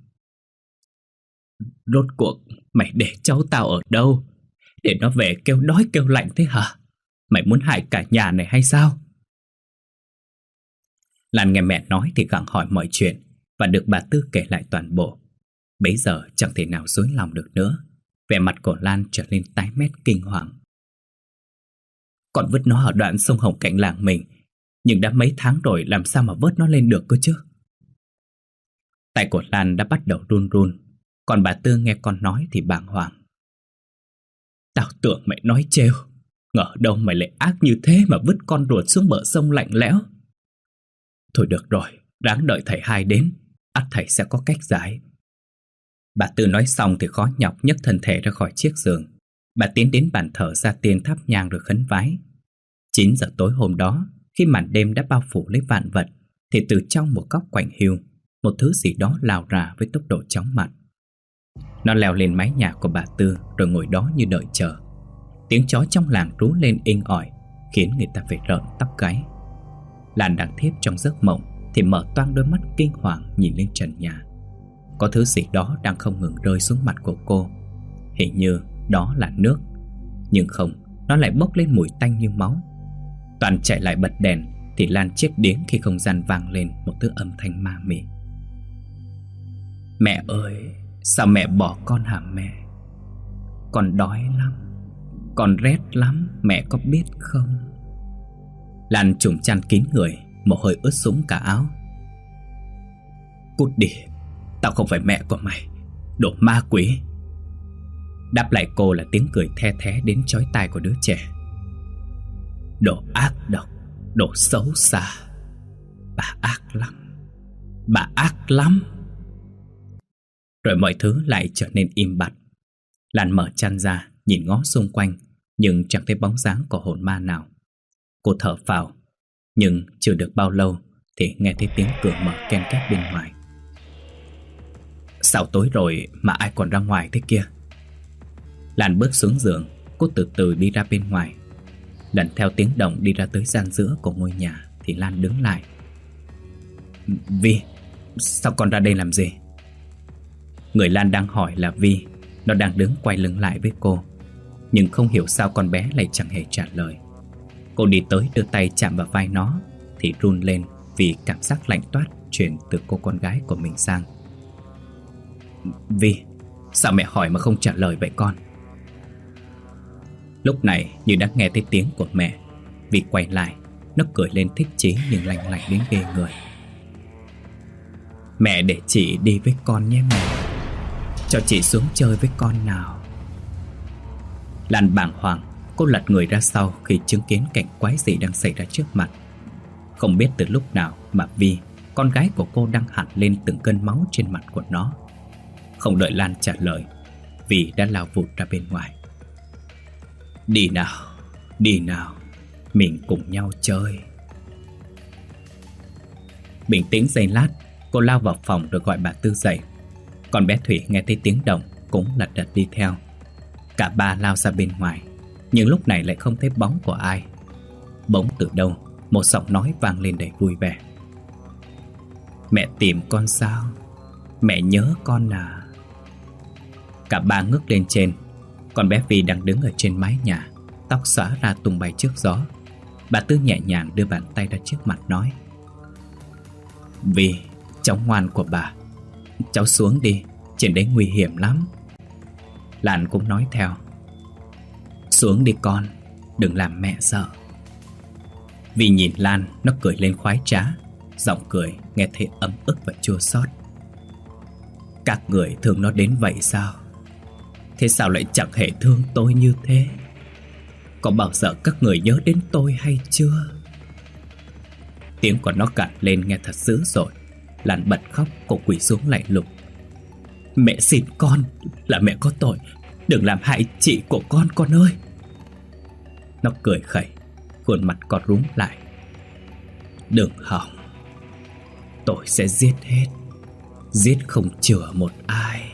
Rốt cuộc mày để cháu tao ở đâu? Để nó về kêu đói kêu lạnh thế hả? Mày muốn hại cả nhà này hay sao? Lan nghe mẹ nói thì gặng hỏi mọi chuyện. và được bà Tư kể lại toàn bộ. Bấy giờ chẳng thể nào dối lòng được nữa. Vẻ mặt của Lan trở lên tái mét kinh hoàng. Còn vứt nó ở đoạn sông Hồng cạnh làng mình, nhưng đã mấy tháng rồi làm sao mà vớt nó lên được cơ chứ? Tay của Lan đã bắt đầu run run. Còn bà Tư nghe con nói thì bàng hoàng. Tao tưởng mày nói trêu, ngờ đâu mày lại ác như thế mà vứt con ruột xuống bờ sông lạnh lẽo. Thôi được rồi, ráng đợi thầy hai đến, ắt thầy sẽ có cách giải. Bà Tư nói xong thì khó nhọc nhấc thân thể ra khỏi chiếc giường. Bà tiến đến bàn thờ gia tiên thắp nhang rồi khấn vái. 9 giờ tối hôm đó, khi màn đêm đã bao phủ lấy vạn vật, thì từ trong một góc quạnh hiu, một thứ gì đó lao ra với tốc độ chóng mặt. Nó leo lên mái nhà của bà Tư rồi ngồi đó như đợi chờ. Tiếng chó trong làng rú lên inh ỏi, khiến người ta phải rợn tóc gáy. Lan đang thiếp trong giấc mộng thì mở toang đôi mắt kinh hoàng nhìn lên trần nhà. Có thứ gì đó đang không ngừng rơi xuống mặt của cô. Hình như đó là nước. Nhưng không, nó lại bốc lên mùi tanh như máu. Toàn chạy lại bật đèn thì Lan chết điếng khi không gian vang lên một thứ âm thanh ma mị. Mẹ ơi, sao mẹ bỏ con hả mẹ? Con đói lắm, con rét lắm, mẹ có biết không? Lan trùm chăn kín người, mồ hôi ướt sũng cả áo. Cút đi, tao không phải mẹ của mày, đồ ma quỷ. Đáp lại cô là tiếng cười the thé đến chói tai của đứa trẻ. Đồ ác độc, đồ xấu xa. Bà ác lắm, bà ác lắm. Rồi mọi thứ lại trở nên im bặt. Lan mở chăn ra, nhìn ngó xung quanh, nhưng chẳng thấy bóng dáng của hồn ma nào. Cô thở phào, nhưng chưa được bao lâu thì nghe thấy tiếng cửa mở ken két bên ngoài. Sao tối rồi mà ai còn ra ngoài thế kia? Lan bước xuống giường, cô từ từ đi ra bên ngoài. Lần theo tiếng động đi ra tới gian giữa của ngôi nhà thì Lan đứng lại. Vi, sao con ra đây làm gì? Người Lan đang hỏi là Vi. Nó đang đứng quay lưng lại với cô, nhưng không hiểu sao con bé lại chẳng hề trả lời. Cô đi tới đưa tay chạm vào vai nó thì run lên vì cảm giác lạnh toát chuyển từ cô con gái của mình sang. Vi, sao mẹ hỏi mà không trả lời vậy con? Lúc này như đã nghe thấy tiếng của mẹ. Vi quay lại, nó cười lên thích chí nhưng lạnh lạnh đến ghê người. Mẹ để chị đi với con nhé mẹ. Cho chị xuống chơi với con nào. Lan bàng hoàng, cô lật người ra sau khi chứng kiến cảnh quái dị đang xảy ra trước mặt. Không biết từ lúc nào mà Vi, con gái của cô, đang hẳn lên từng cơn máu trên mặt của nó. Không đợi Lan trả lời, Vi đã lao vụt ra bên ngoài. Đi nào, mình cùng nhau chơi. Bình tĩnh giây lát, cô lao vào phòng rồi gọi bà Tư dậy. Còn bé Thủy nghe thấy tiếng động cũng lật đật đi theo. Cả ba lao ra bên ngoài, nhưng lúc này lại không thấy bóng của ai. Bỗng từ đâu một giọng nói vang lên đầy vui vẻ. Mẹ tìm con sao? Mẹ nhớ con à? Cả ba ngước lên trên. Còn bé Vi đang đứng ở trên mái nhà, tóc xõa ra tung bay trước gió. Bà Tư nhẹ nhàng đưa bàn tay ra trước mặt nói: Vi, cháu ngoan của bà, cháu xuống đi, trên đấy nguy hiểm lắm. Lan cũng nói theo: Xuống đi con, đừng làm mẹ sợ. Vi nhìn Lan, nó cười lên khoái trá. Giọng cười nghe thấy ấm ức và chua xót. Các người thương nó đến vậy sao? Thế sao lại chẳng hề thương tôi như thế? Có bao giờ các người nhớ đến tôi hay chưa? Tiếng của nó gằn lên nghe thật dữ dội. Lan bật khóc, cô quỳ xuống lạy lục. Mẹ xin con, là mẹ có tội, đừng làm hại chị của con ơi. Nó cười khẩy, khuôn mặt co rúm lại. Đừng hòng, tôi sẽ giết hết, giết không chừa một ai.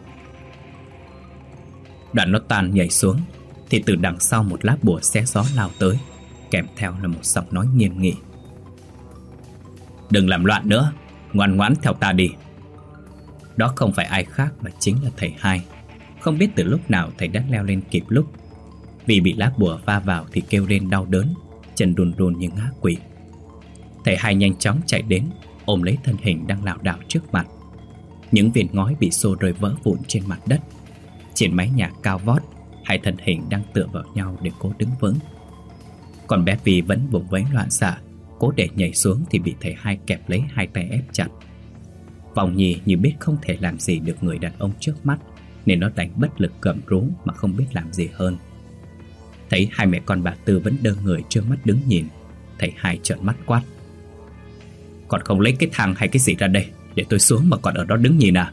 Đoạn nó tan nhảy xuống thì từ đằng sau một lá bùa xé gió lao tới, kèm theo là một giọng nói nghiêm nghị. Đừng làm loạn nữa, ngoan ngoãn theo ta đi. Đó không phải ai khác mà chính là thầy hai. Không biết từ lúc nào thầy đã leo lên kịp lúc. Vì bị lá bùa va vào thì kêu lên đau đớn, chân run run như ngã quỵ. Thầy hai nhanh chóng chạy đến, ôm lấy thân hình đang lảo đảo trước mặt. Những viên ngói bị xô rơi vỡ vụn trên mặt đất. Trên mái nhà cao vót, hai thân hình đang tựa vào nhau để cố đứng vững. Còn bé Vi vẫn vùng vẫy loạn xạ, cố để nhảy xuống thì bị thầy hai kẹp lấy hai tay ép chặt. Vòng Nhi như biết không thể làm gì được người đàn ông trước mắt, nên nó đành bất lực gầm rú mà không biết làm gì hơn. Thấy hai mẹ con bà Tư vẫn đơ người trơ mắt đứng nhìn, thầy hai trợn mắt quát: "Còn không lấy cái thang hay cái gì ra đây, để tôi xuống mà còn ở đó đứng nhìn à?"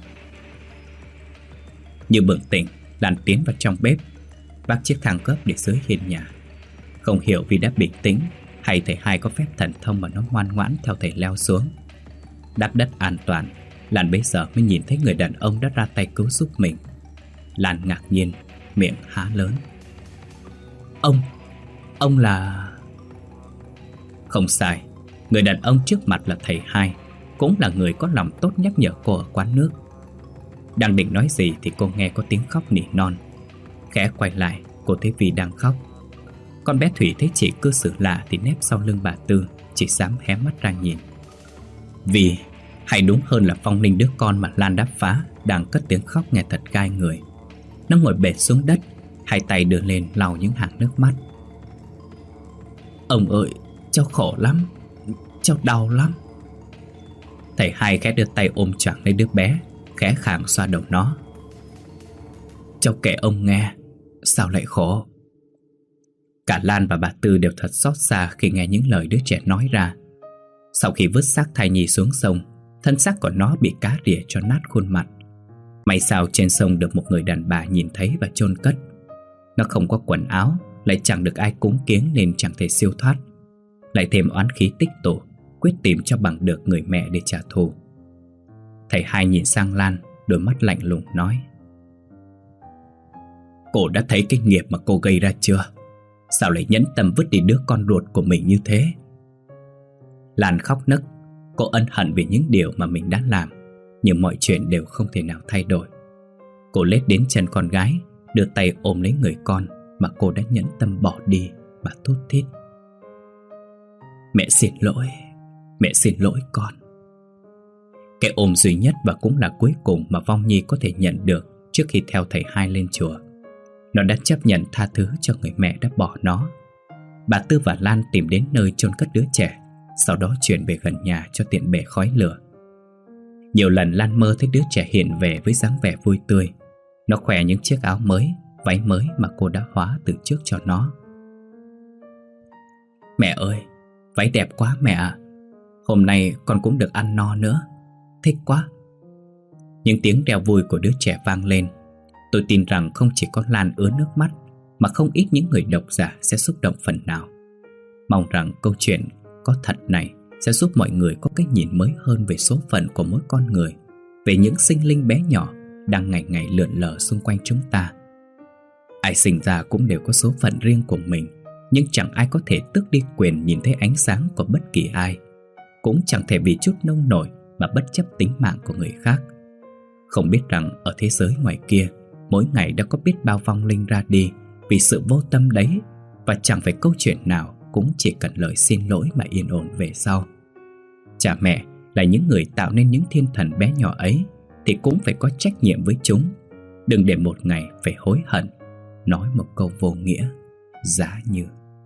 Như bừng tỉnh, Lan tiến vào trong bếp, vác chiếc thang gấp để dưới hiên nhà. Không hiểu vì đã bình tĩnh hay thầy hai có phép thần thông mà nó ngoan ngoãn theo thầy leo xuống. Đáp đất an toàn, Lan bấy giờ mới nhìn thấy người đàn ông đã ra tay cứu giúp mình. Lan ngạc nhiên, miệng há lớn: Ông là... Không sai, người đàn ông trước mặt là thầy hai, cũng là người có lòng tốt nhắc nhở cô ở quán nước. Đang định nói gì thì cô nghe có tiếng khóc nỉ non. Khẽ quay lại, cô thấy Vi đang khóc. Con bé Thủy thấy chị cư xử lạ thì nép sau lưng bà Tư, chỉ dám hé mắt ra nhìn. Vi, hay đúng hơn là Phong Linh, đứa con mà Lan đã phá, đang cất tiếng khóc nghe thật gai người. Nó ngồi bệt xuống đất, hai tay đưa lên lau những hàng nước mắt. "Ông ơi, cháu khổ lắm, cháu đau lắm." Thầy hai khẽ đưa tay ôm choàng lấy đứa bé, khẽ khàng xoa đầu nó. "Cháu kể ông nghe, sao lại khổ?" Cả Lan và bà Tư đều thật xót xa khi nghe những lời đứa trẻ nói ra. Sau khi vứt xác thai nhi xuống sông, thân xác của nó bị cá rỉa cho nát khuôn mặt. May sao trên sông được một người đàn bà nhìn thấy và chôn cất. Nó không có quần áo, lại chẳng được ai cúng kiếng nên chẳng thể siêu thoát. Lại thêm oán khí tích tụ, quyết tìm cho bằng được người mẹ để trả thù. Thầy hai nhìn sang Lan, đôi mắt lạnh lùng nói: "Cô đã thấy cái nghiệp mà cô gây ra chưa? Sao lại nhẫn tâm vứt đi đứa con ruột của mình như thế?" Lan khóc nấc. Cô ân hận vì những điều mà mình đã làm, nhưng mọi chuyện đều không thể nào thay đổi. Cô lết đến chân con gái, đưa tay ôm lấy người con mà cô đã nhẫn tâm bỏ đi và thút thít: Mẹ xin lỗi con." Cái ôm duy nhất và cũng là cuối cùng mà Vong Nhi có thể nhận được trước khi theo thầy hai lên chùa. Nó đã chấp nhận tha thứ cho người mẹ đã bỏ nó. Bà Tư và Lan tìm đến nơi chôn cất đứa trẻ, sau đó chuyển về gần nhà cho tiện bề khói lửa. Nhiều lần Lan mơ thấy đứa trẻ hiện về với dáng vẻ vui tươi. Nó khoe những chiếc áo mới, váy mới mà cô đã hóa từ trước cho nó. "Mẹ ơi, váy đẹp quá mẹ ạ. Hôm nay con cũng được ăn no nữa. Thích quá." Những tiếng reo vui của đứa trẻ vang lên. Tôi tin rằng không chỉ có Lan ứa nước mắt, mà không ít những người độc giả sẽ xúc động phần nào. Mong rằng câu chuyện có thật này sẽ giúp mọi người có cái nhìn mới hơn về số phận của mỗi con người, về những sinh linh bé nhỏ đang ngày ngày lượn lờ xung quanh chúng ta. Ai sinh ra cũng đều có số phận riêng của mình, nhưng chẳng ai có thể tước đi quyền nhìn thấy ánh sáng của bất kỳ ai, cũng chẳng thể vì chút nông nổi mà bất chấp tính mạng của người khác. Không biết rằng ở thế giới ngoài kia, mỗi ngày đã có biết bao vong linh ra đi vì sự vô tâm đấy, và chẳng phải câu chuyện nào cũng chỉ cần lời xin lỗi mà yên ổn về sau. Cha mẹ là những người tạo nên những thiên thần bé nhỏ ấy thì cũng phải có trách nhiệm với chúng. Đừng để một ngày phải hối hận, nói một câu vô nghĩa, giá như.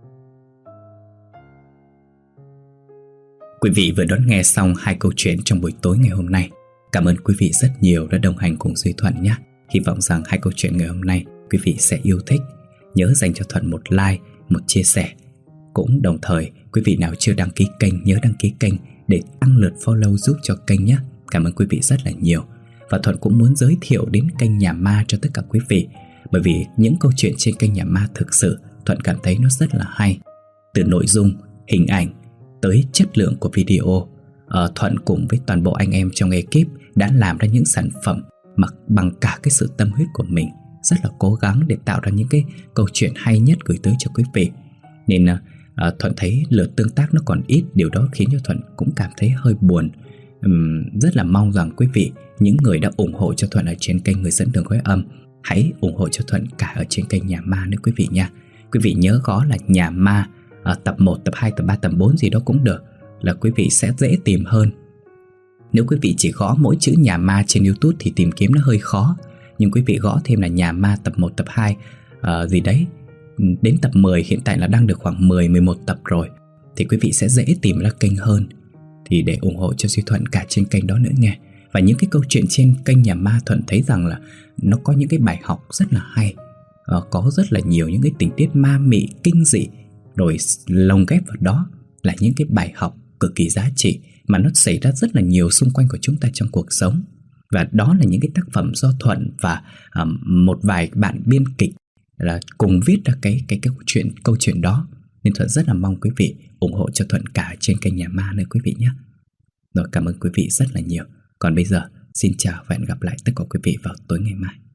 Quý vị vừa đón nghe xong 2 câu chuyện trong buổi tối ngày hôm nay. Cảm ơn quý vị rất nhiều đã đồng hành cùng Duy Thuận nhé. Hy vọng rằng 2 câu chuyện ngày hôm nay quý vị sẽ yêu thích. Nhớ dành cho Thuận một like, một chia sẻ. Cũng đồng thời quý vị nào chưa đăng ký kênh nhớ đăng ký kênh để tăng lượt follow giúp cho kênh nhé. Cảm ơn quý vị rất là nhiều. Và Thuận cũng muốn giới thiệu đến kênh Nhà Ma cho tất cả quý vị, bởi vì những câu chuyện trên kênh Nhà Ma thực sự Thuận cảm thấy nó rất là hay. Từ nội dung, hình ảnh tới chất lượng của video, Thuận cùng với toàn bộ anh em trong ekip đã làm ra những sản phẩm mà bằng cả cái sự tâm huyết của mình, rất là cố gắng để tạo ra những cái câu chuyện hay nhất gửi tới cho quý vị. Nên Thuận thấy lượt tương tác nó còn ít, điều đó khiến cho Thuận cũng cảm thấy hơi buồn. Rất là mong rằng quý vị, những người đã ủng hộ cho Thuận ở trên kênh Người Dẫn Đường Gói Âm, hãy ủng hộ cho Thuận cả ở trên kênh Nhà Ma nữa quý vị nha. Quý vị nhớ gõ là Nhà Ma tập 1, tập 2, tập 3, tập 4 gì đó cũng được, là quý vị sẽ dễ tìm hơn. Nếu quý vị chỉ gõ mỗi chữ Nhà Ma trên YouTube thì tìm kiếm nó hơi khó. Nhưng quý vị gõ thêm là Nhà Ma tập 1, tập 2 gì đấy, đến tập 10, hiện tại là đang được khoảng 10-11 tập rồi, thì quý vị sẽ dễ tìm ra kênh hơn. Thì để ủng hộ cho Duy Thuận cả trên kênh đó nữa nghe. Và những cái câu chuyện trên kênh Nhà Ma, Thuận thấy rằng là nó có những cái bài học rất là hay, có rất là nhiều những cái tình tiết ma mị, kinh dị, rồi lồng ghép vào đó là những cái bài học cực kỳ giá trị mà nó xảy ra rất là nhiều xung quanh của chúng ta trong cuộc sống. Và đó là những cái tác phẩm do Thuận và một vài bạn biên kịch là cùng viết ra cái câu chuyện đó. Nên Thuận rất là mong quý vị ủng hộ cho Thuận cả trên kênh Nhà Ma nữa quý vị nhé. Rồi, cảm ơn quý vị rất là nhiều. Còn bây giờ, xin chào và hẹn gặp lại tất cả quý vị vào tối ngày mai.